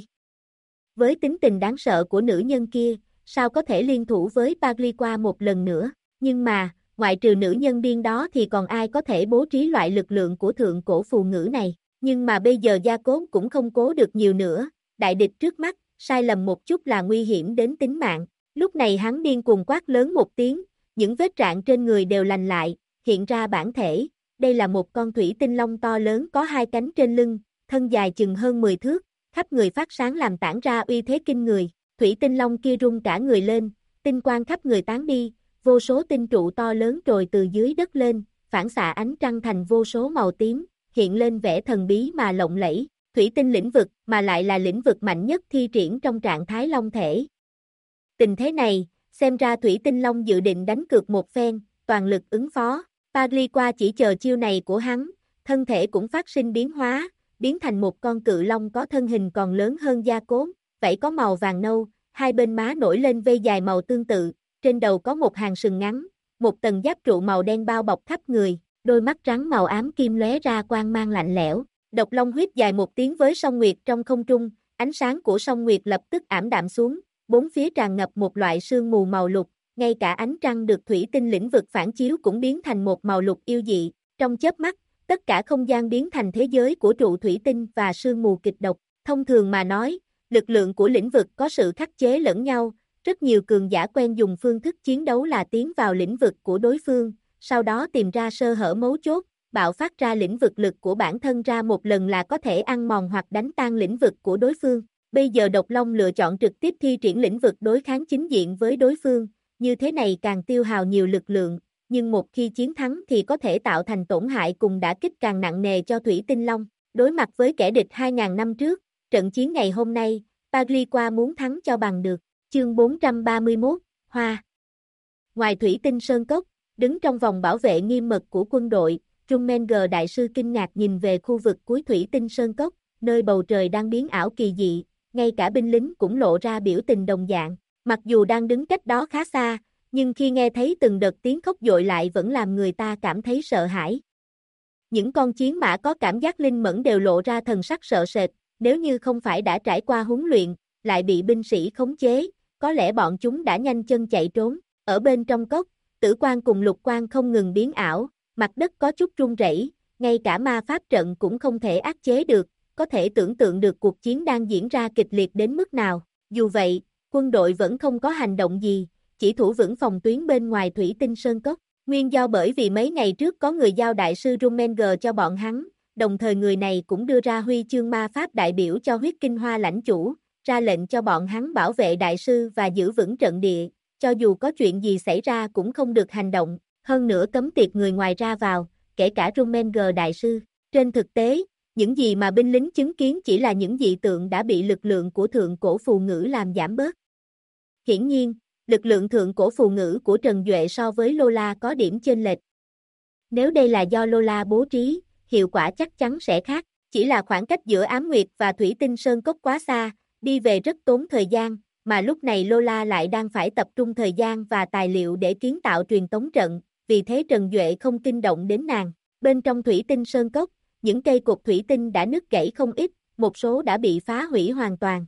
Với tính tình đáng sợ của nữ nhân kia, sao có thể liên thủ với Pagliqua một lần nữa, nhưng mà, ngoại trừ nữ nhân điên đó thì còn ai có thể bố trí loại lực lượng của thượng cổ phù ngữ này, nhưng mà bây giờ Gia Cốt cũng không cố được nhiều nữa, đại địch trước mắt, sai lầm một chút là nguy hiểm đến tính mạng. Lúc này hắn điên cuồng quát lớn một tiếng, những vết rạn trên người đều lành lại, hiện ra bản thể, đây là một con thủy tinh long to lớn có hai cánh trên lưng, thân dài chừng hơn 10 thước, khắp người phát sáng làm tản ra uy thế kinh người, thủy tinh long kia rung cả người lên, tinh quang khắp người tán đi, vô số tinh trụ to lớn trồi từ dưới đất lên, phản xạ ánh trăng thành vô số màu tím, hiện lên vẻ thần bí mà lộng lẫy, thủy tinh lĩnh vực mà lại là lĩnh vực mạnh nhất thi triển trong trạng thái long thể. Tình thế này, xem ra thủy tinh long dự định đánh cược một phen, toàn lực ứng phó, Pagliqua chỉ chờ chiêu này của hắn, thân thể cũng phát sinh biến hóa, biến thành một con cự long có thân hình còn lớn hơn Gia Cốt, vảy có màu vàng nâu, hai bên má nổi lên vây dài màu tương tự, trên đầu có một hàng sừng ngắn, một tầng giáp trụ màu đen bao bọc khắp người, đôi mắt trắng màu ám kim lóe ra quang mang lạnh lẽo. Độc long huyết dài một tiếng với song nguyệt trong không trung, ánh sáng của song nguyệt lập tức ảm đạm xuống, bốn phía tràn ngập một loại sương mù màu lục, ngay cả ánh trăng được thủy tinh lĩnh vực phản chiếu cũng biến thành một màu lục yêu dị, trong chớp mắt, tất cả không gian biến thành thế giới của trụ thủy tinh và sương mù kịch độc. Thông thường mà nói, lực lượng của lĩnh vực có sự khắc chế lẫn nhau, rất nhiều cường giả quen dùng phương thức chiến đấu là tiến vào lĩnh vực của đối phương, sau đó tìm ra sơ hở mấu chốt, bạo phát ra lĩnh vực lực của bản thân ra một lần là có thể ăn mòn hoặc đánh tan lĩnh vực của đối phương. Bây giờ Độc Long lựa chọn trực tiếp thi triển lĩnh vực đối kháng chính diện với đối phương, như thế này càng tiêu hao nhiều lực lượng, nhưng một khi chiến thắng thì có thể tạo thành tổn hại cùng đả kích càng nặng nề cho Thủy Tinh Long. Đối mặt với kẻ địch 2.000 năm trước, trận chiến ngày hôm nay, Pagliqua muốn thắng cho bằng được. Chương 431, Hoa. Ngoài Thủy Tinh Sơn Cốc, đứng trong vòng bảo vệ nghiêm mật của quân đội, Rummenger đại sư kinh ngạc nhìn về khu vực cuối Thủy Tinh Sơn Cốc, nơi bầu trời đang biến ảo kỳ dị, ngay cả binh lính cũng lộ ra biểu tình đồng dạng. Mặc dù đang đứng cách đó khá xa, nhưng khi nghe thấy từng đợt tiếng khóc dội lại vẫn làm người ta cảm thấy sợ hãi. Những con chiến mã có cảm giác linh mẫn đều lộ ra thần sắc sợ sệt, nếu như không phải đã trải qua huấn luyện, lại bị binh sĩ khống chế, có lẽ bọn chúng đã nhanh chân chạy trốn. Ở bên trong cốc, tử quang cùng lục quang không ngừng biến ảo, mặt đất có chút rung rẩy, ngay cả ma pháp trận cũng không thể áp chế được, có thể tưởng tượng được cuộc chiến đang diễn ra kịch liệt đến mức nào. Dù vậy, quân đội vẫn không có hành động gì, chỉ thủ vững phòng tuyến bên ngoài Thủy Tinh Sơn Cốc. Nguyên do bởi vì mấy ngày trước có người giao đại sư Rummenger cho bọn hắn, đồng thời người này cũng đưa ra huy chương ma pháp đại biểu cho huyết kinh hoa lãnh chủ, ra lệnh cho bọn hắn bảo vệ đại sư và giữ vững trận địa, cho dù có chuyện gì xảy ra cũng không được hành động, hơn nữa cấm tiệt người ngoài ra vào, kể cả Rummenger đại sư. Trên thực tế, những gì mà binh lính chứng kiến chỉ là những dị tượng đã bị lực lượng của thượng cổ phù ngữ làm giảm bớt. Hiển nhiên, lực lượng thượng cổ phù ngữ của Trần Duệ so với Lola có điểm chênh lệch. Nếu đây là do Lola bố trí, hiệu quả chắc chắn sẽ khác, chỉ là khoảng cách giữa Ám Nguyệt và Thủy Tinh Sơn Cốc quá xa, đi về rất tốn thời gian, mà lúc này Lola lại đang phải tập trung thời gian và tài liệu để kiến tạo truyền tống trận, vì thế Trần Duệ không kinh động đến nàng. Bên trong Thủy Tinh Sơn Cốc, những cây cột thủy tinh đã nứt gãy không ít, một số đã bị phá hủy hoàn toàn.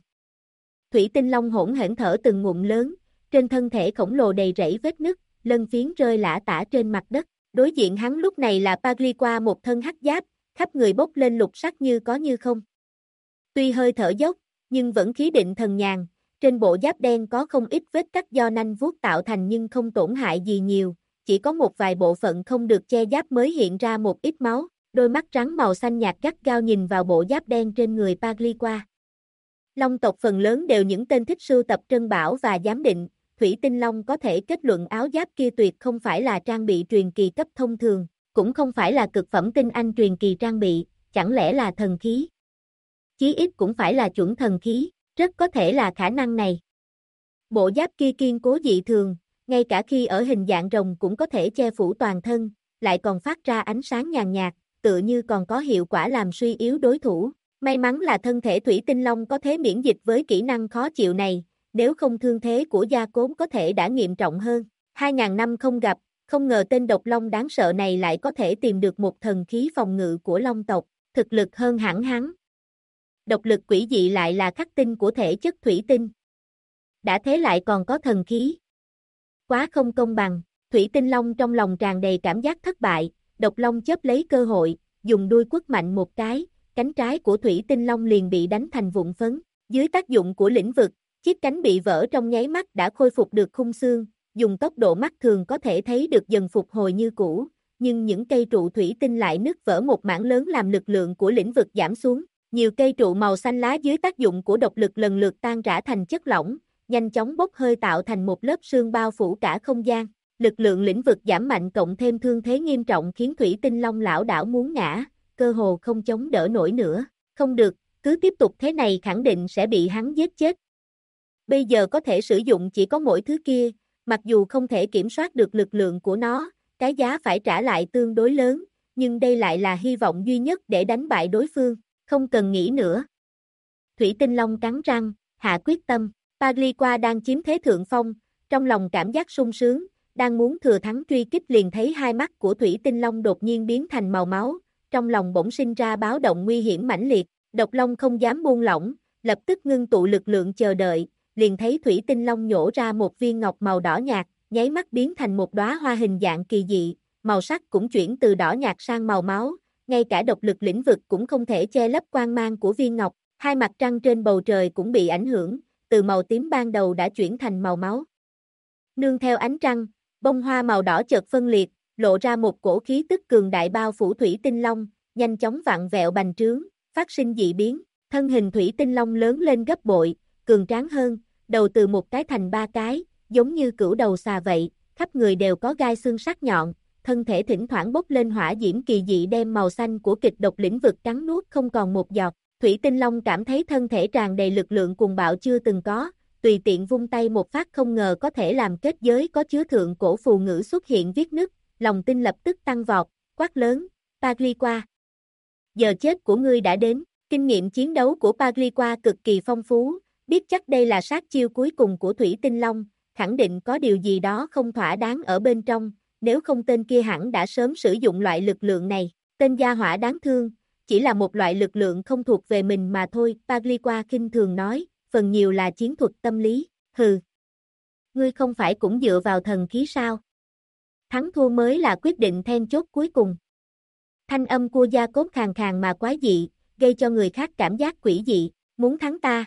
Thủy Tinh Long hỗn hển thở từng ngụm lớn, trên thân thể khổng lồ đầy rẫy vết nứt, lân phiến rơi lả tả trên mặt đất. Đối diện hắn lúc này là Pagliqua một thân hắc giáp, khắp người bốc lên lục sắc như có như không. Tuy hơi thở dốc, nhưng vẫn khí định thần nhàn, Trên bộ giáp đen có không ít vết cắt do nanh vuốt tạo thành nhưng không tổn hại gì nhiều, chỉ có một vài bộ phận không được che giáp mới hiện ra một ít máu. Đôi mắt trắng màu xanh nhạt gắt gao nhìn vào bộ giáp đen trên người Pagliqua. Long tộc phần lớn đều những tên thích sưu tập trân bảo và giám định, Thủy Tinh Long có thể kết luận áo giáp kia tuyệt không phải là trang bị truyền kỳ cấp thông thường, cũng không phải là cực phẩm tinh anh truyền kỳ trang bị, chẳng lẽ là thần khí? Chí ít cũng phải là chuẩn thần khí, rất có thể là khả năng này. Bộ giáp kia kiên cố dị thường, ngay cả khi ở hình dạng rồng cũng có thể che phủ toàn thân, lại còn phát ra ánh sáng nhàn nhạt, tựa như còn có hiệu quả làm suy yếu đối thủ. May mắn là thân thể Thủy Tinh Long có thế miễn dịch với kỹ năng khó chịu này, nếu không thương thế của Gia Cốm có thể đã nghiêm trọng hơn. 2000 năm không gặp, không ngờ tên độc long đáng sợ này lại có thể tìm được một thần khí phòng ngự của Long tộc, thực lực hơn hẳn hắn. Độc lực quỷ dị lại là khắc tinh của thể chất thủy tinh. Đã thế lại còn có thần khí. Quá không công bằng, Thủy Tinh Long trong lòng tràn đầy cảm giác thất bại, độc long chớp lấy cơ hội, dùng đuôi quất mạnh một cái, cánh trái của Thủy Tinh Long liền bị đánh thành vụn phấn. Dưới tác dụng của lĩnh vực, chiếc cánh bị vỡ trong nháy mắt đã khôi phục được khung xương, dùng tốc độ mắt thường có thể thấy được dần phục hồi như cũ, nhưng những cây trụ thủy tinh lại nứt vỡ một mảng lớn làm lực lượng của lĩnh vực giảm xuống. Nhiều cây trụ màu xanh lá dưới tác dụng của độc lực lần lượt tan rã thành chất lỏng, nhanh chóng bốc hơi tạo thành một lớp sương bao phủ cả không gian. Lực lượng lĩnh vực giảm mạnh cộng thêm thương thế nghiêm trọng khiến Thủy Tinh Long lảo đảo muốn ngã, cơ hồ không chống đỡ nổi nữa. Không được, cứ tiếp tục thế này khẳng định sẽ bị hắn giết chết. Bây giờ có thể sử dụng chỉ có mỗi thứ kia, mặc dù không thể kiểm soát được lực lượng của nó, cái giá phải trả lại tương đối lớn, nhưng đây lại là hy vọng duy nhất để đánh bại đối phương, không cần nghĩ nữa. Thủy Tinh Long cắn răng, hạ quyết tâm, Pagliqua đang chiếm thế thượng phong, trong lòng cảm giác sung sướng, đang muốn thừa thắng truy kích liền thấy hai mắt của Thủy Tinh Long đột nhiên biến thành màu máu, trong lòng bỗng sinh ra báo động nguy hiểm mãnh liệt, độc long không dám buông lỏng, lập tức ngưng tụ lực lượng chờ đợi, liền thấy Thủy Tinh Long nhổ ra một viên ngọc màu đỏ nhạt, nháy mắt biến thành một đóa hoa hình dạng kỳ dị, màu sắc cũng chuyển từ đỏ nhạt sang màu máu, ngay cả độc lực lĩnh vực cũng không thể che lấp quang mang của viên ngọc, hai mặt trăng trên bầu trời cũng bị ảnh hưởng, từ màu tím ban đầu đã chuyển thành màu máu. Nương theo ánh trăng, bông hoa màu đỏ chợt phân liệt, lộ ra một cổ khí tức cường đại bao phủ Thủy Tinh Long, nhanh chóng vặn vẹo bành trướng, phát sinh dị biến, thân hình Thủy Tinh Long lớn lên gấp bội, cường tráng hơn, đầu từ một cái thành ba cái, giống như cửu đầu xà vậy, khắp người đều có gai xương sắc nhọn, thân thể thỉnh thoảng bốc lên hỏa diễm kỳ dị đem màu xanh của kịch độc lĩnh vực cắn nuốt không còn một giọt. Thủy Tinh Long cảm thấy thân thể tràn đầy lực lượng cuồng bạo chưa từng có, tùy tiện vung tay một phát không ngờ có thể làm kết giới có chứa thượng cổ phù ngữ xuất hiện viết nứt, lòng tin lập tức tăng vọt, quát lớn, Pagliqua. Giờ chết của ngươi đã đến, kinh nghiệm chiến đấu của Pagliqua cực kỳ phong phú, biết chắc đây là sát chiêu cuối cùng của Thủy Tinh Long, khẳng định có điều gì đó không thỏa đáng ở bên trong, nếu không tên kia hẳn đã sớm sử dụng loại lực lượng này, tên gia hỏa đáng thương, chỉ là một loại lực lượng không thuộc về mình mà thôi, Pagliqua khinh thường nói, phần nhiều là chiến thuật tâm lý, hừ. Ngươi không phải cũng dựa vào thần khí sao? Thắng thua mới là quyết định then chốt cuối cùng. Thanh âm của Gia Cốt khàn khàn mà quái dị, gây cho người khác cảm giác quỷ dị, muốn thắng ta.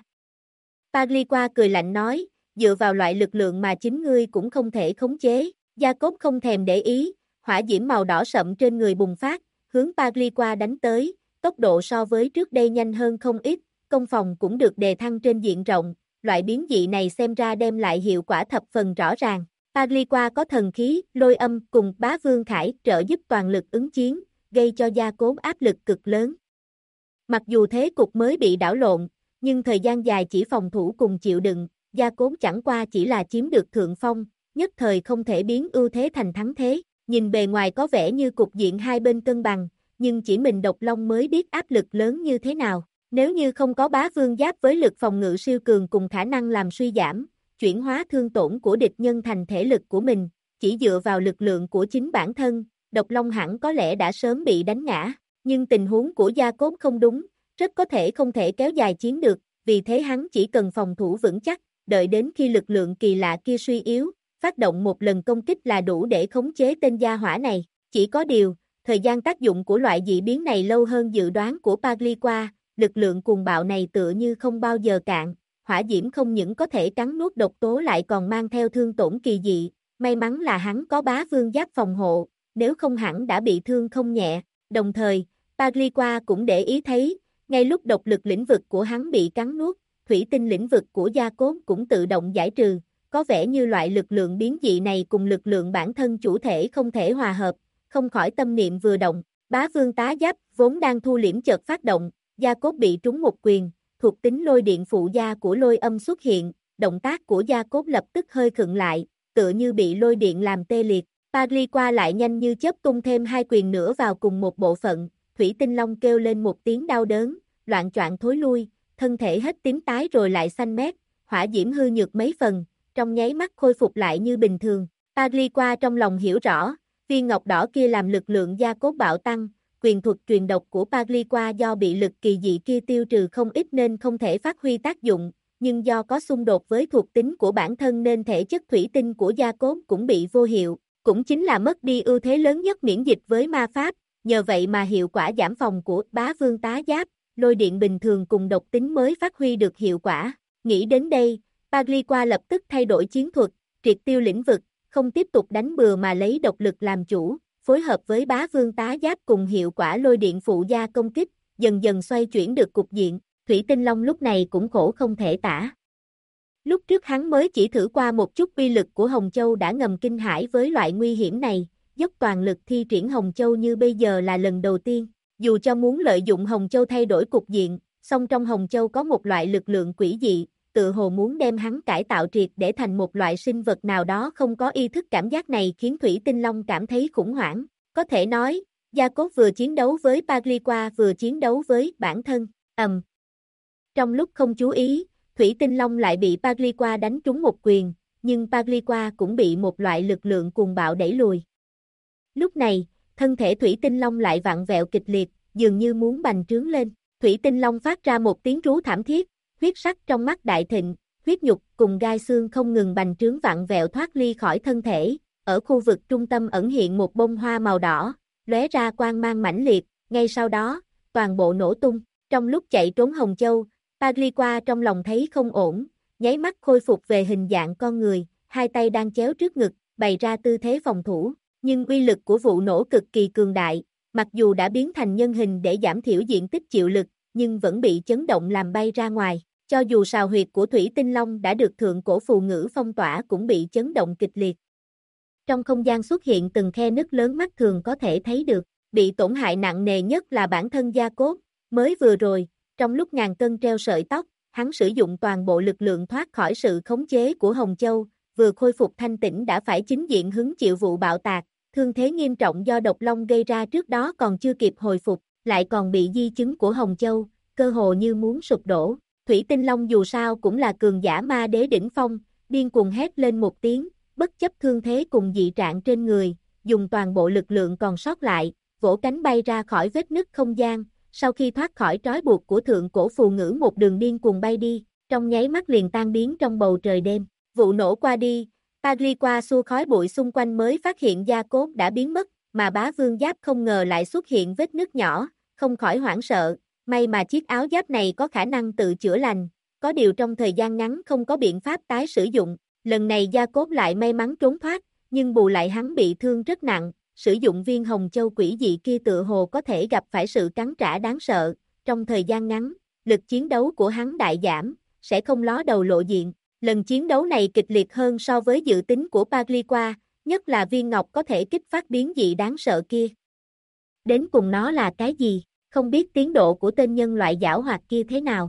Pagliqua cười lạnh nói, dựa vào loại lực lượng mà chính ngươi cũng không thể khống chế, Gia Cốt không thèm để ý, hỏa diễm màu đỏ sậm trên người bùng phát, hướng Pagliqua đánh tới, tốc độ so với trước đây nhanh hơn không ít, công phòng cũng được đề thăng trên diện rộng, loại biến dị này xem ra đem lại hiệu quả thập phần rõ ràng. Pagliqua có thần khí, lôi âm cùng Bá Vương Khải trợ giúp toàn lực ứng chiến, gây cho Gia Cốt áp lực cực lớn. Mặc dù thế cục mới bị đảo lộn, nhưng thời gian dài chỉ phòng thủ cùng chịu đựng, Gia Cốt chẳng qua chỉ là chiếm được thượng phong, nhất thời không thể biến ưu thế thành thắng thế, nhìn bề ngoài có vẻ như cục diện hai bên cân bằng, nhưng chỉ mình độc long mới biết áp lực lớn như thế nào. Nếu như không có Bá Vương Giáp với lực phòng ngự siêu cường cùng khả năng làm suy giảm, chuyển hóa thương tổn của địch nhân thành thể lực của mình, chỉ dựa vào lực lượng của chính bản thân, độc long hẳn có lẽ đã sớm bị đánh ngã, nhưng tình huống của Gia Cốt không đúng, rất có thể không thể kéo dài chiến được, vì thế hắn chỉ cần phòng thủ vững chắc, đợi đến khi lực lượng kỳ lạ kia suy yếu, phát động một lần công kích là đủ để khống chế tên gia hỏa này, chỉ có điều, thời gian tác dụng của loại dị biến này lâu hơn dự đoán của Pagliqua, lực lượng cuồng bạo này tựa như không bao giờ cạn, hỏa diễm không những có thể cắn nuốt độc tố lại còn mang theo thương tổn kỳ dị, may mắn là hắn có bá vương giáp phòng hộ, nếu không hẳn đã bị thương không nhẹ, đồng thời, Pagliqua cũng để ý thấy, ngay lúc độc lực lĩnh vực của hắn bị cắn nuốt, thủy tinh lĩnh vực của Gia-cốt cũng tự động giải trừ, có vẻ như loại lực lượng biến dị này cùng lực lượng bản thân chủ thể không thể hòa hợp, không khỏi tâm niệm vừa động, bá vương tá giáp vốn đang thu liễm chợt phát động, Gia-cốt bị trúng một quyền, thuộc tính lôi điện phụ gia của lôi âm xuất hiện, động tác của Gia-cốt lập tức hơi khựng lại, tựa như bị lôi điện làm tê liệt, Pagliqua lại nhanh như chớp tung thêm 2 quyền nữa vào cùng một bộ phận, thủy tinh long kêu lên một tiếng đau đớn, loạng choạng thối lui, thân thể hết tím tái rồi lại xanh mét, hỏa diễm hư nhược mấy phần, trong nháy mắt khôi phục lại như bình thường. Pagliqua trong lòng hiểu rõ, viên ngọc đỏ kia làm lực lượng Gia-cốt bạo tăng, quyền thuật truyền độc của Pagliqua do bị lực kỳ dị kia tiêu trừ không ít nên không thể phát huy tác dụng, nhưng do có xung đột với thuộc tính của bản thân nên thể chất thủy tinh của Gia-cốt cũng bị vô hiệu, cũng chính là mất đi ưu thế lớn nhất miễn dịch với ma pháp, nhờ vậy mà hiệu quả giảm phòng của bá vương tá giáp, lôi điện bình thường cùng độc tính mới phát huy được hiệu quả. Nghĩ đến đây, Pagliqua lập tức thay đổi chiến thuật, triệt tiêu lĩnh vực, không tiếp tục đánh bừa mà lấy độc lực làm chủ, phối hợp với bá vương tá giáp cùng hiệu quả lôi điện phụ gia công kích, dần dần xoay chuyển được cục diện, thủy tinh long lúc này cũng khổ không thể tả. Lúc trước hắn mới chỉ thử qua một chút uy lực của Hồng Châu đã ngầm kinh hãi với loại nguy hiểm này, dốc toàn lực thi triển Hồng Châu như bây giờ là lần đầu tiên, dù cho muốn lợi dụng Hồng Châu thay đổi cục diện, song trong Hồng Châu có một loại lực lượng quỷ dị, tự hồ muốn đem hắn cải tạo triệt để thành một loại sinh vật nào đó không có ý thức. Cảm giác này khiến Thủy Tinh Long cảm thấy khủng hoảng, có thể nói, Gia-cốt vừa chiến đấu với Pagliqua vừa chiến đấu với bản thân, Trong lúc không chú ý, Thủy Tinh Long lại bị Pagliqua đánh trúng một quyền, nhưng Pagliqua cũng bị một loại lực lượng cuồng bạo đẩy lùi. Lúc này, thân thể Thủy Tinh Long lại vặn vẹo kịch liệt, dường như muốn bành trướng lên. Thủy Tinh Long phát ra một tiếng rú thảm thiết, huyết sắc trong mắt đại thịnh, huyết nhục cùng gai xương không ngừng bành trướng vặn vẹo thoát ly khỏi thân thể. Ở khu vực trung tâm ẩn hiện một bông hoa màu đỏ, lóe ra quang mang mãnh liệt, ngay sau đó, toàn bộ nổ tung. Trong lúc chạy trốn Hồng Châu, Pagliqua trong lòng thấy không ổn, nháy mắt khôi phục về hình dạng con người, hai tay đang chéo trước ngực, bày ra tư thế phòng thủ. Nhưng uy lực của vụ nổ cực kỳ cường đại, mặc dù đã biến thành nhân hình để giảm thiểu diện tích chịu lực, nhưng vẫn bị chấn động làm bay ra ngoài. Cho dù sào huyệt của Thủy Tinh Long đã được thượng cổ phù ngữ phong tỏa cũng bị chấn động kịch liệt. Trong không gian xuất hiện từng khe nứt lớn mắt thường có thể thấy được, bị tổn hại nặng nề nhất là bản thân Gia-cốt. Mới vừa rồi, trong lúc ngàn cân treo sợi tóc, hắn sử dụng toàn bộ lực lượng thoát khỏi sự khống chế của Hồng Châu, vừa khôi phục thanh tĩnh đã phải chính diện hứng chịu vụ bạo tạc. Thương thế nghiêm trọng do độc long gây ra trước đó còn chưa kịp hồi phục, lại còn bị di chứng của Hồng Châu, cơ hồ như muốn sụp đổ. Thủy Tinh Long dù sao cũng là cường giả ma đế đỉnh phong, điên cuồng hét lên một tiếng, bất chấp thương thế cùng dị trạng trên người, dùng toàn bộ lực lượng còn sót lại, vỗ cánh bay ra khỏi vết nứt không gian, sau khi thoát khỏi trói buộc của thượng cổ phù ngữ một đường điên cuồng bay đi, trong nháy mắt liền tan biến trong bầu trời đêm. Vụ nổ qua đi, Pagliqua xua khói bụi xung quanh mới phát hiện Gia-cốt đã biến mất, mà bá vương giáp không ngờ lại xuất hiện vết nứt nhỏ, không khỏi hoảng sợ, may mà chiếc áo giáp này có khả năng tự chữa lành, có điều trong thời gian ngắn không có biện pháp tái sử dụng, lần này Gia-cốt lại may mắn trốn thoát, nhưng bù lại hắn bị thương rất nặng, sử dụng viên hồng châu quỷ dị kia tựa hồ có thể gặp phải sự cắn trả đáng sợ, trong thời gian ngắn, lực chiến đấu của hắn đại giảm, sẽ không ló đầu lộ diện. Lần chiến đấu này kịch liệt hơn so với dự tính của Pagliqua, nhất là viên ngọc có thể kích phát biến dị đáng sợ kia. Đến cùng nó là cái gì, không biết tiến độ của tên nhân loại giảo hoạt kia thế nào.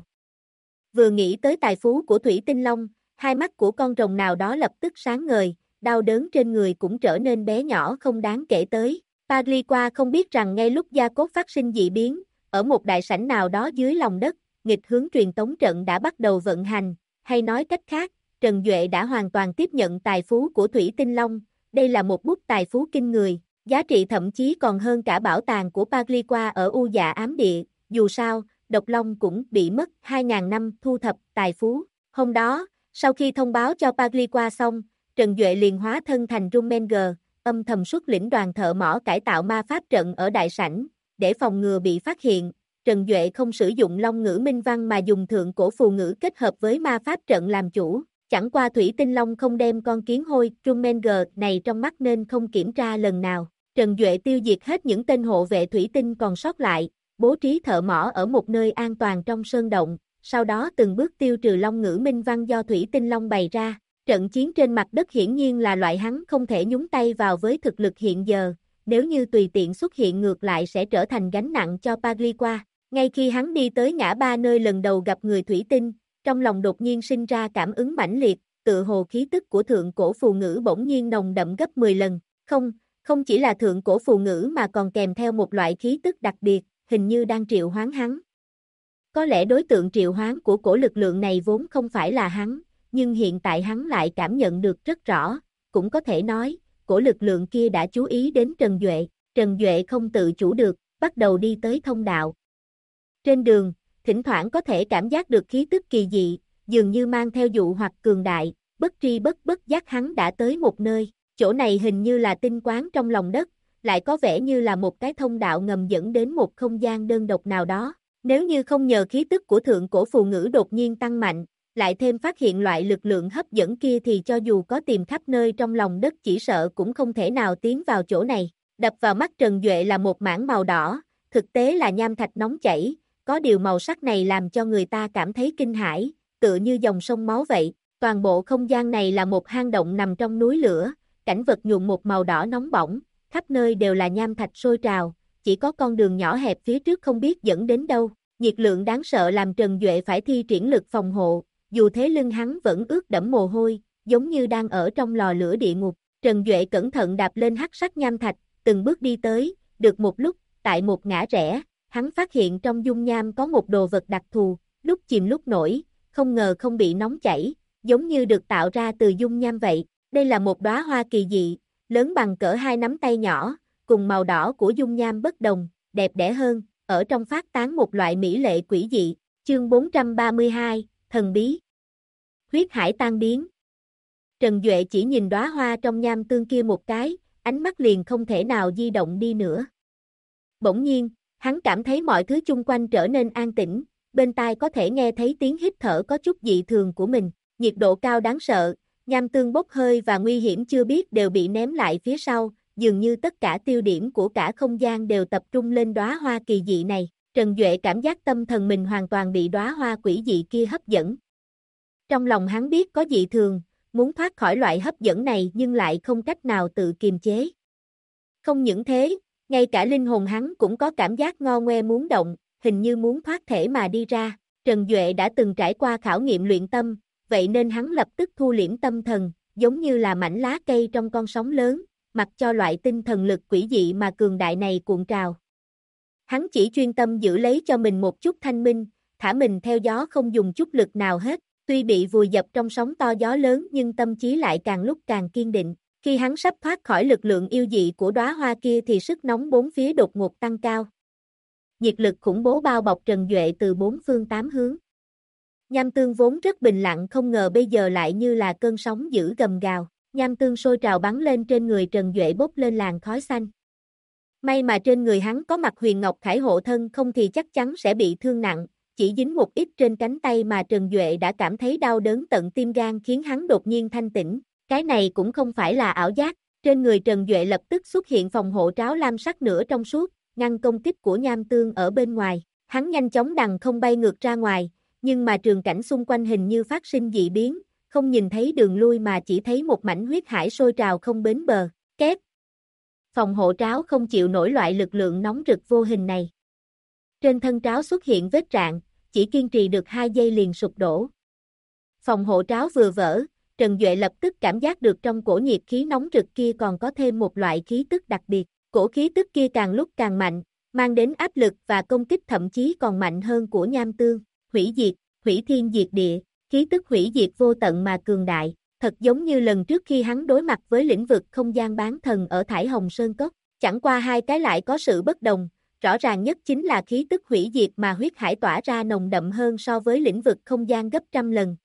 Vừa nghĩ tới tài phú của Thủy Tinh Long, hai mắt của con rồng nào đó lập tức sáng ngời, đau đớn trên người cũng trở nên bé nhỏ không đáng kể tới. Pagliqua không biết rằng ngay lúc Gia-cốt phát sinh dị biến, ở một đại sảnh nào đó dưới lòng đất, nghịch hướng truyền tống trận đã bắt đầu vận hành. Hay nói cách khác, Trần Duệ đã hoàn toàn tiếp nhận tài phú của Thủy Tinh Long, đây là một bút tài phú kinh người, giá trị thậm chí còn hơn cả bảo tàng của Pagliqua ở U Dạ Ám Địa, dù sao, Độc Long cũng bị mất 2.000 năm thu thập tài phú. Hôm đó, sau khi thông báo cho Pagliqua xong, Trần Duệ liền hóa thân thành Rummenger, âm thầm xuất lĩnh đoàn thợ mỏ cải tạo ma pháp trận ở đại sảnh, để phòng ngừa bị phát hiện, Trần Duệ không sử dụng Long ngữ minh văn mà dùng thượng cổ phù ngữ kết hợp với ma pháp trận làm chủ. Chẳng qua Thủy Tinh Long không đem con kiến hôi Trummenger này trong mắt nên không kiểm tra lần nào. Trần Duệ tiêu diệt hết những tên hộ vệ thủy tinh còn sót lại, bố trí thợ mỏ ở một nơi an toàn trong sơn động, sau đó từng bước tiêu trừ Long ngữ minh văn do Thủy Tinh Long bày ra. Trận chiến trên mặt đất hiển nhiên là loại hắn không thể nhúng tay vào với thực lực hiện giờ, nếu như tùy tiện xuất hiện ngược lại sẽ trở thành gánh nặng cho Pagriqua. Ngay khi hắn đi tới ngã ba nơi lần đầu gặp người thủy tinh, trong lòng đột nhiên sinh ra cảm ứng mãnh liệt, tự hồ khí tức của thượng cổ phù ngữ bỗng nhiên nồng đậm gấp 10 lần. Không chỉ là thượng cổ phù ngữ mà còn kèm theo một loại khí tức đặc biệt, hình như đang triệu hoán hắn. Có lẽ đối tượng triệu hoán của cổ lực lượng này vốn không phải là hắn, nhưng hiện tại hắn lại cảm nhận được rất rõ, cũng có thể nói, cổ lực lượng kia đã chú ý đến Trần Duệ. Trần Duệ không tự chủ được, bắt đầu đi tới thông đạo. Trên đường, thỉnh thoảng có thể cảm giác được khí tức kỳ dị, dường như mang theo dụ hoặc cường đại, bất tri bất giác hắn đã tới một nơi. Chỗ này hình như là tinh quán trong lòng đất, lại có vẻ như là một cái thông đạo ngầm dẫn đến một không gian đơn độc nào đó. Nếu như không nhờ khí tức của thượng cổ phù ngữ đột nhiên tăng mạnh, lại thêm phát hiện loại lực lượng hấp dẫn kia thì cho dù có tìm khắp nơi trong lòng đất chỉ sợ cũng không thể nào tiến vào chỗ này. Đập vào mắt Trần Duệ là một mảng màu đỏ, thực tế là nham thạch nóng chảy, có điều màu sắc này làm cho người ta cảm thấy kinh hãi, tựa như dòng sông máu vậy. Toàn bộ không gian này là một hang động nằm trong núi lửa, cảnh vật nhuộm một màu đỏ nóng bỏng, khắp nơi đều là nham thạch sôi trào, chỉ có con đường nhỏ hẹp phía trước không biết dẫn đến đâu. Nhiệt lượng đáng sợ làm Trần Duệ phải thi triển lực phòng hộ, dù thế lưng hắn vẫn ướt đẫm mồ hôi, giống như đang ở trong lò lửa địa ngục. Trần Duệ cẩn thận đạp lên hắc sắc nham thạch, từng bước đi tới, được một lúc, tại một ngã rẽ, hắn phát hiện trong dung nham có một đồ vật đặc thù, lúc chìm lúc nổi, không ngờ không bị nóng chảy, giống như được tạo ra từ dung nham vậy. Đây là một đóa hoa kỳ dị, lớn bằng cỡ 2 nắm tay nhỏ, cùng màu đỏ của dung nham bất đồng, đẹp đẽ hơn, ở trong phát tán một loại mỹ lệ quỷ dị. Chương 432, Thần bí. Huyết hải tan biến. Trần Duệ chỉ nhìn đóa hoa trong nham tương kia một cái, ánh mắt liền không thể nào di động đi nữa. Bỗng nhiên, hắn cảm thấy mọi thứ chung quanh trở nên an tĩnh, bên tai có thể nghe thấy tiếng hít thở có chút dị thường của mình, nhiệt độ cao đáng sợ, nham tương bốc hơi và nguy hiểm chưa biết đều bị ném lại phía sau, dường như tất cả tiêu điểm của cả không gian đều tập trung lên đóa hoa kỳ dị này. Trần Duệ cảm giác tâm thần mình hoàn toàn bị đóa hoa quỷ dị kia hấp dẫn. Trong lòng hắn biết có dị thường, muốn thoát khỏi loại hấp dẫn này nhưng lại không cách nào tự kiềm chế. Không những thế, ngay cả linh hồn hắn cũng có cảm giác ngo ngoe muốn động, hình như muốn thoát thể mà đi ra. Trần Duệ đã từng trải qua khảo nghiệm luyện tâm, vậy nên hắn lập tức thu liễm tâm thần, giống như là mảnh lá cây trong con sóng lớn, mặc cho loại tinh thần lực quỷ dị mà cường đại này cuộn trào. Hắn chỉ chuyên tâm giữ lấy cho mình một chút thanh minh, thả mình theo gió không dùng chút lực nào hết, tuy bị vùi dập trong sóng to gió lớn nhưng tâm trí lại càng lúc càng kiên định. Khi hắn sắp thoát khỏi lực lượng yêu dị của đóa hoa kia thì sức nóng bốn phía đột ngột tăng cao. Nhiệt lực khủng bố bao bọc Trần Duệ từ bốn phương tám hướng. Nham tương vốn rất bình lặng không ngờ bây giờ lại như là cơn sóng dữ gầm gào. Nham tương sôi trào bắn lên trên người Trần Duệ bốc lên làn khói xanh. May mà trên người hắn có mặt Huyền Ngọc Khải hộ thân không thì chắc chắn sẽ bị thương nặng, chỉ dính một ít trên cánh tay mà Trần Duệ đã cảm thấy đau đớn tận tim gan khiến hắn đột nhiên thanh tỉnh. Cái này cũng không phải là ảo giác, trên người Trần Duệ lập tức xuất hiện phòng hộ tráo lam sắc nửa trong suốt, ngăn công kích của nham tương ở bên ngoài. Hắn nhanh chóng đằng không bay ngược ra ngoài, nhưng mà trường cảnh xung quanh hình như phát sinh dị biến, không nhìn thấy đường lui mà chỉ thấy một mảnh huyết hải sôi trào không bến bờ. Két. Phòng hộ tráo không chịu nổi loại lực lượng nóng rực vô hình này. Trên thân tráo xuất hiện vết rạn, chỉ kiên trì được 2 giây liền sụp đổ. Phòng hộ tráo vừa vỡ, Trần Duệ lập tức cảm giác được trong cổ nhiệt khí nóng rực kia còn có thêm một loại khí tức đặc biệt. Cổ khí tức kia càng lúc càng mạnh, mang đến áp lực và công kích thậm chí còn mạnh hơn của nham tương. Hủy diệt, hủy thiên diệt địa, khí tức hủy diệt vô tận mà cường đại, thật giống như lần trước khi hắn đối mặt với lĩnh vực không gian bán thần ở Thải Hồng Sơn Cốc. Chẳng qua hai cái lại có sự bất đồng, rõ ràng nhất chính là khí tức hủy diệt mà huyết hải tỏa ra nồng đậm hơn so với lĩnh vực không gian gấp trăm lần.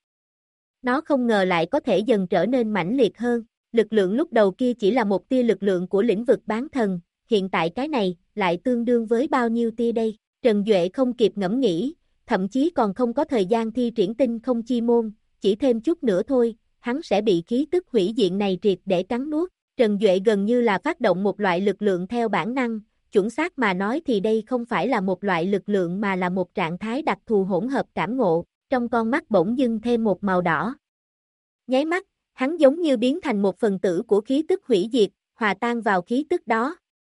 Nó không ngờ lại có thể dần trở nên mãnh liệt hơn, lực lượng lúc đầu kia chỉ là một tia lực lượng của lĩnh vực bán thần, hiện tại cái này lại tương đương với bao nhiêu tia đây? Trần Duệ không kịp ngẫm nghĩ, thậm chí còn không có thời gian thi triển tinh không chi môn, chỉ thêm chút nữa thôi, hắn sẽ bị khí tức hủy diệt này triệt để cắn nuốt. Trần Duệ gần như là phát động một loại lực lượng theo bản năng, chuẩn xác mà nói thì đây không phải là một loại lực lượng mà là một trạng thái đặc thù hỗn hợp cảm ngộ, trong con mắt bỗng dưng thêm một màu đỏ. Nháy mắt, hắn giống như biến thành một phần tử của khí tức hủy diệt, hòa tan vào khí tức đó.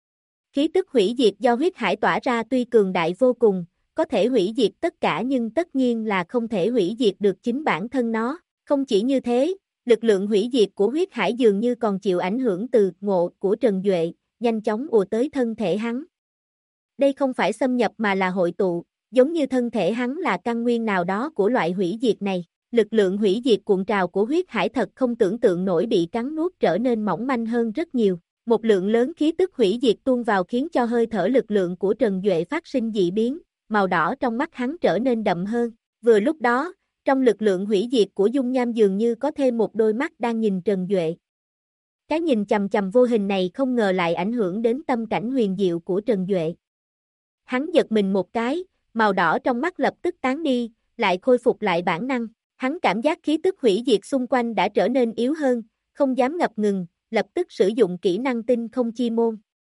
Khí tức hủy diệt do huyết hải tỏa ra tuy cường đại vô cùng, có thể hủy diệt tất cả nhưng tất nhiên là không thể hủy diệt được chính bản thân nó. Không chỉ như thế, lực lượng hủy diệt của huyết hải dường như còn chịu ảnh hưởng từ ngộ của Trần Duệ, nhanh chóng ùa tới thân thể hắn. Đây không phải xâm nhập mà là hội tụ, giống như thân thể hắn là căn nguyên nào đó của loại hủy diệt này. Lực lượng hủy diệt cuộn trào của huyết hải thật không tưởng tượng nổi bị cắn nuốt trở nên mỏng manh hơn rất nhiều. Một lượng lớn khí tức hủy diệt tuôn vào khiến cho hơi thở lực lượng của Trần Duệ phát sinh dị biến, màu đỏ trong mắt hắn trở nên đậm hơn. Vừa lúc đó, trong lực lượng hủy diệt của dung nham dường như có thêm một đôi mắt đang nhìn Trần Duệ. Cái nhìn chằm chằm vô hình này không ngờ lại ảnh hưởng đến tâm cảnh huyền diệu của Trần Duệ. Hắn giật mình một cái, màu đỏ trong mắt lập tức tán đi, lại khôi phục lại bản năng. Hắn cảm giác khí tức hủy diệt xung quanh đã trở nên yếu hơn, không dám ngập ngừng, lập tức sử dụng kỹ năng tinh không chi môn.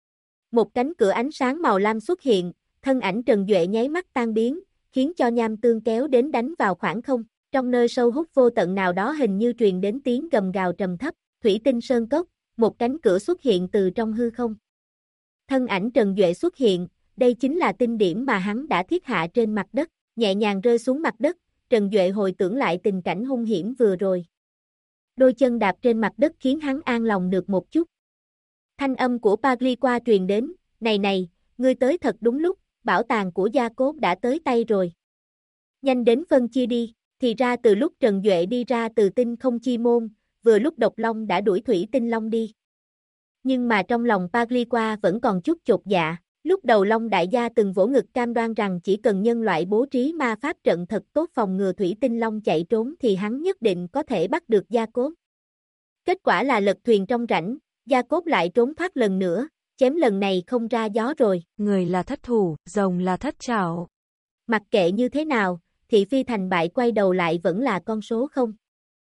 Một cánh cửa ánh sáng màu lam xuất hiện, thân ảnh Trần Duệ nháy mắt tan biến, khiến cho nham tương kéo đến đánh vào khoảng không. Trong nơi sâu hút vô tận nào đó hình như truyền đến tiếng gầm gào trầm thấp, thủy tinh sơn cốc, một cánh cửa xuất hiện từ trong hư không. Thân ảnh Trần Duệ xuất hiện, đây chính là tinh điểm mà hắn đã thiết hạ trên mặt đất, nhẹ nhàng rơi xuống mặt đất, Trần Duệ hồi tưởng lại tình cảnh hung hiểm vừa rồi. Đôi chân đạp trên mặt đất khiến hắn an lòng được một chút. Thanh âm của Pagliqua truyền đến, này, ngươi tới thật đúng lúc, bảo tàng của Gia Cốt đã tới tay rồi. Nhanh đến phân chia đi, thì ra từ lúc Trần Duệ đi ra từ tinh không chi môn, vừa lúc Độc Long đã đuổi Thủy Tinh Long đi. Nhưng mà trong lòng Pagliqua vẫn còn chút chột dạ, lúc đầu Long đại gia từng vỗ ngực cam đoan rằng chỉ cần nhân loại bố trí ma pháp trận thật tốt phòng ngừa Thủy Tinh Long chạy trốn thì hắn nhất định có thể bắt được Gia Cốt. Kết quả là lật thuyền trong rãnh, Gia Cốt lại trốn thoát lần nữa, chém lần này không ra gió rồi. Người là thất thủ, rồng là thất trảo. Mặc kệ như thế nào, thị phi thành bại quay đầu lại vẫn là con số không.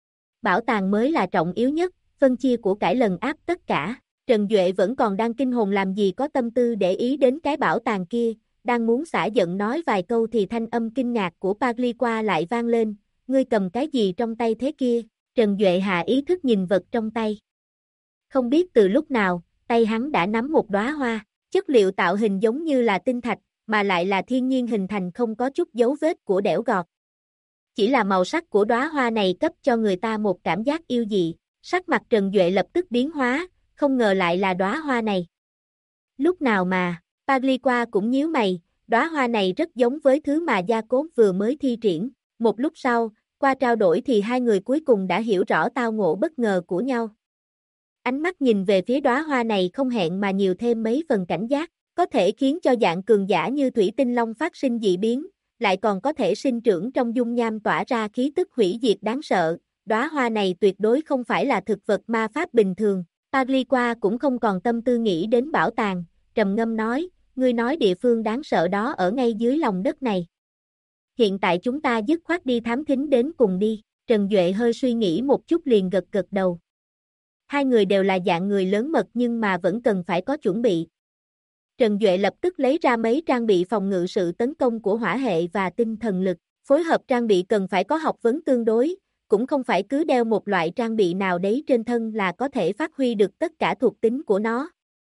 Bảo tàng mới là trọng yếu nhất, phân chia của cải lần áp tất cả. Trần Duệ vẫn còn đang kinh hồn làm gì có tâm tư để ý đến cái bảo tàng kia, đang muốn xả giận nói vài câu thì thanh âm kinh ngạc của Pagliqua lại vang lên, ngươi cầm cái gì trong tay thế kia? Trần Duệ hạ ý thức nhìn vật trong tay. Không biết từ lúc nào, tay hắn đã nắm một đóa hoa, chất liệu tạo hình giống như là tinh thạch, mà lại là thiên nhiên hình thành không có chút dấu vết của đẽo gọt. Chỉ là màu sắc của đóa hoa này cấp cho người ta một cảm giác yêu dị, sắc mặt Trần Duệ lập tức biến hóa, không ngờ lại là đóa hoa này. Lúc nào mà, Pagliqua cũng nhíu mày, đóa hoa này rất giống với thứ mà Gia Cốt vừa mới thi triển. Một lúc sau, qua trao đổi thì hai người cuối cùng đã hiểu rõ tao ngộ bất ngờ của nhau. Ánh mắt nhìn về phía đóa hoa này không hẹn mà nhiều thêm mấy phần cảnh giác, có thể khiến cho dạng cường giả như Thủy Tinh Long phát sinh dị biến, lại còn có thể sinh trưởng trong dung nham tỏa ra khí tức hủy diệt đáng sợ. Đóa hoa này tuyệt đối không phải là thực vật ma pháp bình thường. Pagliqua cũng không còn tâm tư nghĩ đến bảo tàng, trầm ngâm nói, ngươi nói địa phương đáng sợ đó ở ngay dưới lòng đất này. Hiện tại chúng ta dứt khoát đi thám thính đến cùng đi. Trần Duệ hơi suy nghĩ một chút liền gật gật đầu. Hai người đều là dạng người lớn mật nhưng mà vẫn cần phải có chuẩn bị. Trần Duệ lập tức lấy ra mấy trang bị phòng ngự sự tấn công của hỏa hệ và tinh thần lực. Phối hợp trang bị cần phải có học vấn tương đối, cũng không phải cứ đeo một loại trang bị nào đấy trên thân là có thể phát huy được tất cả thuộc tính của nó.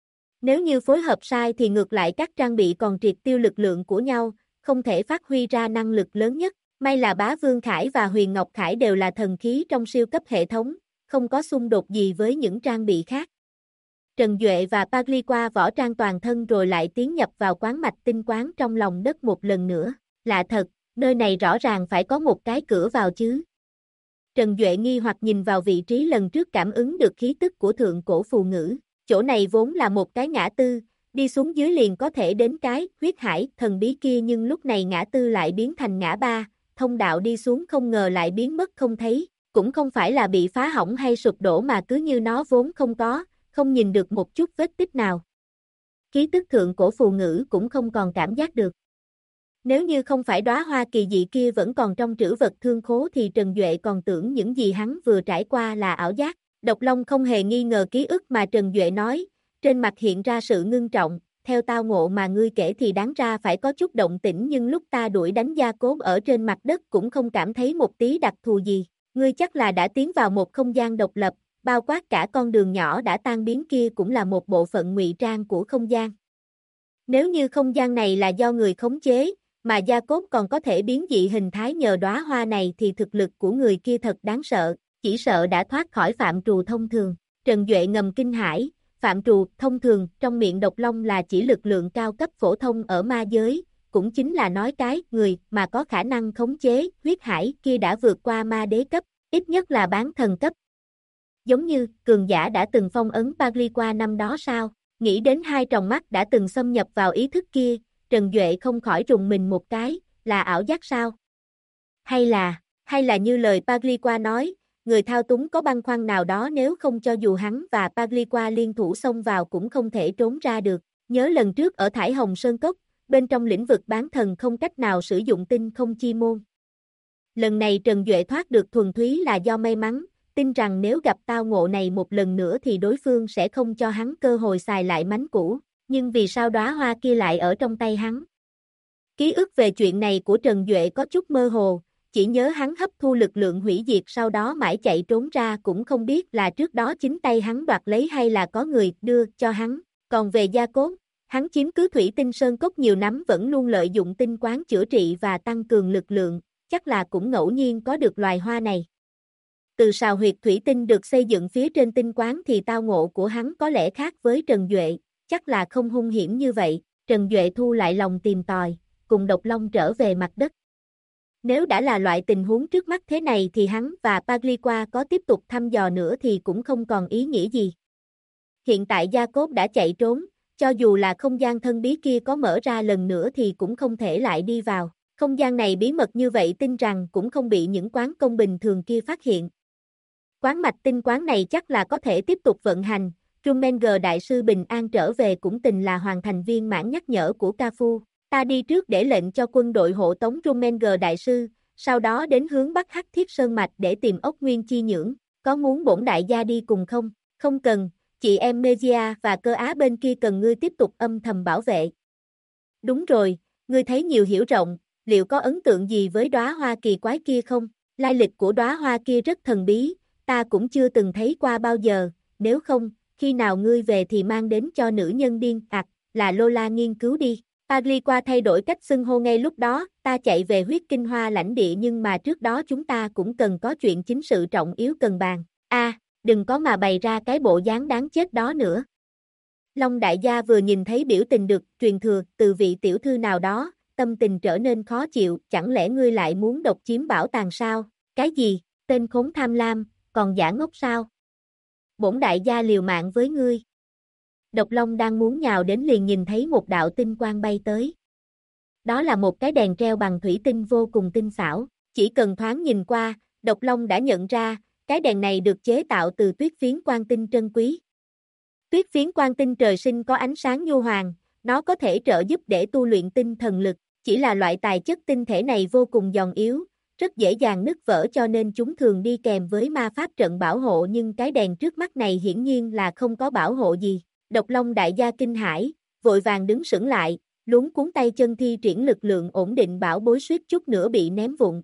Nếu như phối hợp sai thì ngược lại các trang bị còn triệt tiêu lực lượng của nhau, không thể phát huy ra năng lực lớn nhất. May là Bá Vương Khải và Huyền Ngọc Khải đều là thần khí trong siêu cấp hệ thống, không có xung đột gì với những trang bị khác. Trần Duệ và Pagliqua võ trang toàn thân rồi lại tiến nhập vào quán mạch tinh quán trong lòng đất một lần nữa. Lạ thật, nơi này rõ ràng phải có một cái cửa vào chứ. Trần Duệ nghi hoặc nhìn vào vị trí lần trước cảm ứng được khí tức của thượng cổ phù ngữ. Chỗ này vốn là một cái ngã tư, đi xuống dưới liền có thể đến cái huyết hải thần bí kia nhưng lúc này ngã tư lại biến thành ngã ba, thông đạo đi xuống không ngờ lại biến mất không thấy, cũng không phải là bị phá hỏng hay sụp đổ mà cứ như nó vốn không có, không nhìn được một chút vết tích nào. Khí tức thượng cổ phù ngữ cũng không còn cảm giác được. Nếu như không phải đóa hoa kỳ dị kia vẫn còn trong trữ vật thương khố thì Trần Duệ còn tưởng những gì hắn vừa trải qua là ảo giác. Độc Long không hề nghi ngờ ký ức mà Trần Duệ nói, trên mặt hiện ra sự ngưng trọng, theo tao ngộ mà ngươi kể thì đáng ra phải có chút động tĩnh nhưng lúc ta đuổi đánh Gia Cốt ở trên mặt đất cũng không cảm thấy một tí đặc thù gì, ngươi chắc là đã tiến vào một không gian độc lập, bao quát cả con đường nhỏ đã tan biến kia cũng là một bộ phận ngụy trang của không gian. Nếu như không gian này là do người khống chế, mà Gia Cốt còn có thể biến dị hình thái nhờ đóa hoa này thì thực lực của người kia thật đáng sợ, chỉ sợ đã thoát khỏi phạm trù thông thường. Trần Duệ ngầm kinh hãi, phạm trù thông thường trong miệng Độc Long là chỉ lực lượng cao cấp phổ thông ở ma giới, cũng chính là nói cái người mà có khả năng khống chế huyết hải kia đã vượt qua ma đế cấp, ít nhất là bán thần cấp. Giống như cường giả đã từng phong ấn Pagliqua năm đó sao? Nghĩ đến hai tròng mắt đã từng xâm nhập vào ý thức kia, Trần Duệ không khỏi rùng mình một cái, là ảo giác sao? Hay là như lời Pagliqua nói, người thao túng có băn khoăn nào đó nếu không cho dù hắn và Pagliqua liên thủ xông vào cũng không thể trốn ra được. Nhớ lần trước ở Thải Hồng Sơn Cốc, bên trong lĩnh vực bán thần không cách nào sử dụng tinh không chi môn. Lần này Trần Duệ thoát được thuần túy là do may mắn, tin rằng nếu gặp tao ngộ này một lần nữa thì đối phương sẽ không cho hắn cơ hội xài lại mánh cũ, nhưng vì sao đóa hoa kia lại ở trong tay hắn? Ký ức về chuyện này của Trần Duệ có chút mơ hồ, chỉ nhớ hắn hấp thu lực lượng hủy diệt sau đó mãi chạy trốn ra cũng không biết là trước đó chính tay hắn đoạt lấy hay là có người đưa cho hắn, còn về Gia Cốt, hắn chiếm cứ Thủy Tinh Sơn Cốc nhiều năm vẫn luôn lợi dụng tinh quán chữa trị và tăng cường lực lượng, chắc là cũng ngẫu nhiên có được loài hoa này. Từ sào huyệt thủy tinh được xây dựng phía trên tinh quán thì tao ngộ của hắn có lẽ khác với Trần Duệ, chắc là không hung hiểm như vậy. Trần Duệ thu lại lòng tìm tòi, cùng Độc Long trở về mặt đất. Nếu đã là loại tình huống trước mắt thế này thì hắn và Pagliqua có tiếp tục thăm dò nữa thì cũng không còn ý nghĩa gì. Hiện tại Gia Cốt đã chạy trốn, cho dù là không gian thân bí kia có mở ra lần nữa thì cũng không thể lại đi vào. Không gian này bí mật như vậy tin rằng cũng không bị những quán công bình thường kia phát hiện. Quán mạch tinh quán này chắc là có thể tiếp tục vận hành, Rumenger đại sư bình an trở về cũng tình là hoàn thành viên mãn nhắc nhở của Ca Phu. Ta đi trước để lệnh cho quân đội hộ tống Rumenger đại sư, sau đó đến hướng Bắc Hắc Thiết Sơn Mạch để tìm ốc nguyên chi nhưỡng, có muốn bổn đại gia đi cùng không? Không cần, chị em Mejia và Cơ Á bên kia cần ngươi tiếp tục âm thầm bảo vệ. Đúng rồi, ngươi thấy nhiều hiểu rộng, liệu có ấn tượng gì với đóa hoa kỳ quái kia không? Lai lịch của đóa hoa kia rất thần bí, ta cũng chưa từng thấy qua bao giờ, nếu không, khi nào ngươi về thì mang đến cho nữ nhân điên là Lola nghiên cứu đi. Pagliqua thay đổi cách xưng hô ngay lúc đó, ta chạy về huyết kinh hoa lãnh địa nhưng mà trước đó chúng ta cũng cần có chuyện chính sự trọng yếu cần bàn. Đừng có mà bày ra cái bộ dáng đáng chết đó nữa. Long đại gia vừa nhìn thấy biểu tình được truyền thừa từ vị tiểu thư nào đó, tâm tình trở nên khó chịu, chẳng lẽ ngươi lại muốn độc chiếm bảo tàng sao? Cái gì? Tên khốn tham lam, còn giả ngốc sao? Bổn đại gia liều mạng với ngươi. Độc Long đang muốn nhào đến liền nhìn thấy một đạo tinh quang bay tới. Đó là một cái đèn treo bằng thủy tinh vô cùng tinh xảo, chỉ cần thoáng nhìn qua, Độc Long đã nhận ra, cái đèn này được chế tạo từ tuyết phiến quang tinh trân quý. Tuyết phiến quang tinh trời sinh có ánh sáng nhu hoàng, nó có thể trợ giúp để tu luyện tinh thần lực, chỉ là loại tài chất tinh thể này vô cùng giòn yếu, rất dễ dàng nứt vỡ cho nên chúng thường đi kèm với ma pháp trận bảo hộ nhưng cái đèn trước mắt này hiển nhiên là không có bảo hộ gì. Độc Long đại gia kinh hãi, vội vàng đứng sững lại, luống cuống tay chân thi triển lực lượng ổn định bảo bối suýt chút nữa bị ném vụn.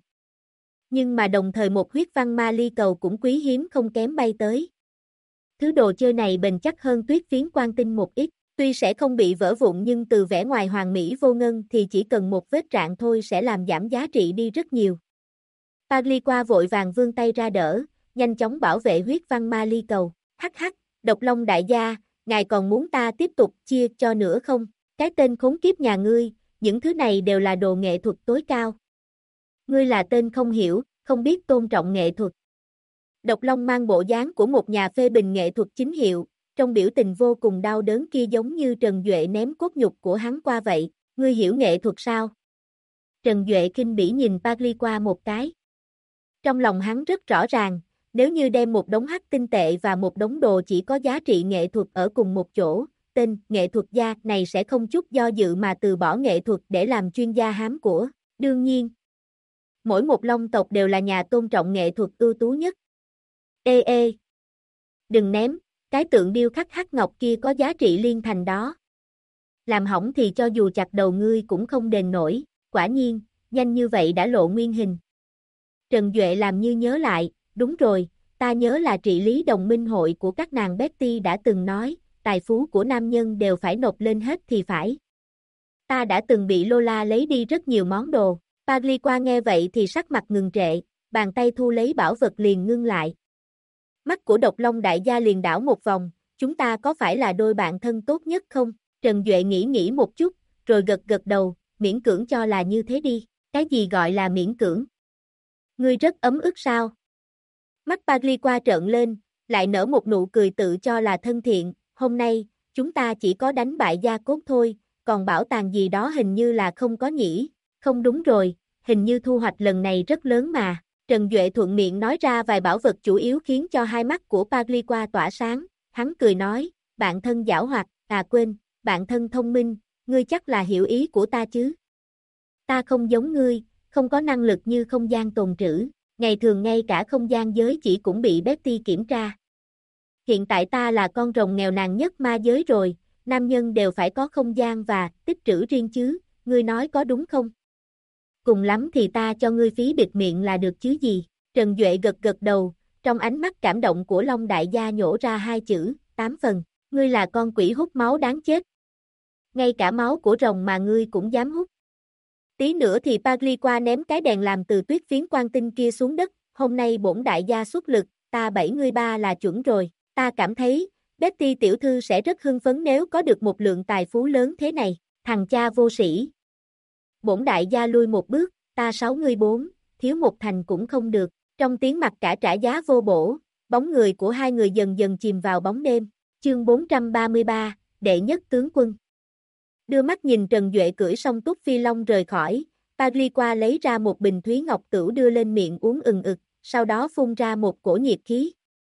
Nhưng mà đồng thời một huyết văn ma ly cầu cũng quý hiếm không kém bay tới. Thứ đồ chơi này bền chắc hơn tuyết phiến quang tinh một ít, tuy sẽ không bị vỡ vụn nhưng từ vẻ ngoài hoàn mỹ vô ngân thì chỉ cần một vết rạn thôi sẽ làm giảm giá trị đi rất nhiều. Pagliqua vội vàng vươn tay ra đỡ, nhanh chóng bảo vệ huyết văn ma ly cầu. Hắc hắc, Độc Long đại gia, ngài còn muốn ta tiếp tục chia cho nữa không? Cái tên khốn kiếp nhà ngươi, những thứ này đều là đồ nghệ thuật tối cao. Ngươi là tên không hiểu, không biết tôn trọng nghệ thuật. Độc Long mang bộ dáng của một nhà phê bình nghệ thuật chính hiệu, trong biểu tình vô cùng đau đớn kia giống như Trần Duệ ném cốt nhục của hắn qua vậy. Ngươi hiểu nghệ thuật sao? Trần Duệ khinh bỉ nhìn Pagliqua một cái. Trong lòng hắn rất rõ ràng, nếu như đem một đống hắc tinh tệ và một đống đồ chỉ có giá trị nghệ thuật ở cùng một chỗ, tên, nghệ thuật gia này sẽ không chút do dự mà từ bỏ nghệ thuật để làm chuyên gia hám của. Đương nhiên, mỗi một Long tộc đều là nhà tôn trọng nghệ thuật ưu tú nhất. Ê, đừng ném, cái tượng điêu khắc hắc ngọc kia có giá trị liên thành đó. Làm hỏng thì cho dù chặt đầu ngươi cũng không đền nổi, quả nhiên, nhanh như vậy đã lộ nguyên hình. Trần Duệ làm như nhớ lại, đúng rồi, ta nhớ là trị lý đồng minh hội của các nàng Betty đã từng nói, tài phú của nam nhân đều phải nộp lên hết thì phải. Ta đã từng bị Lola lấy đi rất nhiều món đồ. Pagliqua nghe vậy thì sắc mặt ngừng trệ, bàn tay thu lấy bảo vật liền ngưng lại. Mắt của Độc Long đại gia liền đảo một vòng, chúng ta có phải là đôi bạn thân tốt nhất không? Trần Duệ nghĩ một chút, rồi gật đầu, miễn cưỡng cho là như thế đi. Cái gì gọi là miễn cưỡng? Ngươi rất ấm ức sao? Mắt Pagliqua trợn lên, lại nở một nụ cười tự cho là thân thiện. Hôm nay, chúng ta chỉ có đánh bại gia cốt thôi, còn bảo tàng gì đó hình như là không có nhỉ? Không đúng rồi, hình như thu hoạch lần này rất lớn mà. Trần Duệ thuận miệng nói ra vài bảo vật chủ yếu khiến cho hai mắt của Pagliqua tỏa sáng. Hắn cười nói, bạn thân giảo hoạt, quên, bạn thân thông minh, ngươi chắc là hiểu ý của ta chứ? Ta không giống ngươi, không có năng lực như không gian tồn trữ, ngày thường ngay cả không gian giới chỉ cũng bị Betty kiểm tra. Hiện tại ta là con rồng nghèo nàn nhất ma giới rồi, nam nhân đều phải có không gian và tích trữ riêng chứ, ngươi nói có đúng không? Cùng lắm thì ta cho ngươi phí bịt miệng là được chứ gì? Trần Duệ gật đầu, trong ánh mắt cảm động của Long đại gia nhổ ra hai chữ, 8 phần, ngươi là con quỷ hút máu đáng chết. Ngay cả máu của rồng mà ngươi cũng dám hút. Tí nữa thì Pagliqua ném cái đèn làm từ tuyết phiến quang tinh kia xuống đất, hôm nay bổn đại gia xuất lực, ta 73 là chuẩn rồi, ta cảm thấy, Betty tiểu thư sẽ rất hưng phấn nếu có được một lượng tài phú lớn thế này, thằng cha vô sĩ. Bổn đại gia lui một bước, ta 64, thiếu một thành cũng không được, trong tiếng mặt cả trả giá vô bổ, bóng người của hai người dần dần chìm vào bóng đêm, chương 433, đệ nhất tướng quân. Đưa mắt nhìn Trần Duệ cưỡi song túc phi long rời khỏi, Pagliqua lấy ra một bình thúy ngọc tửu đưa lên miệng uống ực, sau đó phun ra một cổ nhiệt khí.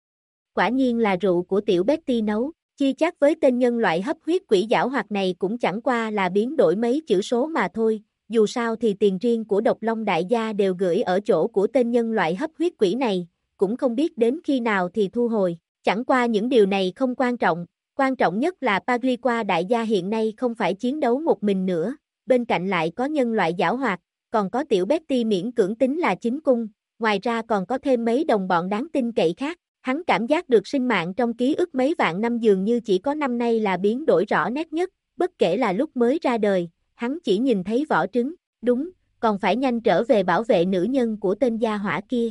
Quả nhiên là rượu của tiểu Betty nấu, chi chắc với tên nhân loại hấp huyết quỷ giảo hoạt này cũng chẳng qua là biến đổi mấy chữ số mà thôi, dù sao thì tiền riêng của Độc Long đại gia đều gửi ở chỗ của tên nhân loại hấp huyết quỷ này, cũng không biết đến khi nào thì thu hồi, chẳng qua những điều này không quan trọng nhất là Pagliqua đại gia hiện nay không phải chiến đấu một mình nữa, bên cạnh lại có nhân loại giảo hoạt, còn có tiểu Betty miễn cưỡng tính là chính cung, ngoài ra còn có thêm mấy đồng bọn đáng tin cậy khác. Hắn cảm giác được sinh mạng trong ký ức mấy vạn năm dường như chỉ có năm nay là biến đổi rõ nét nhất, bất kể là lúc mới ra đời, hắn chỉ nhìn thấy vỏ trứng, đúng, còn phải nhanh trở về bảo vệ nữ nhân của tên gia hỏa kia.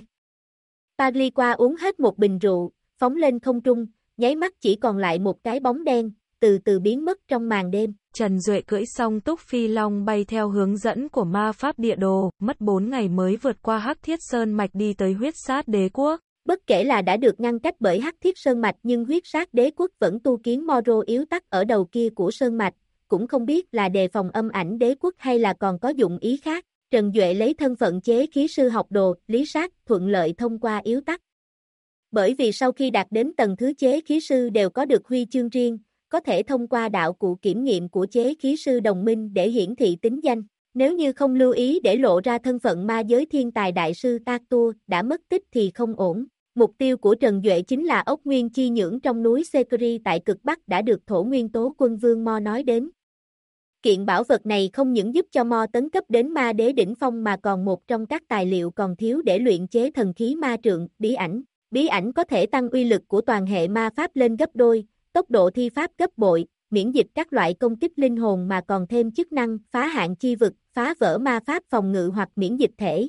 Pagliqua uống hết một bình rượu, phóng lên không trung, nháy mắt chỉ còn lại một cái bóng đen, từ từ biến mất trong màn đêm. Trần Duệ cưỡi song túc phi long bay theo hướng dẫn của ma pháp địa đồ, mất 4 ngày mới vượt qua Hắc Thiết Sơn Mạch đi tới huyết sát đế quốc. Bất kể là đã được ngăn cách bởi Hắc Thiết Sơn Mạch nhưng huyết sát đế quốc vẫn tu kiến Moro yếu tắc ở đầu kia của Sơn Mạch, cũng không biết là đề phòng âm ảnh đế quốc hay là còn có dụng ý khác. Trần Duệ lấy thân phận chế khí sư học đồ, lý sát, thuận lợi thông qua yếu tắc. Bởi vì sau khi đạt đến tầng thứ chế khí sư đều có được huy chương riêng, có thể thông qua đạo cụ kiểm nghiệm của chế khí sư đồng minh để hiển thị tính danh. Nếu như không lưu ý để lộ ra thân phận ma giới thiên tài đại sư Tatua đã mất tích thì không ổn. Mục tiêu của Trần Duệ chính là ốc nguyên chi nhưỡng trong núi Sekiri tại cực Bắc đã được Thổ Nguyên Tố Quân Vương Mo nói đến. Kiện bảo vật này không những giúp cho Mo tấn cấp đến ma đế đỉnh phong mà còn một trong các tài liệu còn thiếu để luyện chế thần khí ma trượng, bí ảnh. Bí ảnh có thể tăng uy lực của toàn hệ ma pháp lên gấp đôi, tốc độ thi pháp gấp bội, miễn dịch các loại công kích linh hồn mà còn thêm chức năng phá hạn chi vực, phá vỡ ma pháp phòng ngự hoặc miễn dịch thể.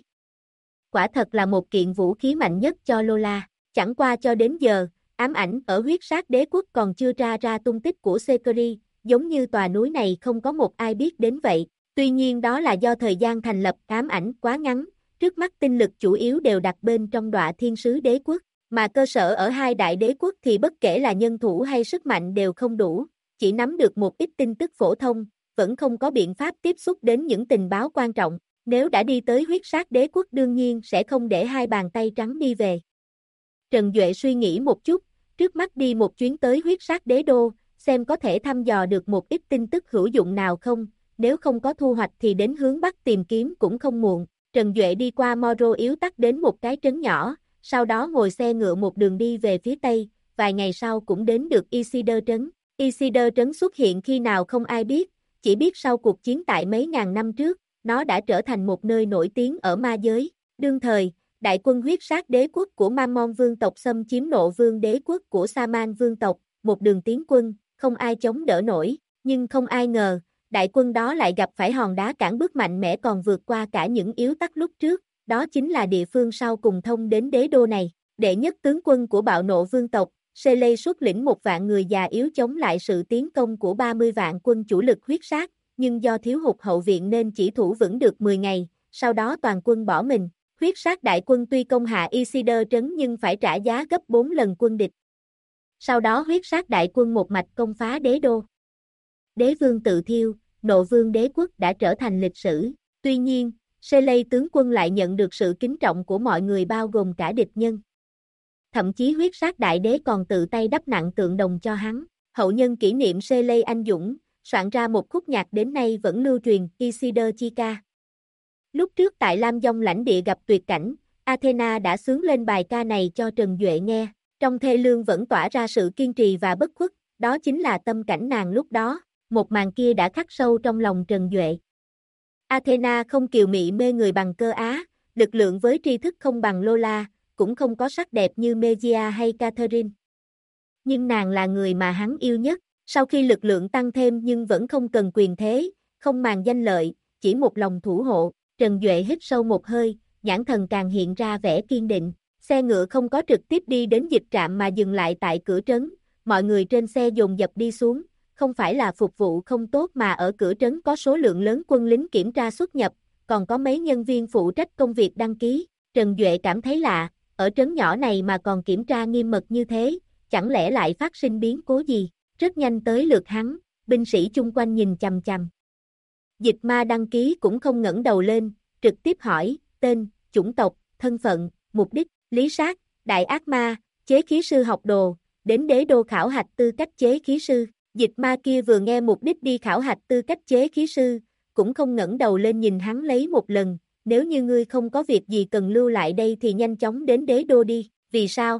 Quả thật là một kiện vũ khí mạnh nhất cho Lola. Chẳng qua cho đến giờ, ám ảnh ở huyết sát đế quốc còn chưa ra tung tích của Sekiri, giống như tòa núi này không có một ai biết đến vậy. Tuy nhiên đó là do thời gian thành lập ám ảnh quá ngắn, trước mắt tinh lực chủ yếu đều đặt bên trong Đọa Thiên Sứ đế quốc, mà cơ sở ở hai đại đế quốc thì bất kể là nhân thủ hay sức mạnh đều không đủ, chỉ nắm được một ít tin tức phổ thông, vẫn không có biện pháp tiếp xúc đến những tình báo quan trọng. Nếu đã đi tới huyết sát đế quốc đương nhiên sẽ không để hai bàn tay trắng đi về. Trần Duệ suy nghĩ một chút, trước mắt đi một chuyến tới huyết sát đế đô, xem có thể thăm dò được một ít tin tức hữu dụng nào không, nếu không có thu hoạch thì đến hướng Bắc tìm kiếm cũng không muộn. Trần Duệ đi qua Moro yếu tắt đến một cái trấn nhỏ, sau đó ngồi xe ngựa một đường đi về phía Tây, vài ngày sau cũng đến được Isidore trấn. Isidore trấn xuất hiện khi nào không ai biết, chỉ biết sau cuộc chiến tại mấy ngàn năm trước, nó đã trở thành một nơi nổi tiếng ở ma giới. Đương thời, đại quân huyết sát đế quốc của Mammon vương tộc xâm chiếm Nộ vương đế quốc của Saman vương tộc, một đường tiến quân, không ai chống đỡ nổi, nhưng không ai ngờ, đại quân đó lại gặp phải hòn đá cản bước mạnh mẽ còn vượt qua cả những yếu tắc lúc trước, đó chính là địa phương sau cùng thông đến đế đô này. Đệ nhất tướng quân của bạo nộ vương tộc, Shelley xuất lĩnh 1 vạn người già yếu chống lại sự tiến công của 30 vạn quân chủ lực huyết sát, nhưng do thiếu hụt hậu viện nên chỉ thủ vững được 10 ngày, sau đó toàn quân bỏ mình. Huyết sát đại quân tuy công hạ Isidore trấn nhưng phải trả giá gấp 4 lần quân địch. Sau đó huyết sát đại quân một mạch công phá đế đô. Đế vương tự thiêu, Nộ vương đế quốc đã trở thành lịch sử. Tuy nhiên, Shelley tướng quân lại nhận được sự kính trọng của mọi người bao gồm cả địch nhân. Thậm chí huyết sát đại đế còn tự tay đắp nặng tượng đồng cho hắn. Hậu nhân kỷ niệm Shelley anh dũng, soạn ra một khúc nhạc đến nay vẫn lưu truyền, Isidore chi ca. Lúc trước tại Lam Dông lãnh địa gặp tuyệt cảnh, Athena đã xướng lên bài ca này cho Trần Duệ nghe. Trong thê lương vẫn tỏa ra sự kiên trì và bất khuất, đó chính là tâm cảnh nàng lúc đó. Một màn kia đã khắc sâu trong lòng Trần Duệ. Athena không kiều mị mê người bằng cơ á, lực lượng với tri thức không bằng Lola, cũng không có sắc đẹp như Megia hay Catherine. Nhưng nàng là người mà hắn yêu nhất, sau khi lực lượng tăng thêm nhưng vẫn không cần quyền thế, không màng danh lợi, chỉ một lòng thủ hộ. Trần Duệ hít sâu một hơi, nhãn thần càng hiện ra vẻ kiên định. Xe ngựa không có trực tiếp đi đến dịch trạm mà dừng lại tại cửa trấn, mọi người trên xe dồn dập đi xuống, không phải là phục vụ không tốt mà ở cửa trấn có số lượng lớn quân lính kiểm tra xuất nhập, còn có mấy nhân viên phụ trách công việc đăng ký. Trần Duệ cảm thấy lạ, ở trấn nhỏ này mà còn kiểm tra nghiêm mật như thế, chẳng lẽ lại phát sinh biến cố gì? Rất nhanh tới lượt hắn, binh sĩ chung quanh nhìn chằm chằm. Dịch ma đăng ký cũng không ngẩng đầu lên, trực tiếp hỏi, tên, chủng tộc, thân phận, mục đích, lý sát, đại ác ma, chế khí sư học đồ, đến đế đô khảo hạch tư cách chế khí sư. Dịch ma kia vừa nghe mục đích đi khảo hạch tư cách chế khí sư, cũng không ngẩng đầu lên nhìn hắn lấy một lần, nếu như ngươi không có việc gì cần lưu lại đây thì nhanh chóng đến đế đô đi, vì sao?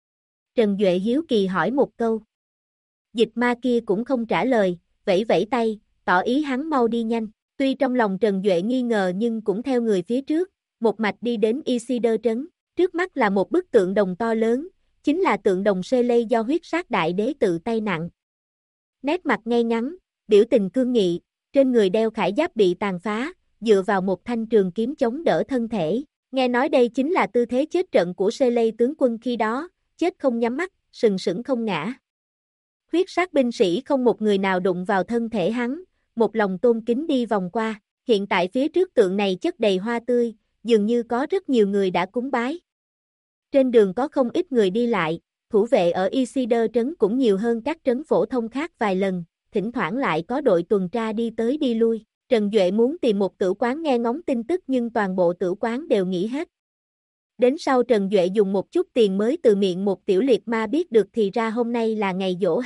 Trần Duệ hiếu kỳ hỏi một câu. Dịch ma kia cũng không trả lời, vẫy vẫy tay, tỏ ý hắn mau đi nhanh. Tuy trong lòng Trần Duệ nghi ngờ nhưng cũng theo người phía trước, một mạch đi đến Isidore trấn. Trước mắt là một bức tượng đồng to lớn, chính là tượng đồng Shelley do huyết sát đại đế tự tay nặng. Nét mặt ngay ngắn, biểu tình cương nghị, trên người đeo khải giáp bị tàn phá, dựa vào một thanh trường kiếm chống đỡ thân thể. Nghe nói đây chính là tư thế chết trận của Shelley tướng quân khi đó, chết không nhắm mắt, sừng sững không ngã. Huyết sát binh sĩ không một người nào đụng vào thân thể hắn, một lòng tôn kính đi vòng qua. Hiện tại phía trước tượng này chất đầy hoa tươi, dường như có rất nhiều người đã cúng bái. Trên đường có không ít người đi lại, thủ vệ ở Isidore trấn cũng nhiều hơn các trấn phổ thông khác vài lần, thỉnh thoảng lại có đội tuần tra đi tới đi lui. Trần Duệ muốn tìm một tử quán nghe ngóng tin tức nhưng toàn bộ tử quán đều nghỉ hết. Đến sau Trần Duệ dùng một chút tiền mới từ miệng một tiểu liệt ma biết được thì ra hôm nay là ngày giỗ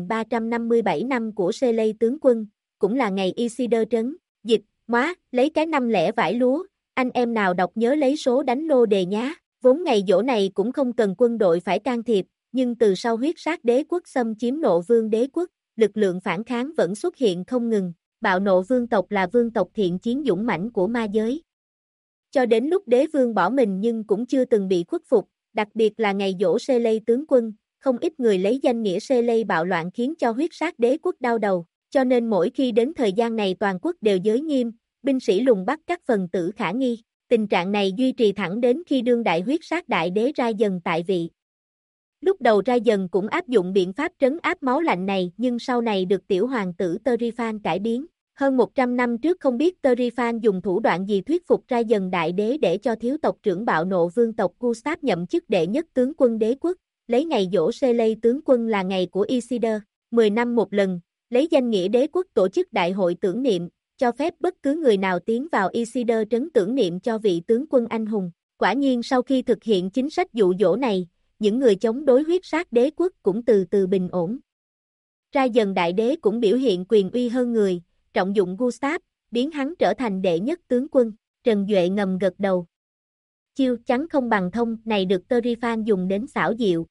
2357 năm của Shelley tướng quân, cũng là ngày Isidore trấn. Dịch, móa, lấy cái 5 lẻ vải lúa, anh em nào đọc nhớ lấy số đánh lô đề nhá. Vốn ngày giỗ này cũng không cần quân đội phải can thiệp, nhưng từ sau huyết sát đế quốc xâm chiếm Nộ vương đế quốc, lực lượng phản kháng vẫn xuất hiện không ngừng. Bạo Nộ vương tộc là vương tộc thiện chiến dũng mãnh của ma giới. Cho đến lúc đế vương bỏ mình nhưng cũng chưa từng bị khuất phục, đặc biệt là ngày giỗ Shelley tướng quân, không ít người lấy danh nghĩa Shelley bạo loạn khiến cho huyết sát đế quốc đau đầu, cho nên mỗi khi đến thời gian này toàn quốc đều giới nghiêm, binh sĩ lùng bắt các phần tử khả nghi. Tình trạng này duy trì thẳng đến khi đương đại huyết sát đại đế Ra Dần tại vị. Lúc đầu Ra Dần cũng áp dụng biện pháp trấn áp máu lạnh này nhưng sau này được tiểu hoàng tử Terifan cải biến. Hơn 100 năm trước không biết Terifan dùng thủ đoạn gì thuyết phục Ra Dần đại đế để cho thiếu tộc trưởng bạo nộ vương tộc Gustav nhậm chức đệ nhất tướng quân đế quốc, lấy ngày giỗ Shelley tướng quân là ngày của Isidore, 10 năm một lần, lấy danh nghĩa đế quốc tổ chức đại hội tưởng niệm, cho phép bất cứ người nào tiến vào Isidore trấn tưởng niệm cho vị tướng quân anh hùng. Quả nhiên sau khi thực hiện chính sách dụ dỗ này, những người chống đối huyết sát đế quốc cũng từ từ bình ổn. Ra dần đại đế cũng biểu hiện quyền uy hơn người, trọng dụng Gustav, biến hắn trở thành đệ nhất tướng quân. Trần Duệ ngầm gật đầu. Chiêu chắn không bằng thông này được Torifan dùng đến xảo diệu.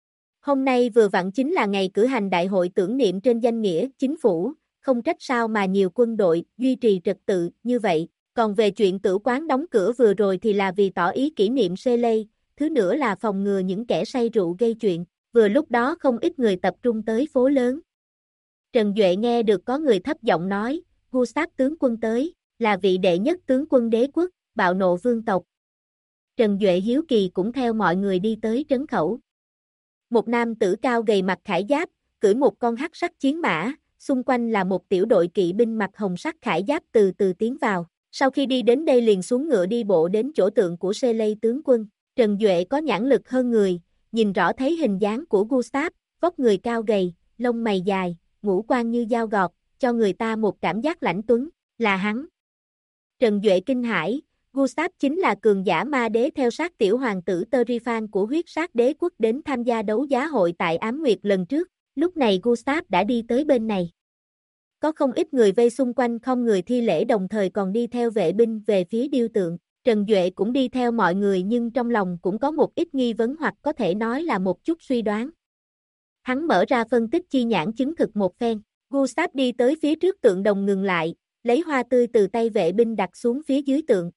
Hôm nay vừa vặn chính là ngày cử hành đại hội tưởng niệm trên danh nghĩa chính phủ, không trách sao mà nhiều quân đội duy trì trật tự như vậy. Còn về chuyện tử quán đóng cửa vừa rồi thì là vì tỏ ý kỷ niệm Shelley, thứ nữa là phòng ngừa những kẻ say rượu gây chuyện. Vừa lúc đó không ít người tập trung tới phố lớn. Trần Duệ nghe được có người thấp giọng nói, Gustav tướng quân tới, là vị đệ nhất tướng quân đế quốc, bạo nộ vương tộc. Trần Duệ hiếu kỳ cũng theo mọi người đi tới trấn khẩu. Một nam tử cao gầy mặc khải giáp, cưỡi một con hắc sắc chiến mã, xung quanh là một tiểu đội kỵ binh mặc hồng sắc khải giáp từ từ tiến vào. Sau khi đi đến đây liền xuống ngựa đi bộ đến chỗ tượng của Shelley tướng quân. Trần Duệ có nhãn lực hơn người, nhìn rõ thấy hình dáng của Gustav, vóc người cao gầy, lông mày dài, ngũ quan như dao gọt, cho người ta một cảm giác lãnh tuấn, là hắn. Trần Duệ kinh hãi, Gustav chính là cường giả ma đế theo sát tiểu hoàng tử Torifan của huyết sát đế quốc đến tham gia đấu giá hội tại Ám Nguyệt lần trước, lúc này Gustav đã đi tới bên này. Có không ít người vây xung quanh không người thi lễ đồng thời còn đi theo vệ binh về phía điêu tượng. Trần Duệ cũng đi theo mọi người nhưng trong lòng cũng có một ít nghi vấn hoặc có thể nói là một chút suy đoán. Hắn mở ra phân tích chi nhãn chứng thực một phen. Gustav đi tới phía trước tượng đồng ngừng lại, lấy hoa tươi từ tay vệ binh đặt xuống phía dưới tượng.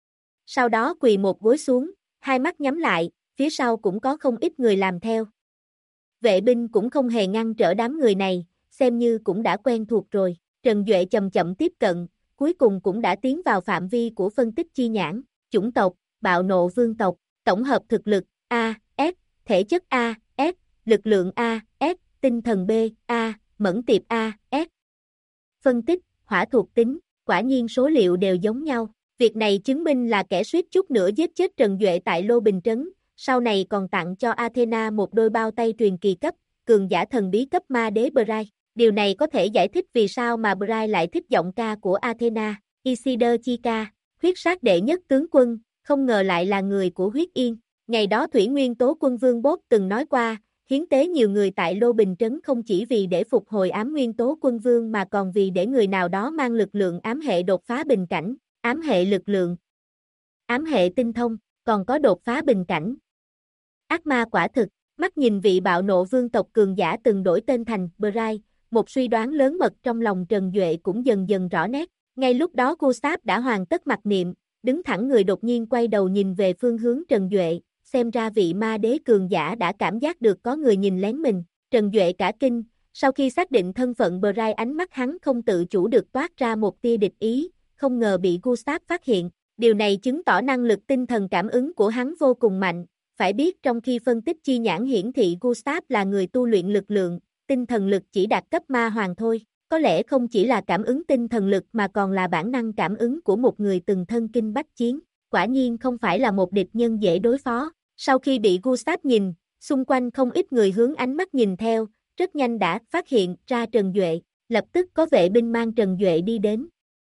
Sau đó quỳ một gối xuống, hai mắt nhắm lại, phía sau cũng có không ít người làm theo. Vệ binh cũng không hề ngăn trở đám người này, xem như cũng đã quen thuộc rồi. Trần Duệ chậm chậm tiếp cận, cuối cùng cũng đã tiến vào phạm vi của phân tích chi nhãn. Chủng tộc, bạo nộ vương tộc, tổng hợp thực lực, A, S, thể chất A, S, lực lượng A, S, tinh thần B, A, mẫn tiệp A, S. Phân tích, hỏa thuộc tính, quả nhiên số liệu đều giống nhau. Việc này chứng minh là kẻ suýt chút nữa giết chết Trần Duệ tại Lô Bình Trấn, sau này còn tặng cho Athena một đôi bao tay truyền kỳ cấp, cường giả thần bí cấp ma đế Bright. Điều này có thể giải thích vì sao mà Bright lại thích giọng ca của Athena. Isidore Chica, huyết sát đệ nhất tướng quân, không ngờ lại là người của huyết yên. Ngày đó Thủy Nguyên Tố Quân Vương Bốt từng nói qua, hiến tế nhiều người tại Lô Bình Trấn không chỉ vì để phục hồi ám nguyên tố quân vương mà còn vì để người nào đó mang lực lượng ám hệ đột phá bình cảnh, ám hệ lực lượng, ám hệ tinh thông, còn có đột phá bình cảnh. Ác ma quả thực, mắt nhìn vị bạo nộ vương tộc cường giả từng đổi tên thành Bright, một suy đoán lớn mật trong lòng Trần Duệ cũng dần dần rõ nét. Ngay lúc đó Gustav đã hoàn tất mặc niệm, đứng thẳng người đột nhiên quay đầu nhìn về phương hướng Trần Duệ, xem ra vị ma đế cường giả đã cảm giác được có người nhìn lén mình. Trần Duệ cả kinh, sau khi xác định thân phận Bright ánh mắt hắn không tự chủ được toát ra một tia địch ý, không ngờ bị Gustav phát hiện. Điều này chứng tỏ năng lực tinh thần cảm ứng của hắn vô cùng mạnh. Phải biết trong khi phân tích chi nhãn hiển thị Gustav là người tu luyện lực lượng, tinh thần lực chỉ đạt cấp ma hoàng thôi. Có lẽ không chỉ là cảm ứng tinh thần lực mà còn là bản năng cảm ứng của một người từng thân kinh bách chiến. Quả nhiên không phải là một địch nhân dễ đối phó. Sau khi bị Gustav nhìn, xung quanh không ít người hướng ánh mắt nhìn theo, rất nhanh đã phát hiện ra Trần Duệ, lập tức có vệ binh mang Trần Duệ đi đến.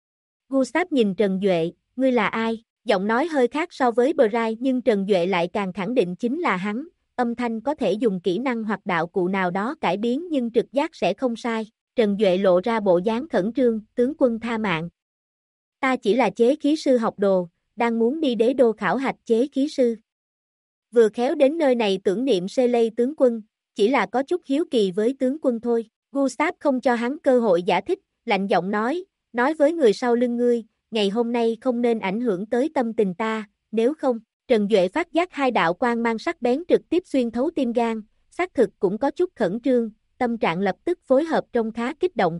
Gustav nhìn Trần Duệ, ngươi là ai? Giọng nói hơi khác so với Bright nhưng Trần Duệ lại càng khẳng định chính là hắn, âm thanh có thể dùng kỹ năng hoặc đạo cụ nào đó cải biến nhưng trực giác sẽ không sai. Trần Duệ lộ ra bộ dáng khẩn trương, tướng quân tha mạng. Ta chỉ là chế khí sư học đồ, đang muốn đi đế đô khảo hạch chế khí sư. Vừa khéo đến nơi này tưởng niệm Shelley tướng quân, chỉ là có chút hiếu kỳ với tướng quân thôi. Gustav không cho hắn cơ hội giải thích, lạnh giọng nói với người sau lưng ngươi, ngày hôm nay không nên ảnh hưởng tới tâm tình ta, nếu không, Trần Duệ phát giác hai đạo quang mang sắc bén trực tiếp xuyên thấu tim gan, xác thực cũng có chút khẩn trương, tâm trạng lập tức phối hợp trông khá kích động.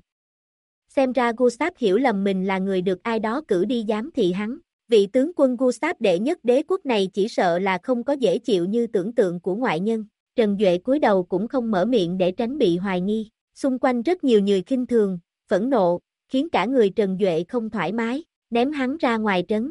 Xem ra Gustav hiểu lầm mình là người được ai đó cử đi giám thị hắn. Vị tướng quân Gustav đệ nhất đế quốc này chỉ sợ là không có dễ chịu như tưởng tượng của ngoại nhân. Trần Duệ cúi đầu cũng không mở miệng để tránh bị hoài nghi. Xung quanh rất nhiều người khinh thường, phẫn nộ, khiến cả người Trần Duệ không thoải mái, ném hắn ra ngoài trấn.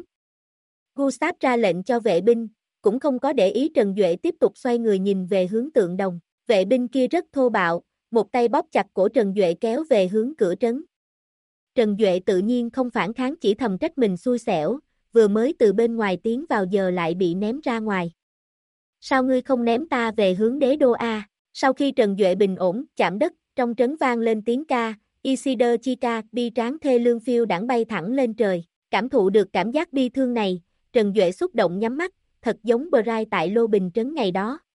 Gustav ra lệnh cho vệ binh, cũng không có để ý Trần Duệ tiếp tục xoay người nhìn về hướng tượng đồng. Vệ binh kia rất thô bạo, một tay bóp chặt cổ Trần Duệ kéo về hướng cửa trấn. Trần Duệ tự nhiên không phản kháng, chỉ thầm trách mình xui xẻo, vừa mới từ bên ngoài tiến vào giờ lại bị ném ra ngoài. Sao ngươi không ném ta về hướng đế đô A? Sau khi Trần Duệ bình ổn, chạm đất, Trong trấn vang lên tiếng ca, Isidore Chica bi tráng thê lương phiêu đãng bay thẳng lên trời. Cảm thụ được cảm giác bi thương này, Trần Duệ xúc động nhắm mắt, thật giống Bright tại Lô Bình trấn ngày đó.